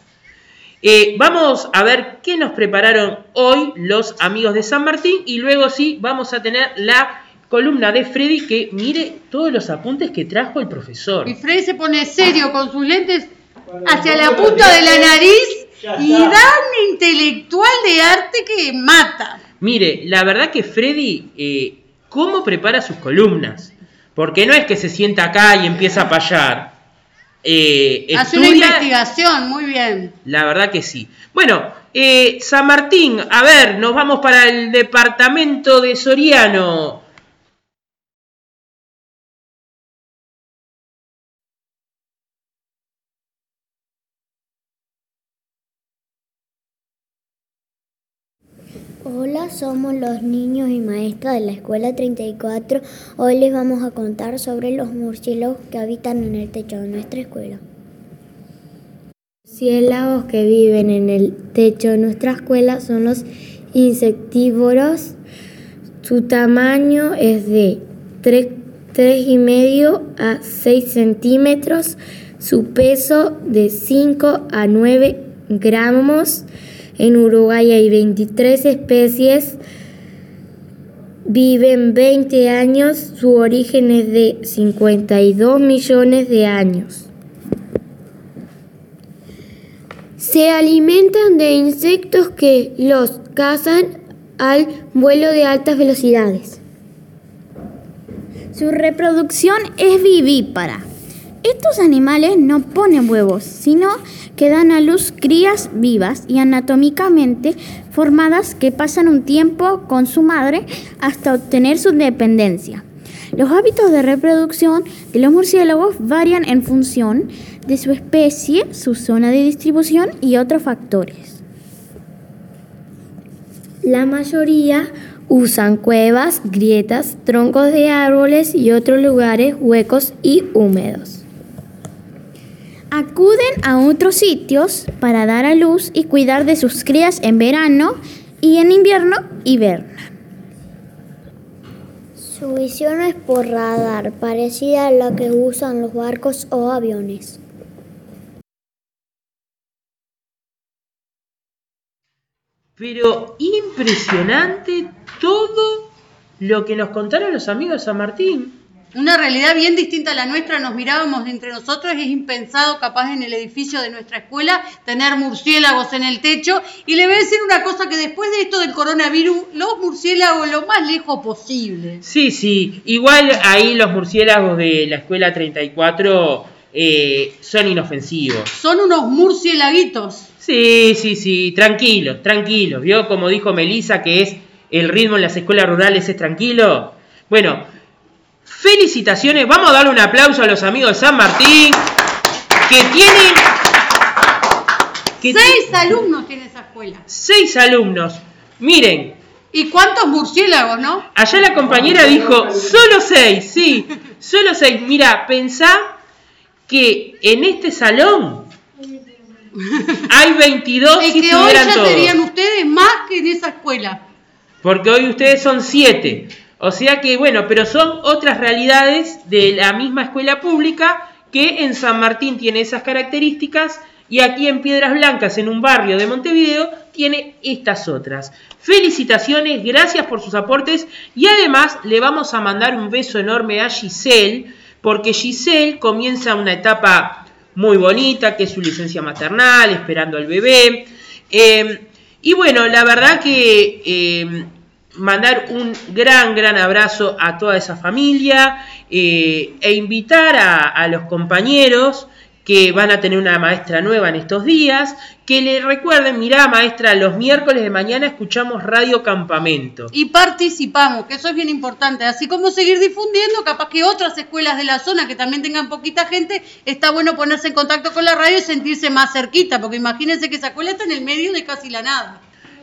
Speaker 3: Eh, vamos a ver qué nos prepararon hoy los amigos de San Martín y luego sí vamos a tener la columna de Freddy que mire todos los apuntes que trajo el profesor.
Speaker 4: Y Freddy se pone serio con sus lentes hacia la punta de la nariz y da un intelectual de arte que mata.
Speaker 3: Mire, la verdad que Freddy... Eh, ¿Cómo prepara sus columnas? Porque no es que se sienta acá y empieza a payar. Eh,
Speaker 4: Hace
Speaker 3: estudia,
Speaker 4: una investigación, muy bien.
Speaker 3: La verdad que sí. Bueno, eh, San Martín, a ver, nos vamos para el departamento de Soriano.
Speaker 17: Hola, somos los niños y maestras de la escuela treinta y cuatro. Hoy les vamos a contar sobre los murciélagos que habitan en el techo de nuestra escuela. Los murciélagos que viven en el techo de nuestra escuela son los insectívoros. Su tamaño es de tres y medio a seis centímetros. Su peso de cinco a nueve gramos. En Uruguay hay veintitrés especies, viven veinte años, su origen es de cincuenta y dos millones de años. Se alimentan de insectos que los cazan al vuelo de altas velocidades. Su reproducción es vivípara. Estos animales no ponen huevos, sino que dan a luz crías vivas y anatómicamente formadas que pasan un tiempo con su madre hasta obtener su independencia. Los hábitos de reproducción de los murciélagos varían en función de su especie, su zona de distribución y otros factores. La mayoría usan cuevas, grietas, troncos de árboles y otros lugares huecos y húmedos. Acuden a otros sitios para dar a luz y cuidar de sus crías en verano
Speaker 5: y en invierno hibernan.
Speaker 17: Su visión es por radar, parecida a la que usan los barcos o aviones.
Speaker 3: Pero impresionante todo lo que nos contaron los amigos de San Martín.
Speaker 4: Una realidad bien distinta a la nuestra, nos mirábamos entre nosotros, es impensado capaz en el edificio de nuestra escuela tener murciélagos en el techo. Y le voy a decir una cosa, que después de esto del coronavirus, los murciélagos lo más lejos posible.
Speaker 3: Sí, sí, igual ahí los murciélagos de la escuela treinta y cuatro eh, son inofensivos.
Speaker 4: Son unos murciélaguitos.
Speaker 3: Sí, sí, sí, tranquilos, tranquilos. ¿Vio? Como dijo Melissa, que es el ritmo en las escuelas rurales es tranquilo. Bueno, felicitaciones. Vamos a darle un aplauso a los amigos de San Martín, que tienen... Que
Speaker 4: seis alumnos tiene esa escuela.
Speaker 3: Seis alumnos. Miren.
Speaker 4: ¿Y cuántos murciélagos, no?
Speaker 3: Allá la compañera dijo, solo seis, sí, solo seis. Mira, pensá que en este salón hay veintidós
Speaker 4: y
Speaker 3: si
Speaker 4: que hoy
Speaker 3: estuvieran
Speaker 4: ya
Speaker 3: todos.
Speaker 4: serían ustedes más que en esa escuela.
Speaker 3: Porque hoy ustedes son siete. O sea que, bueno, pero son otras realidades de la misma escuela pública que en San Martín tiene esas características y aquí en Piedras Blancas, en un barrio de Montevideo, tiene estas otras. Felicitaciones, gracias por sus aportes y además le vamos a mandar un beso enorme a Giselle, porque Giselle comienza una etapa muy bonita, que es su licencia maternal, esperando al bebé. Eh, y bueno, la verdad que eh, mandar un gran, gran abrazo a toda esa familia eh, e invitar a, a los compañeros que van a tener una maestra nueva en estos días, que le recuerden, mirá maestra, los miércoles de mañana escuchamos Radio Campamento.
Speaker 4: Y participamos, que eso es bien importante, así como seguir difundiendo, capaz que otras escuelas de la zona que también tengan poquita gente, está bueno ponerse en contacto con la radio y sentirse más cerquita, porque imagínense que esa escuela está en el medio de casi la nada.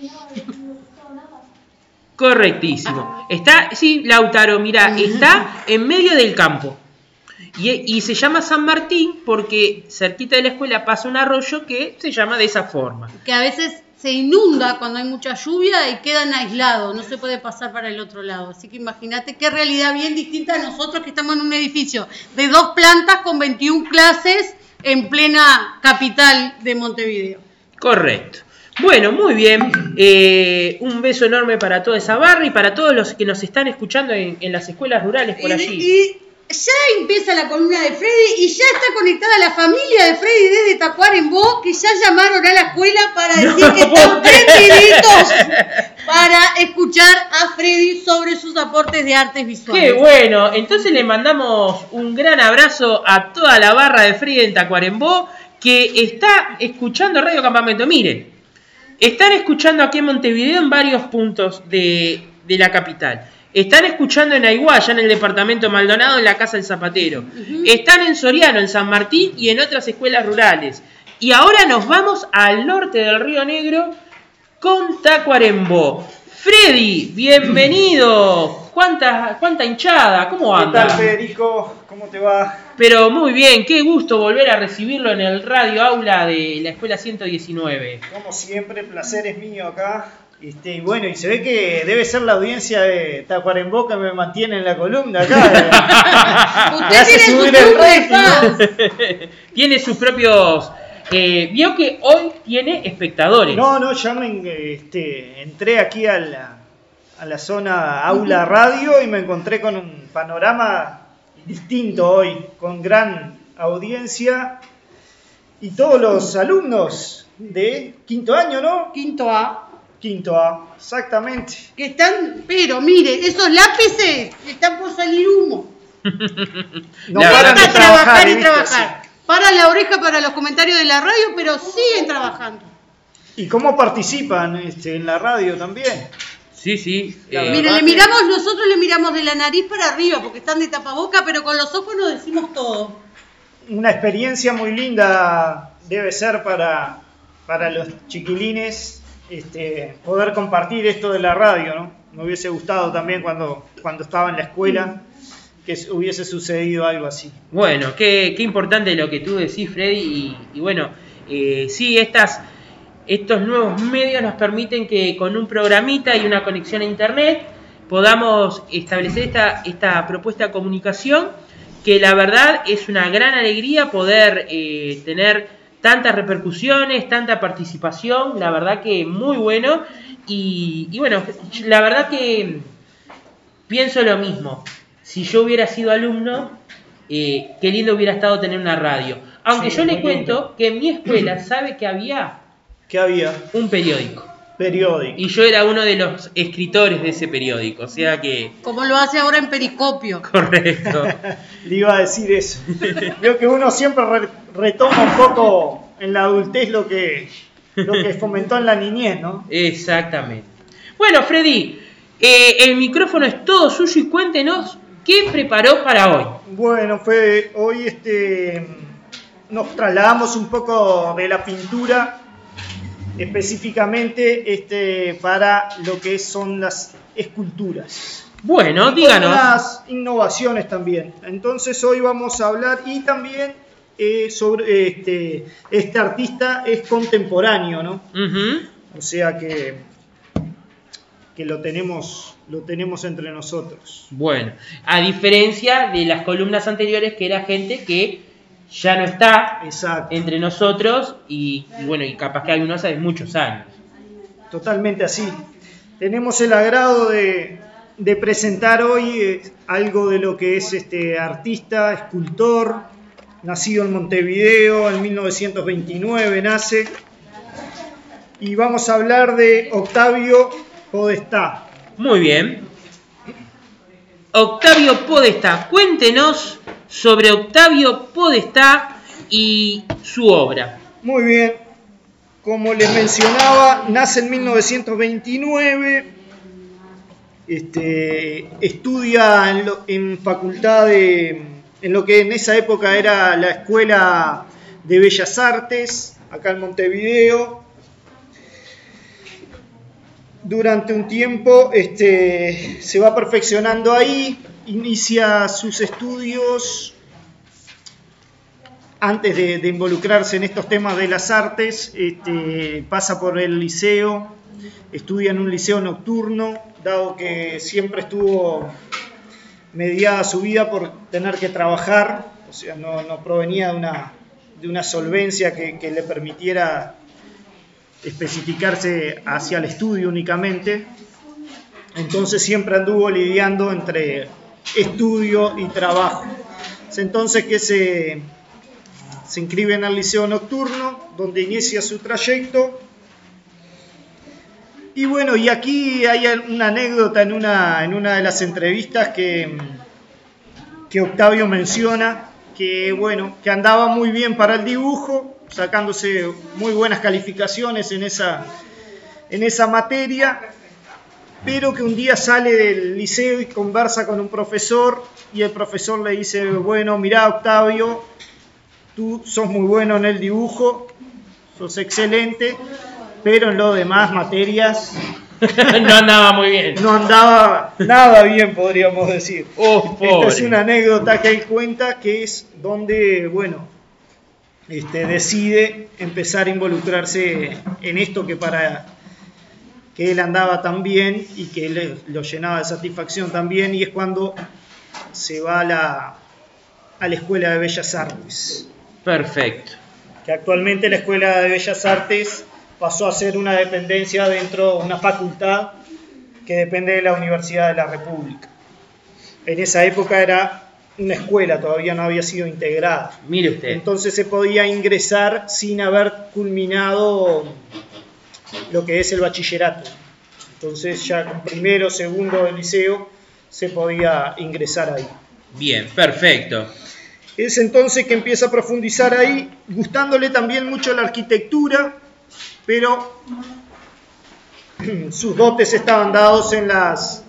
Speaker 3: Correctísimo. Está, sí, Lautaro, mira, está en medio del campo. Y, y se llama San Martín porque cerquita de la escuela pasa un arroyo que se llama de esa forma.
Speaker 4: Que a veces se inunda cuando hay mucha lluvia y quedan aislados, no se puede pasar para el otro lado. Así que imagínate qué realidad bien distinta a nosotros que estamos en un edificio de dos plantas con veintiuna clases en plena capital de Montevideo.
Speaker 3: Correcto. Bueno, muy bien. Eh, un beso enorme para toda esa barra y para todos los que nos están escuchando en, en las escuelas rurales por allí.
Speaker 4: Y, y ya empieza la columna de Freddy y ya está conectada la familia de Freddy desde Tacuarembó, que ya llamaron a la escuela para decir no, que están prendiditos para escuchar a Freddy sobre sus aportes de artes visuales.
Speaker 3: ¡Qué bueno! Entonces le mandamos un gran abrazo a toda la barra de Freddy en Tacuarembó que está escuchando Radio Campamento. Miren, están escuchando aquí en Montevideo en varios puntos de, de la capital. Están escuchando en Aiguá, allá en el departamento de Maldonado, en la Casa del Zapatero. Uh-huh. Están en Soriano, en San Martín y en otras escuelas rurales. Y ahora nos vamos al norte del Río Negro con Tacuarembó. Freddy, bienvenido. ¿Cuánta, cuánta hinchada? ¿Cómo anda?
Speaker 8: ¿Qué tal, Federico? ¿Cómo te va?
Speaker 3: Pero muy bien, qué gusto volver a recibirlo en el radio aula de la Escuela ciento diecinueve.
Speaker 8: Como siempre, el placer es mío acá. Este, y bueno, y se ve que debe ser la audiencia de Tacuarembó que me mantiene en la columna acá.
Speaker 4: Usted tiene su club de fans.
Speaker 3: Tiene sus propios... Eh, vio que hoy tiene espectadores.
Speaker 8: No, no, ya me este, entré aquí a la, a la zona aula radio y me encontré con un panorama distinto hoy, con gran audiencia y todos los alumnos de quinto año, ¿no?
Speaker 4: Quinto A.
Speaker 8: Quinto A, exactamente.
Speaker 4: Que están, pero mire, esos lápices están por salir humo.
Speaker 8: No paran de
Speaker 4: trabajar,
Speaker 8: trabajar
Speaker 4: y trabajar. Para la oreja para los comentarios de la radio, pero siguen trabajando.
Speaker 8: ¿Y cómo participan este, en la radio también?
Speaker 3: Sí, sí.
Speaker 4: Eh, Mire, le miramos, nosotros le miramos de la nariz para arriba porque están de tapaboca, pero con los ojos nos decimos todo.
Speaker 8: Una experiencia muy linda debe ser para, para los chiquilines. Este, poder compartir esto de la radio, ¿no? Me hubiese gustado también cuando, cuando estaba en la escuela que hubiese sucedido algo así.
Speaker 3: Bueno, qué, qué importante lo que tú decís, Freddy, y, y bueno, eh, sí, estas, estos nuevos medios nos permiten que con un programita y una conexión a internet podamos establecer esta, esta propuesta de comunicación, que la verdad es una gran alegría poder eh, tener tantas repercusiones, tanta participación, la verdad que muy bueno. Y, y bueno, la verdad que pienso lo mismo. Si yo hubiera sido alumno, eh, qué lindo hubiera estado tener una radio. Aunque
Speaker 8: Sí,
Speaker 3: yo le
Speaker 8: muy
Speaker 3: cuento
Speaker 8: lindo.
Speaker 3: que en mi escuela, ¿sabe que había?
Speaker 8: ¿Qué había?
Speaker 3: Un periódico.
Speaker 8: Periódico.
Speaker 3: Y yo era uno de los escritores de ese periódico, o sea que...
Speaker 4: Como lo hace ahora en Periscopio.
Speaker 3: Correcto.
Speaker 8: Le iba a decir eso. Creo que uno siempre re- retoma un poco en la adultez lo que, lo que fomentó en la niñez, ¿no?
Speaker 3: Exactamente. Bueno, Freddy, eh, el micrófono es todo suyo y cuéntenos qué preparó para hoy.
Speaker 8: Bueno, Fede, hoy este, nos trasladamos un poco de la pintura, específicamente este, para lo que son las esculturas.
Speaker 3: Bueno,
Speaker 8: Y
Speaker 3: díganos.
Speaker 8: las innovaciones también. Entonces hoy vamos a hablar y también eh, sobre este, este artista es contemporáneo, ¿no?
Speaker 3: Ujú.
Speaker 8: O sea que, que lo tenemos, lo tenemos entre nosotros.
Speaker 3: Bueno, a diferencia de las columnas anteriores, que era gente que ya no está
Speaker 8: Exacto.
Speaker 3: entre nosotros y, y bueno, y capaz que algunos hace muchos años.
Speaker 8: Totalmente así. Tenemos el agrado de, de presentar hoy eh, algo de lo que es este artista, escultor, nacido en Montevideo, en mil novecientos veintinueve nace, y vamos a hablar de Octavio Podestá.
Speaker 3: Muy bien. Octavio Podestá, cuéntenos sobre Octavio Podestá y su obra.
Speaker 8: Muy bien, como les mencionaba, nace en mil novecientos veintinueve, este, estudia en, lo- en facultad de, en lo que en esa época era la Escuela de Bellas Artes, acá en Montevideo. Durante un tiempo este, se va perfeccionando ahí, inicia sus estudios. Antes de, de involucrarse en estos temas de las artes, este, pasa por el liceo, estudia en un liceo nocturno, dado que siempre estuvo mediada su vida por tener que trabajar, o sea, no, no provenía de una, de una solvencia que, que le permitiera especificarse hacia el estudio únicamente. Entonces siempre anduvo lidiando entre estudio y trabajo. Es entonces que se, se inscribe en el liceo nocturno, donde inicia su trayecto. Y bueno, y aquí hay una anécdota en una, en una de las entrevistas que, que Octavio menciona, que bueno, que andaba muy bien para el dibujo, sacándose muy buenas calificaciones en esa, en esa materia, pero que un día sale del liceo y conversa con un profesor, y el profesor le dice, bueno, mirá Octavio, tú sos muy bueno en el dibujo, sos excelente, pero en lo demás materias
Speaker 3: No andaba muy bien.
Speaker 8: no andaba nada bien, podríamos decir.
Speaker 3: Oh,
Speaker 8: Esta es
Speaker 3: pobre.
Speaker 8: una anécdota que él cuenta, que es donde, bueno, este, decide empezar a involucrarse en esto que para que él andaba tan bien y que le, lo llenaba de satisfacción también, y es cuando se va a la, a la Escuela de Bellas Artes.
Speaker 3: Perfecto.
Speaker 8: Que actualmente la Escuela de Bellas Artes pasó a ser una dependencia dentro de una facultad que depende de la Universidad de la República. En esa época era una escuela, todavía no había sido integrada.
Speaker 3: Mire usted.
Speaker 8: Entonces se podía ingresar sin haber culminado lo que es el bachillerato. Entonces ya con primero, segundo del liceo se podía ingresar ahí.
Speaker 3: Bien, perfecto.
Speaker 8: Es entonces que empieza a profundizar ahí, gustándole también mucho la arquitectura, pero sus dotes estaban dados en las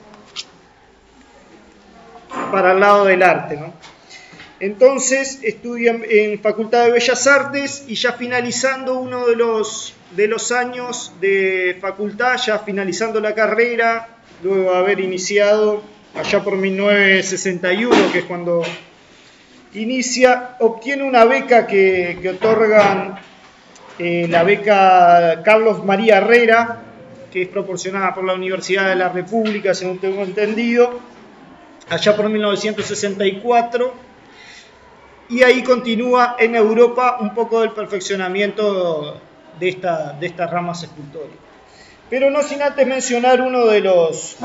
Speaker 8: para el lado del arte, ¿no? Entonces estudia en Facultad de Bellas Artes, y ya finalizando uno de los, de los años de facultad, ya finalizando la carrera, luego de haber iniciado allá por mil novecientos sesenta y uno, que es cuando inicia, obtiene una beca que, que otorgan eh, la beca Carlos María Herrera, que es proporcionada por la Universidad de la República, según tengo entendido, allá por mil novecientos sesenta y cuatro, y ahí continúa en Europa un poco del perfeccionamiento de, esta, de estas ramas escultóricas. Pero no sin antes mencionar uno de los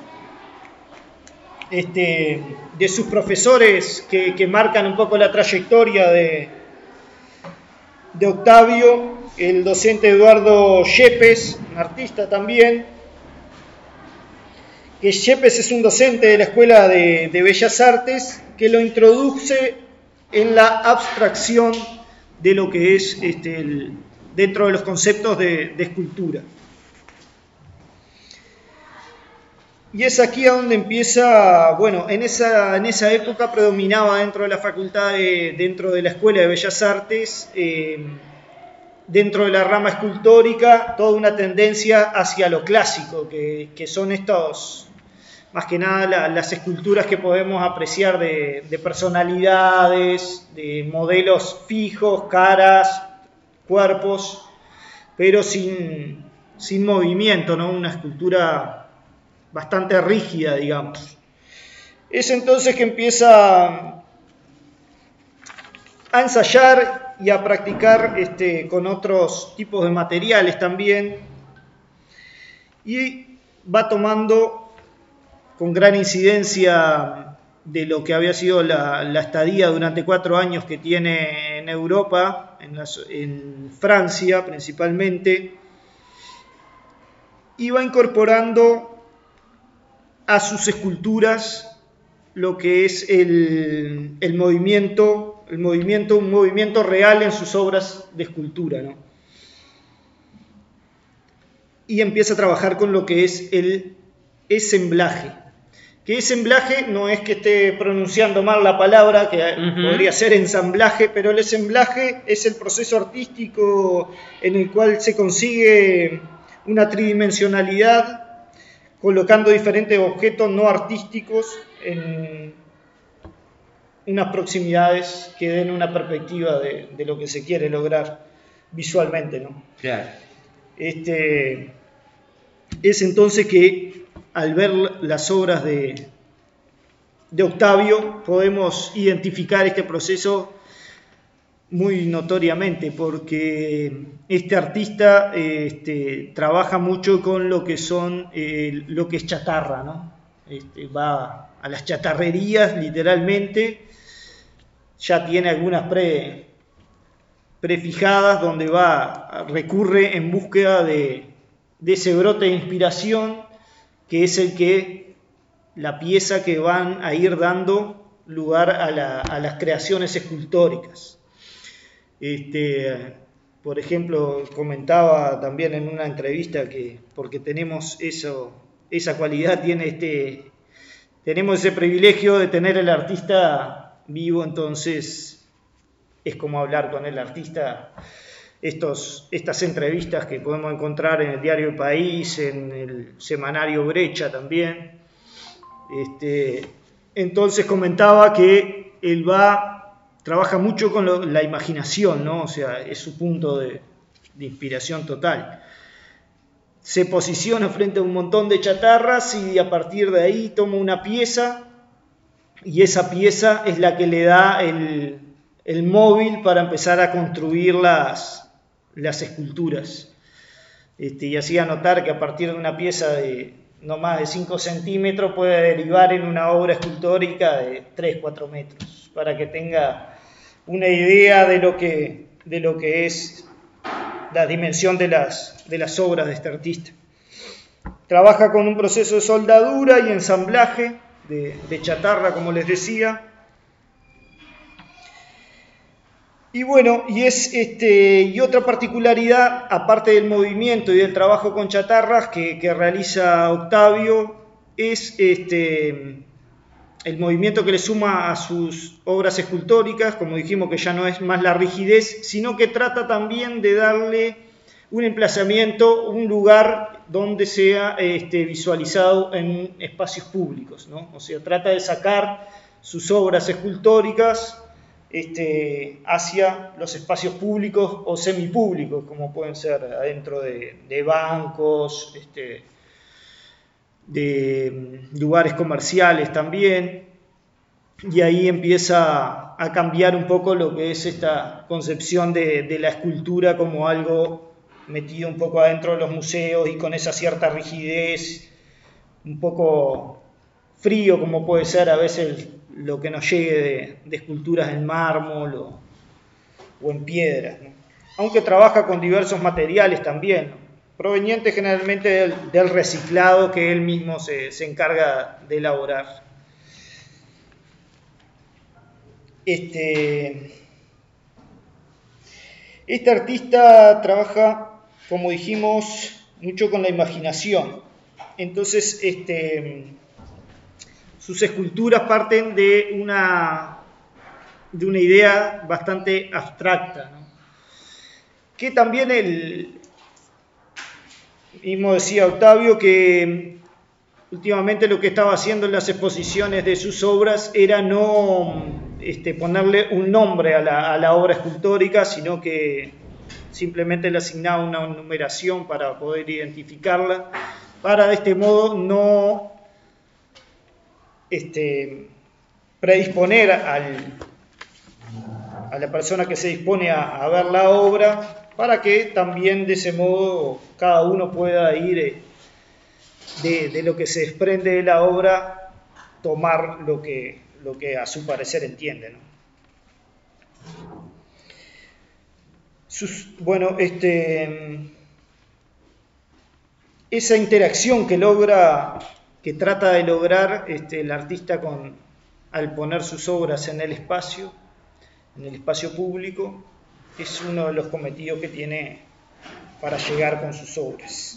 Speaker 8: este, de sus profesores que, que marcan un poco la trayectoria de, de Octavio, el docente Eduardo Yepes, un artista también, que Yepes es un docente de la Escuela de, de Bellas Artes que lo introduce en la abstracción de lo que es este, el, dentro de los conceptos de, de escultura. Y es aquí a donde empieza, bueno, en esa, en esa época predominaba dentro de la facultad, de, dentro de la Escuela de Bellas Artes, eh, dentro de la rama escultórica, toda una tendencia hacia lo clásico, que, que son estos, más que nada la, las esculturas que podemos apreciar de, de personalidades, de modelos fijos, caras, cuerpos, pero sin, sin movimiento, ¿no? Una escultura bastante rígida, digamos. Es entonces que empieza a ensayar y a practicar este, con otros tipos de materiales también, y va tomando con gran incidencia de lo que había sido la, la estadía durante cuatro años que tiene en Europa, en, la, en Francia principalmente, y va incorporando a sus esculturas lo que es el, el movimiento, el movimiento, un movimiento real en sus obras de escultura, ¿no? Y empieza a trabajar con lo que es el ensamblaje. Que ensamblaje no es que esté pronunciando mal la palabra, que uh-huh. podría ser ensamblaje, pero el ensamblaje es el proceso artístico en el cual se consigue una tridimensionalidad colocando diferentes objetos no artísticos en unas proximidades que den una perspectiva de, de lo que se quiere lograr visualmente, ¿no?
Speaker 3: Claro.
Speaker 8: Este, es entonces que al ver las obras de, de Octavio podemos identificar este proceso muy notoriamente, porque este artista este, trabaja mucho con lo que son eh, lo que es chatarra, ¿no? Este, va a las chatarrerías literalmente, ya tiene algunas pre, prefijadas donde va, recurre en búsqueda de, de ese brote de inspiración que es el que la pieza que van a ir dando lugar a, la, a las creaciones escultóricas. Este, por ejemplo, comentaba también en una entrevista que porque tenemos eso, esa cualidad, tiene este, tenemos ese privilegio de tener el artista vivo, entonces es como hablar con el artista. Estos, estas entrevistas que podemos encontrar en el diario El País, en el semanario Brecha también. Este, entonces comentaba que él va... trabaja mucho con lo, la imaginación, ¿no? O sea, es su punto de, de inspiración total. Se posiciona frente a un montón de chatarras y a partir de ahí toma una pieza y esa pieza es la que le da el, el móvil para empezar a construir las, las esculturas. Este, y hacía notar que a partir de una pieza de no más de cinco centímetros puede derivar en una obra escultórica de tres, cuatro metros, para que tenga una idea de lo que, de lo que es la dimensión de las, de las obras de este artista. Trabaja con un proceso de soldadura y ensamblaje de, de chatarra, como les decía. Y bueno, y es este y otra particularidad, aparte del movimiento y del trabajo con chatarras que, que realiza Octavio, es este el movimiento que le suma a sus obras escultóricas, como dijimos, que ya no es más la rigidez, sino que trata también de darle un emplazamiento, un lugar donde sea este, visualizado en espacios públicos, ¿no? O sea, trata de sacar sus obras escultóricas este, hacia los espacios públicos o semipúblicos, como pueden ser adentro de, de bancos, este, de lugares comerciales también, y ahí empieza a cambiar un poco lo que es esta concepción de, de la escultura como algo metido un poco adentro de los museos y con esa cierta rigidez, un poco frío como puede ser a veces lo que nos llegue de, de esculturas en mármol o, o en piedras, ¿no? Aunque trabaja con diversos materiales también, ¿no? Provenientes generalmente del, del reciclado que él mismo se, se encarga de elaborar. Este, este artista trabaja, como dijimos, mucho con la imaginación. Entonces, este, sus esculturas parten de una, de una idea bastante abstracta, ¿no? Que también el mismo decía Octavio que últimamente lo que estaba haciendo en las exposiciones de sus obras era no este, ponerle un nombre a la, a la obra escultórica, sino que simplemente le asignaba una numeración para poder identificarla, para de este modo no este, predisponer al, a la persona que se dispone a, a ver la obra, para que también de ese modo cada uno pueda ir eh, de, de lo que se desprende de la obra, tomar lo que, lo que a su parecer entiende, ¿no? Sus, bueno, este, esa interacción que logra, que trata de lograr este, el artista con, al poner sus obras en el espacio, en el espacio público, es uno de los cometidos que tiene para llegar con sus obras.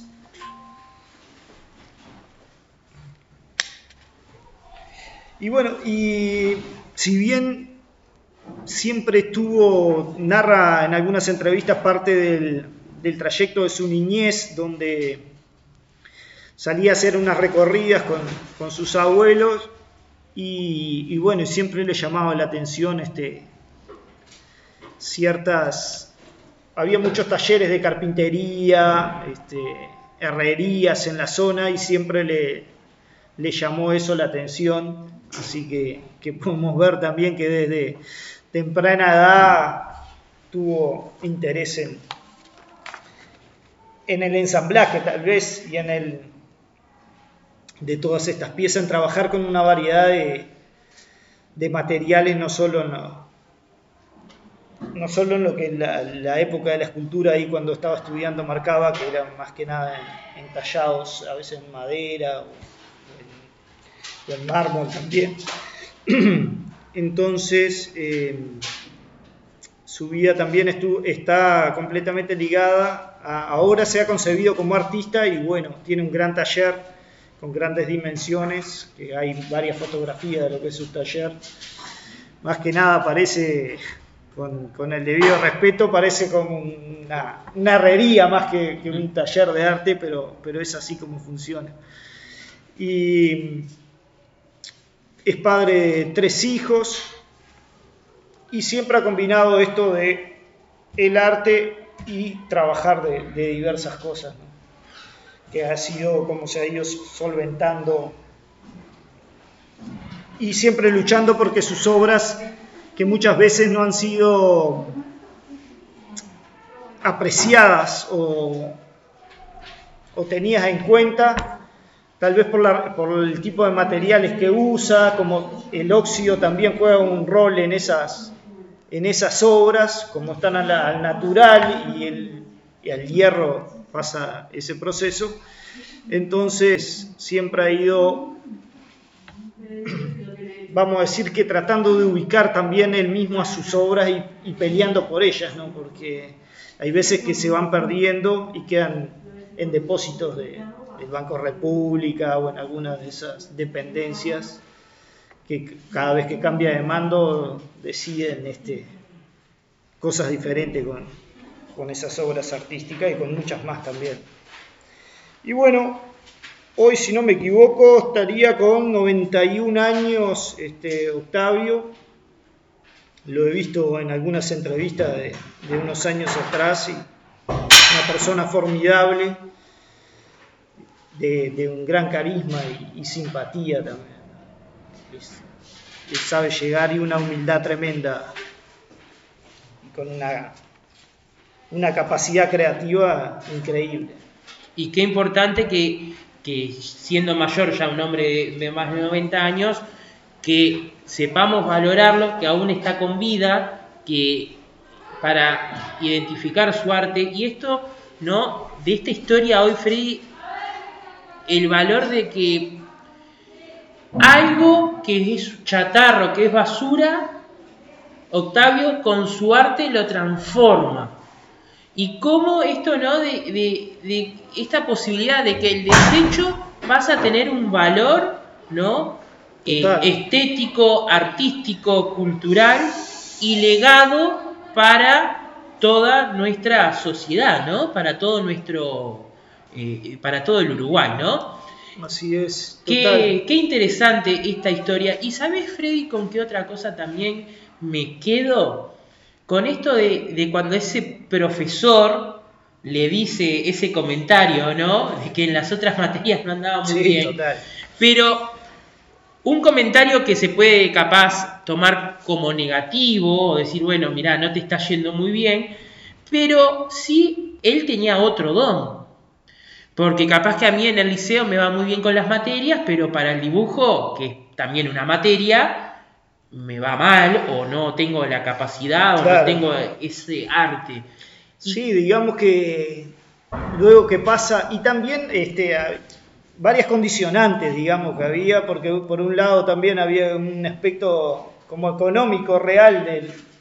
Speaker 8: Y bueno, y si bien siempre estuvo, narra en algunas entrevistas parte del, del trayecto de su niñez, donde salía a hacer unas recorridas con, con sus abuelos, y, y bueno, siempre le llamaba la atención este, ciertas, había muchos talleres de carpintería, este, herrerías en la zona, y siempre le, le llamó eso la atención, así que, que podemos ver también que desde temprana edad tuvo interés en, en el ensamblaje tal vez, y en el de todas estas piezas, en trabajar con una variedad de, de materiales, no solo en, no solo en lo que la, la época de la escultura ahí cuando estaba estudiando marcaba, que eran más que nada en, en tallados, a veces en madera o en, o en mármol también. Entonces, eh, su vida también estuvo, está completamente ligada a, ahora se ha concebido como artista, y bueno, tiene un gran taller con grandes dimensiones, que hay varias fotografías de lo que es su taller. Más que nada parece, con, con el debido respeto, parece como una, una herrería más que, que un taller de arte, pero, pero es así como funciona. Y es padre de tres hijos, y siempre ha combinado esto de el arte y trabajar de, de diversas cosas, ¿no? Que ha sido como se ha ido solventando, y siempre luchando porque sus obras, que muchas veces no han sido apreciadas o, o tenidas en cuenta, tal vez por, la, por el tipo de materiales que usa, como el óxido también juega un rol en esas, en esas obras, como están al, al natural, y, el, y al hierro pasa ese proceso. Entonces siempre ha ido, vamos a decir que tratando de ubicar también él mismo a sus obras, y, y peleando por ellas, ¿no? Porque hay veces que se van perdiendo y quedan en depósitos de, del Banco República o en algunas de esas dependencias, que cada vez que cambia de mando deciden este, cosas diferentes con, con esas obras artísticas, y con muchas más también. Y bueno, hoy, si no me equivoco, estaría con noventa y un años este, Octavio. lo he visto en algunas entrevistas de, de unos años atrás, y una persona formidable, de, de un gran carisma y, y simpatía también. Es, es sabe llegar y una humildad tremenda, y con una, una capacidad creativa increíble.
Speaker 3: Y qué importante que, que siendo mayor, ya un hombre de, de más de noventa años, que sepamos valorarlo, que aún está con vida, que para identificar su arte. Y esto, ¿no? De esta historia hoy, Freddy, el valor de que algo que es chatarro, que es basura, Octavio con su arte lo transforma. Y cómo esto, ¿no? De, de, de esta posibilidad de que el desecho pasa a tener un valor, ¿no? Eh, estético, artístico, cultural y legado para toda nuestra sociedad, ¿no? Para todo nuestro, eh, para todo el Uruguay, ¿no?
Speaker 8: Así es.
Speaker 3: Qué, qué interesante esta historia. ¿Y sabes, Freddy, con qué otra cosa también me quedo? Con esto de, de cuando ese profesor le dice ese comentario, ¿no? De que en las otras materias no andaba muy
Speaker 8: sí,
Speaker 3: bien.
Speaker 8: Total.
Speaker 3: Pero un comentario que se puede capaz tomar como negativo, o decir, bueno, mirá, no te está yendo muy bien, pero sí, él tenía otro don. Porque capaz que a mí en el liceo me va muy bien con las materias, pero para el dibujo, que es también una materia, me va mal, o no tengo la capacidad,
Speaker 8: claro.
Speaker 3: o no tengo ese arte.
Speaker 8: Sí, digamos que luego que pasa, y también este, varias condicionantes, digamos, que había, porque por un lado también había un aspecto como económico real de,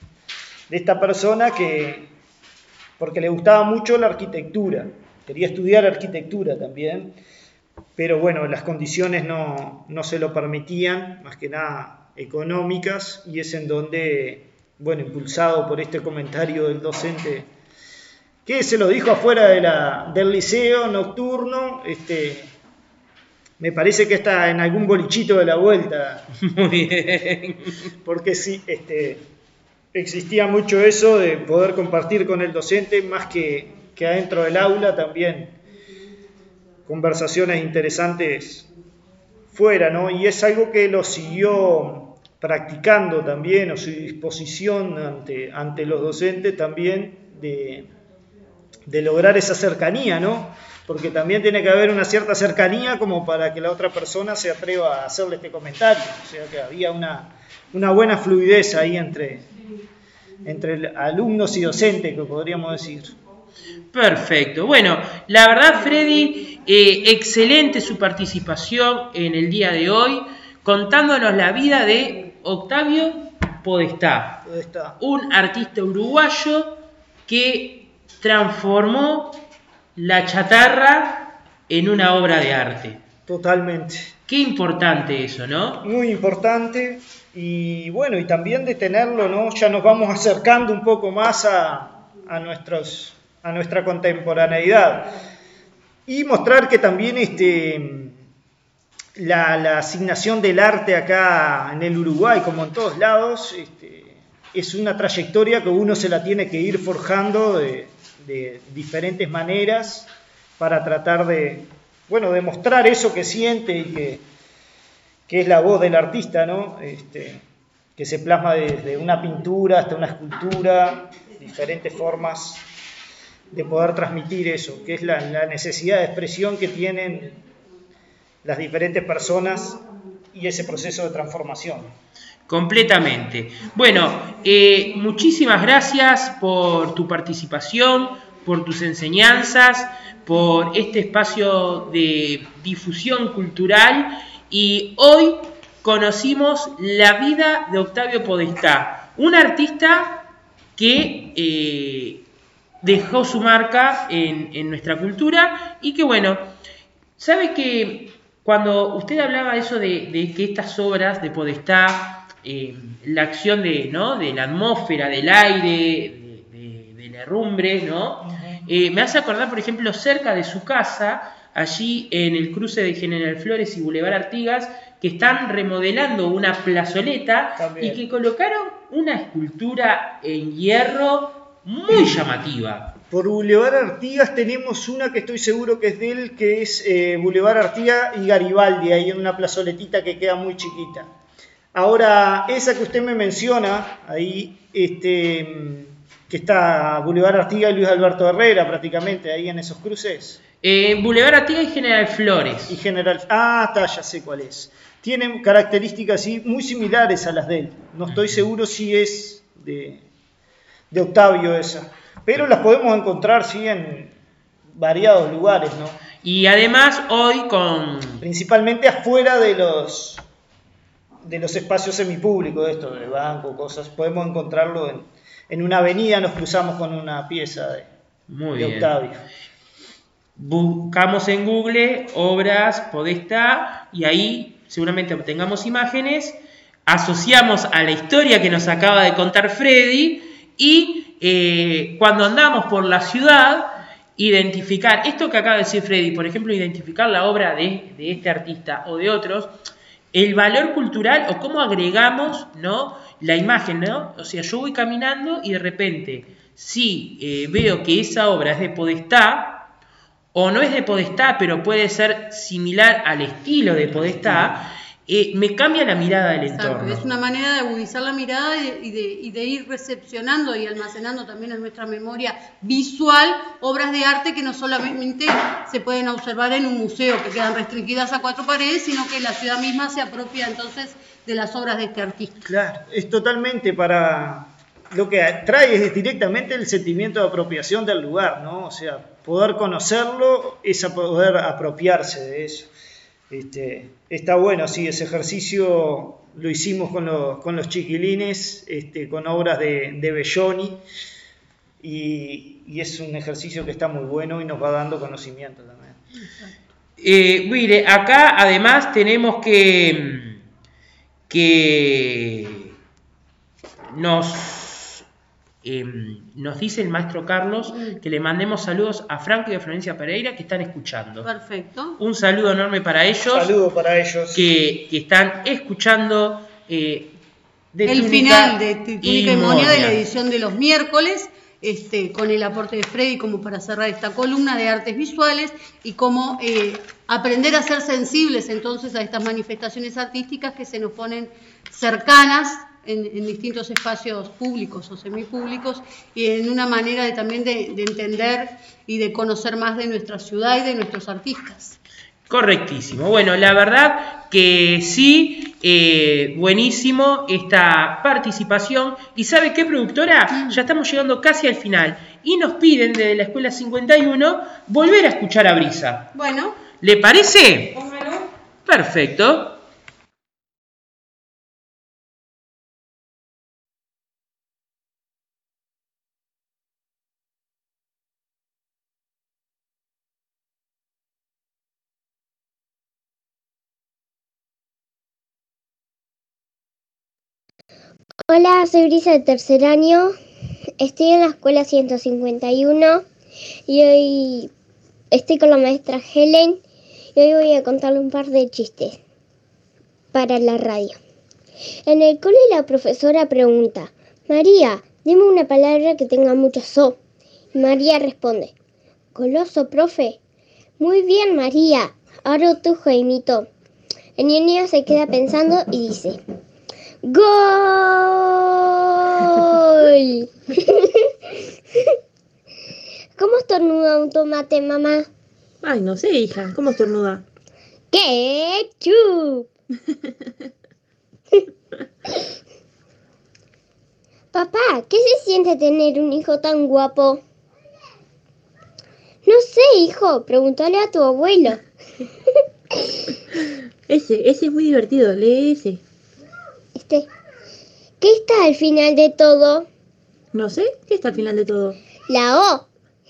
Speaker 8: de esta persona, que porque le gustaba mucho la arquitectura, quería estudiar arquitectura también, pero bueno, las condiciones no, no se lo permitían, más que nada económicas, y es en donde, bueno, impulsado por este comentario del docente, que se lo dijo afuera de la, del liceo nocturno, este, me parece que está en algún bolichito de la vuelta.
Speaker 3: Muy bien.
Speaker 8: Porque sí, este, existía mucho eso de poder compartir con el docente, más que, que adentro del aula también, conversaciones interesantes fuera, ¿no? Y es algo que lo siguió practicando también, o su disposición ante, ante los docentes también de, de lograr esa cercanía, ¿no? Porque también tiene que haber una cierta cercanía como para que la otra persona se atreva a hacerle este comentario. O sea que había una, una buena fluidez ahí entre, entre alumnos y docentes, que podríamos decir.
Speaker 3: Perfecto. Bueno, la verdad, Freddy, eh, excelente su participación en el día de hoy, contándonos la vida de Octavio Podestá,
Speaker 8: Podestá,
Speaker 3: un artista uruguayo que transformó la chatarra en una obra de arte.
Speaker 8: Totalmente.
Speaker 3: Qué importante eso, ¿no?
Speaker 8: Muy importante, y bueno, y también de tenerlo, ¿no? Ya nos vamos acercando un poco más a, a, nuestros, a nuestra contemporaneidad, y mostrar que también este... La, la asignación del arte acá en el Uruguay, como en todos lados, este, es una trayectoria que uno se la tiene que ir forjando de, de diferentes maneras para tratar de, bueno, de mostrar eso que siente y que, que es la voz del artista, ¿no? Este, que se plasma desde una pintura hasta una escultura, diferentes formas de poder transmitir eso, que es la, la necesidad de expresión que tienen las diferentes personas y ese proceso de transformación.
Speaker 3: Completamente. Bueno, eh, muchísimas gracias por tu participación, por tus enseñanzas, por este espacio de difusión cultural, y hoy conocimos la vida de Octavio Podestá, un artista que eh, dejó su marca en, en nuestra cultura, y que bueno, sabe que cuando usted hablaba eso de, de que estas obras de Podestá, eh, la acción de, ¿no? de la atmósfera, del aire, de, de, de la herrumbre, ¿no? eh, me hace acordar, por ejemplo, cerca de su casa, allí en el cruce de General Flores y Boulevard Artigas, que que están remodelando una plazoleta
Speaker 8: También.
Speaker 3: y que colocaron una escultura en hierro muy llamativa.
Speaker 8: Por Boulevard Artigas tenemos una que estoy seguro que es de él, que es eh, Boulevard Artigas y Garibaldi, ahí en una plazoletita que queda muy chiquita. Ahora, esa que usted me menciona, ahí, este, que está Boulevard Artigas y Luis Alberto Herrera prácticamente, ahí en esos cruces.
Speaker 3: Eh, Boulevard Artigas y General Flores.
Speaker 8: Y General, ah, está, ya sé cuál es. Tienen características sí, muy similares a las de él. No estoy seguro si es de, de Octavio esa. Pero las podemos encontrar, sí, en variados lugares, ¿no?
Speaker 3: Y además hoy con...
Speaker 8: Principalmente afuera de los de los espacios semipúblicos, esto de banco, cosas. Podemos encontrarlo en, en una avenida, nos cruzamos con una pieza de,
Speaker 3: Muy
Speaker 8: de
Speaker 3: bien.
Speaker 8: Octavio.
Speaker 3: Buscamos en Google obras Podestá y ahí seguramente obtengamos imágenes, asociamos a la historia que nos acaba de contar Freddy y eh, cuando andamos por la ciudad, identificar esto que acaba de decir Freddy, por ejemplo, identificar la obra de, de este artista o de otros, el valor cultural o cómo agregamos, ¿no?, la imagen, ¿no? O sea, yo voy caminando y de repente, si eh, veo que esa obra es de Podestá, o no es de Podestá, pero puede ser similar al estilo de Podestá, eh, me cambia la mirada del
Speaker 4: Exacto,
Speaker 3: entorno.
Speaker 4: es una manera de agudizar la mirada y de, y, de, y de ir recepcionando y almacenando también en nuestra memoria visual obras de arte que no solamente se pueden observar en un museo, que quedan restringidas a cuatro paredes, sino que la ciudad misma se apropia entonces de las obras de este artista.
Speaker 8: Claro, es totalmente para... Lo que trae es directamente el sentimiento de apropiación del lugar, ¿no? O sea, poder conocerlo es a poder apropiarse de eso. Este, está bueno, sí, ese ejercicio lo hicimos con los, con los chiquilines, este, con obras de, de Belloni, y, y es un ejercicio que está muy bueno y nos va dando conocimiento también.
Speaker 3: Eh, mire, acá además tenemos que, que nos, eh, nos dice el maestro Carlos que le mandemos saludos a Franco y a Florencia Pereira que están escuchando.
Speaker 4: Perfecto.
Speaker 3: Un saludo enorme para ellos.
Speaker 8: Saludo para ellos.
Speaker 3: Que, que están escuchando eh, de
Speaker 4: el
Speaker 3: Túnica
Speaker 4: final de Túnica
Speaker 3: y
Speaker 4: y Monia de la
Speaker 3: Monia.
Speaker 4: edición de los miércoles, este, con el aporte de Freddy como para cerrar esta columna de artes visuales y cómo eh, aprender a ser sensibles entonces a estas manifestaciones artísticas que se nos ponen cercanas en, en distintos espacios públicos o semipúblicos y en una manera de, también de, de entender y de conocer más de nuestra ciudad y de nuestros artistas.
Speaker 3: Correctísimo. Bueno, la verdad que sí, eh, buenísimo esta participación. ¿Y sabe qué, productora? Ya estamos llegando casi al final y nos piden desde la Escuela cincuenta y uno volver a escuchar a Brisa.
Speaker 4: Bueno.
Speaker 3: ¿Le parece?
Speaker 4: Póngalo.
Speaker 3: Perfecto.
Speaker 17: Hola, soy Brisa de tercer año, estoy en la escuela ciento cincuenta y uno y hoy estoy con la maestra Helen y hoy voy a contarle un par de chistes para la radio. En el cole la profesora pregunta, María, dime una palabra que tenga mucho so. Y María responde, goloso, profe. Muy bien, María. Ahora tú, Jaimito. El niño se queda pensando y dice, ¡gol! ¿Cómo estornuda un tomate, mamá?
Speaker 18: Ay, no sé, hija. ¿Cómo estornuda?
Speaker 17: ¡Ketchup! Papá, ¿qué se siente tener un hijo tan guapo? No sé, hijo. Pregúntale a tu abuelo.
Speaker 18: Ese, ese es muy divertido. Lee ese.
Speaker 17: Este. ¿Qué está al final de todo?
Speaker 18: No sé. ¿Qué está al final de todo?
Speaker 17: La O.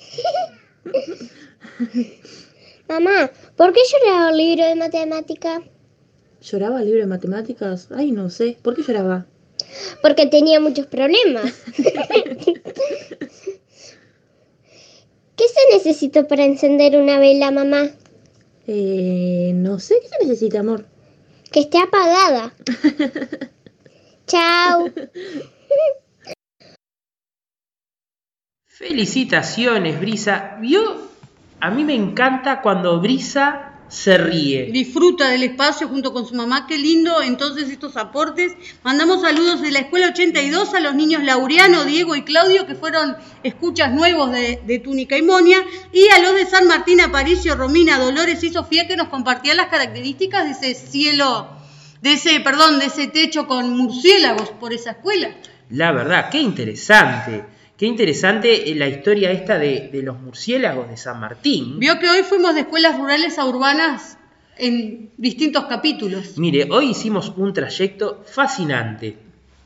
Speaker 17: Mamá, ¿por qué lloraba el libro de matemática?
Speaker 18: ¿Lloraba el libro de matemáticas? Ay, no sé. ¿Por qué lloraba?
Speaker 17: Porque tenía muchos problemas. ¿Qué se necesita para encender una vela, mamá?
Speaker 18: Eh, no sé. ¿Qué se necesita, amor?
Speaker 17: Que esté apagada. Chao.
Speaker 3: Felicitaciones, Brisa. ¿Vio? A mí me encanta cuando Brisa se ríe.
Speaker 4: Disfruta del espacio junto con su mamá, qué lindo entonces estos aportes. Mandamos saludos de la Escuela ochenta y dos a los niños Laureano, Diego y Claudio, que fueron escuchas nuevos de, de Túnica y Monia, y a los de San Martín, Aparicio, Romina, Dolores y Sofía, que nos compartían las características de ese cielo, de ese, perdón, de ese techo con murciélagos por esa escuela.
Speaker 3: La verdad, qué interesante. Qué interesante la historia esta de, de los murciélagos de San Martín.
Speaker 4: Vio que hoy fuimos de escuelas rurales a urbanas en distintos capítulos.
Speaker 3: Mire, hoy hicimos un trayecto fascinante.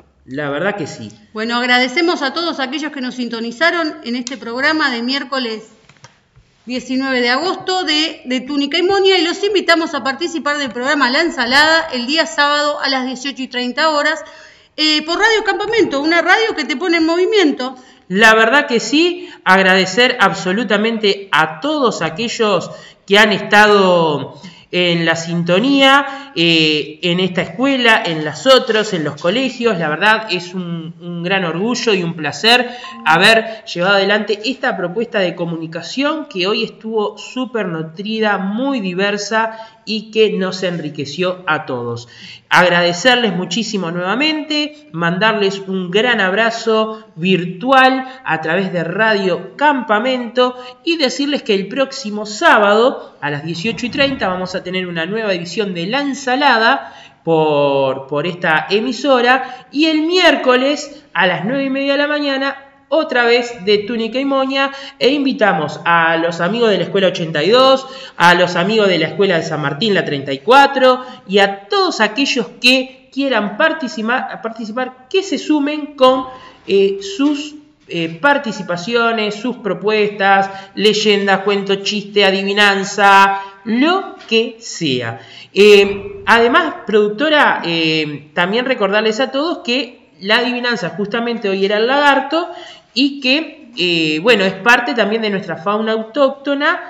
Speaker 3: La verdad que sí.
Speaker 4: Bueno, agradecemos a todos aquellos que nos sintonizaron en este programa de miércoles diecinueve de agosto de, de Túnica y Monia, y los invitamos a participar del programa La Ensalada el día sábado a las dieciocho y treinta horas eh, por Radio Campamento, una radio que te pone en movimiento.
Speaker 3: La verdad que sí, agradecer absolutamente a todos aquellos que han estado en la sintonía, eh, en esta escuela, en las otras, en los colegios. La verdad es un, un gran orgullo y un placer haber llevado adelante esta propuesta de comunicación que hoy estuvo súper nutrida, muy diversa y que nos enriqueció a todos. Agradecerles muchísimo nuevamente, mandarles un gran abrazo virtual a través de Radio Campamento y decirles que el próximo sábado a las dieciocho y treinta vamos a tener una nueva edición de La Ensalada por, por esta emisora, y el miércoles a las nueve y media de la mañana otra vez de Túnica y Monia, e invitamos a los amigos de la Escuela ochenta y dos, a los amigos de la Escuela de San Martín, la treinta y cuatro, y a todos aquellos que quieran participar, participar que se sumen con eh, sus eh, participaciones, sus propuestas, leyendas, cuento, chiste, adivinanza, lo que sea. Eh, además, productora, eh, también recordarles a todos que la adivinanza justamente hoy era el lagarto, y que, eh, bueno, es parte también de nuestra fauna autóctona,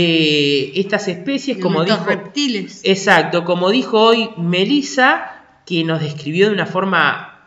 Speaker 3: de estas especies,
Speaker 4: de
Speaker 3: como dijo,
Speaker 4: reptiles.
Speaker 3: Exacto, como dijo hoy Melissa, que nos describió de una forma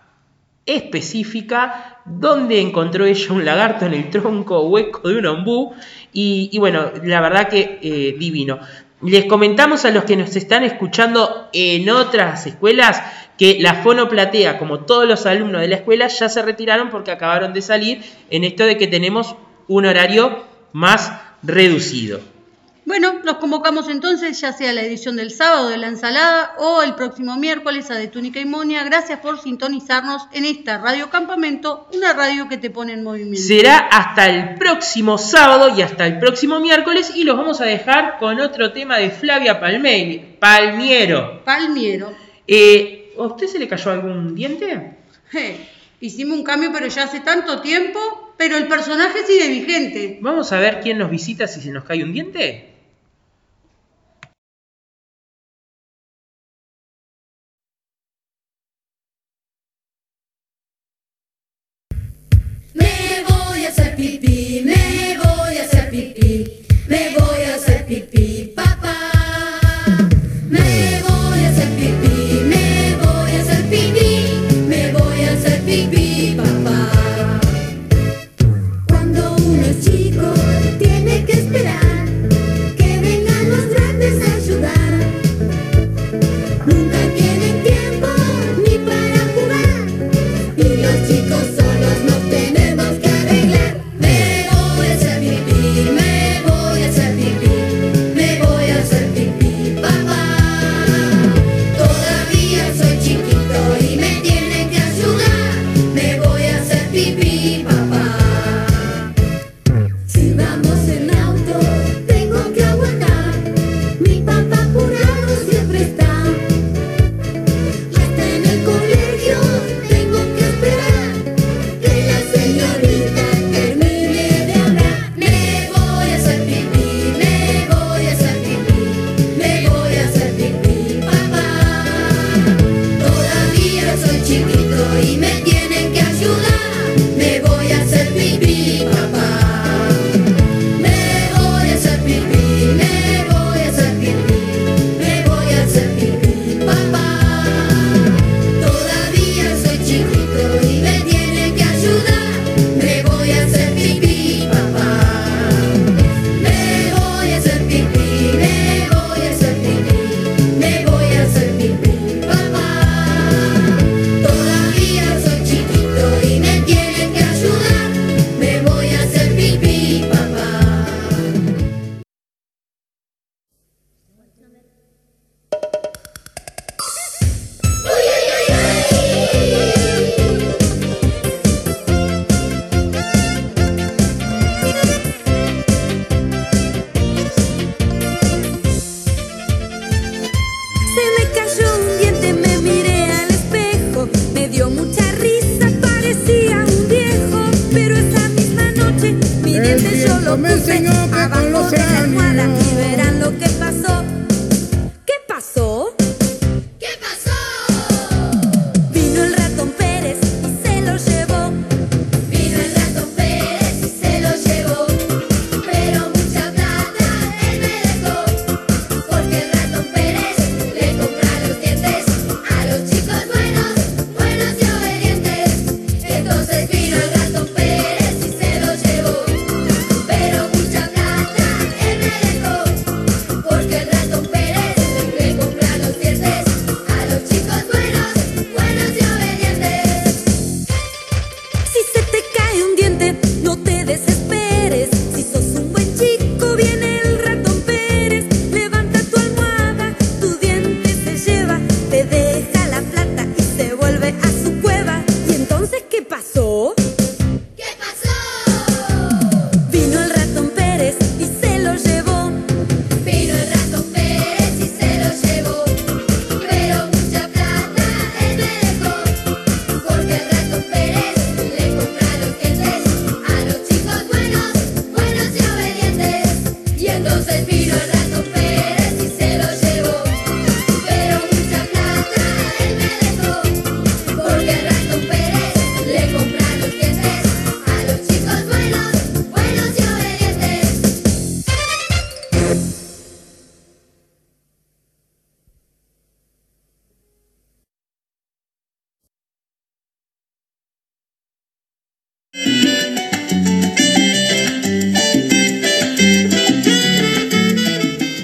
Speaker 3: específica dónde encontró ella un lagarto en el tronco hueco de un ombú, y, y bueno, la verdad que eh, divino. Les comentamos a los que nos están escuchando en otras escuelas que la fonoplatea, como todos los alumnos de la escuela, ya se retiraron porque acabaron de salir en esto de que tenemos un horario más reducido.
Speaker 4: Bueno, los convocamos entonces, ya sea la edición del sábado de La Ensalada o el próximo miércoles a de Túnica y Monia. Gracias por sintonizarnos en esta Radio Campamento, una radio que te pone en movimiento.
Speaker 3: Será hasta el próximo sábado y hasta el próximo miércoles, y los vamos a dejar con otro tema de Flavia Palme- Palmiero.
Speaker 4: Palmiero.
Speaker 3: Eh, ¿A usted se le cayó algún diente?
Speaker 4: Eh, hicimos un cambio, pero ya hace tanto tiempo, pero el personaje sigue vigente.
Speaker 3: Vamos a ver quién nos visita si se nos cae un diente.
Speaker 10: Me voy a hacer pipí, me voy a hacer pipí, me voy a hacer pipí, papá. Me voy a hacer pipí, me voy a hacer pipí, me voy a hacer pipí, papá. Cuando uno es chico tiene que esperar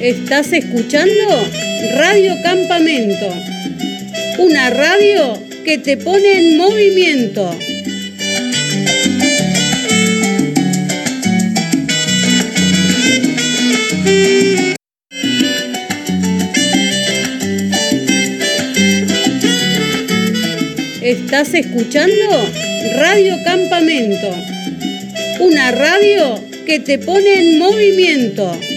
Speaker 4: Estás escuchando Radio Campamento, una radio que te pone en movimiento. Estás escuchando Radio Campamento, una radio que te pone en movimiento.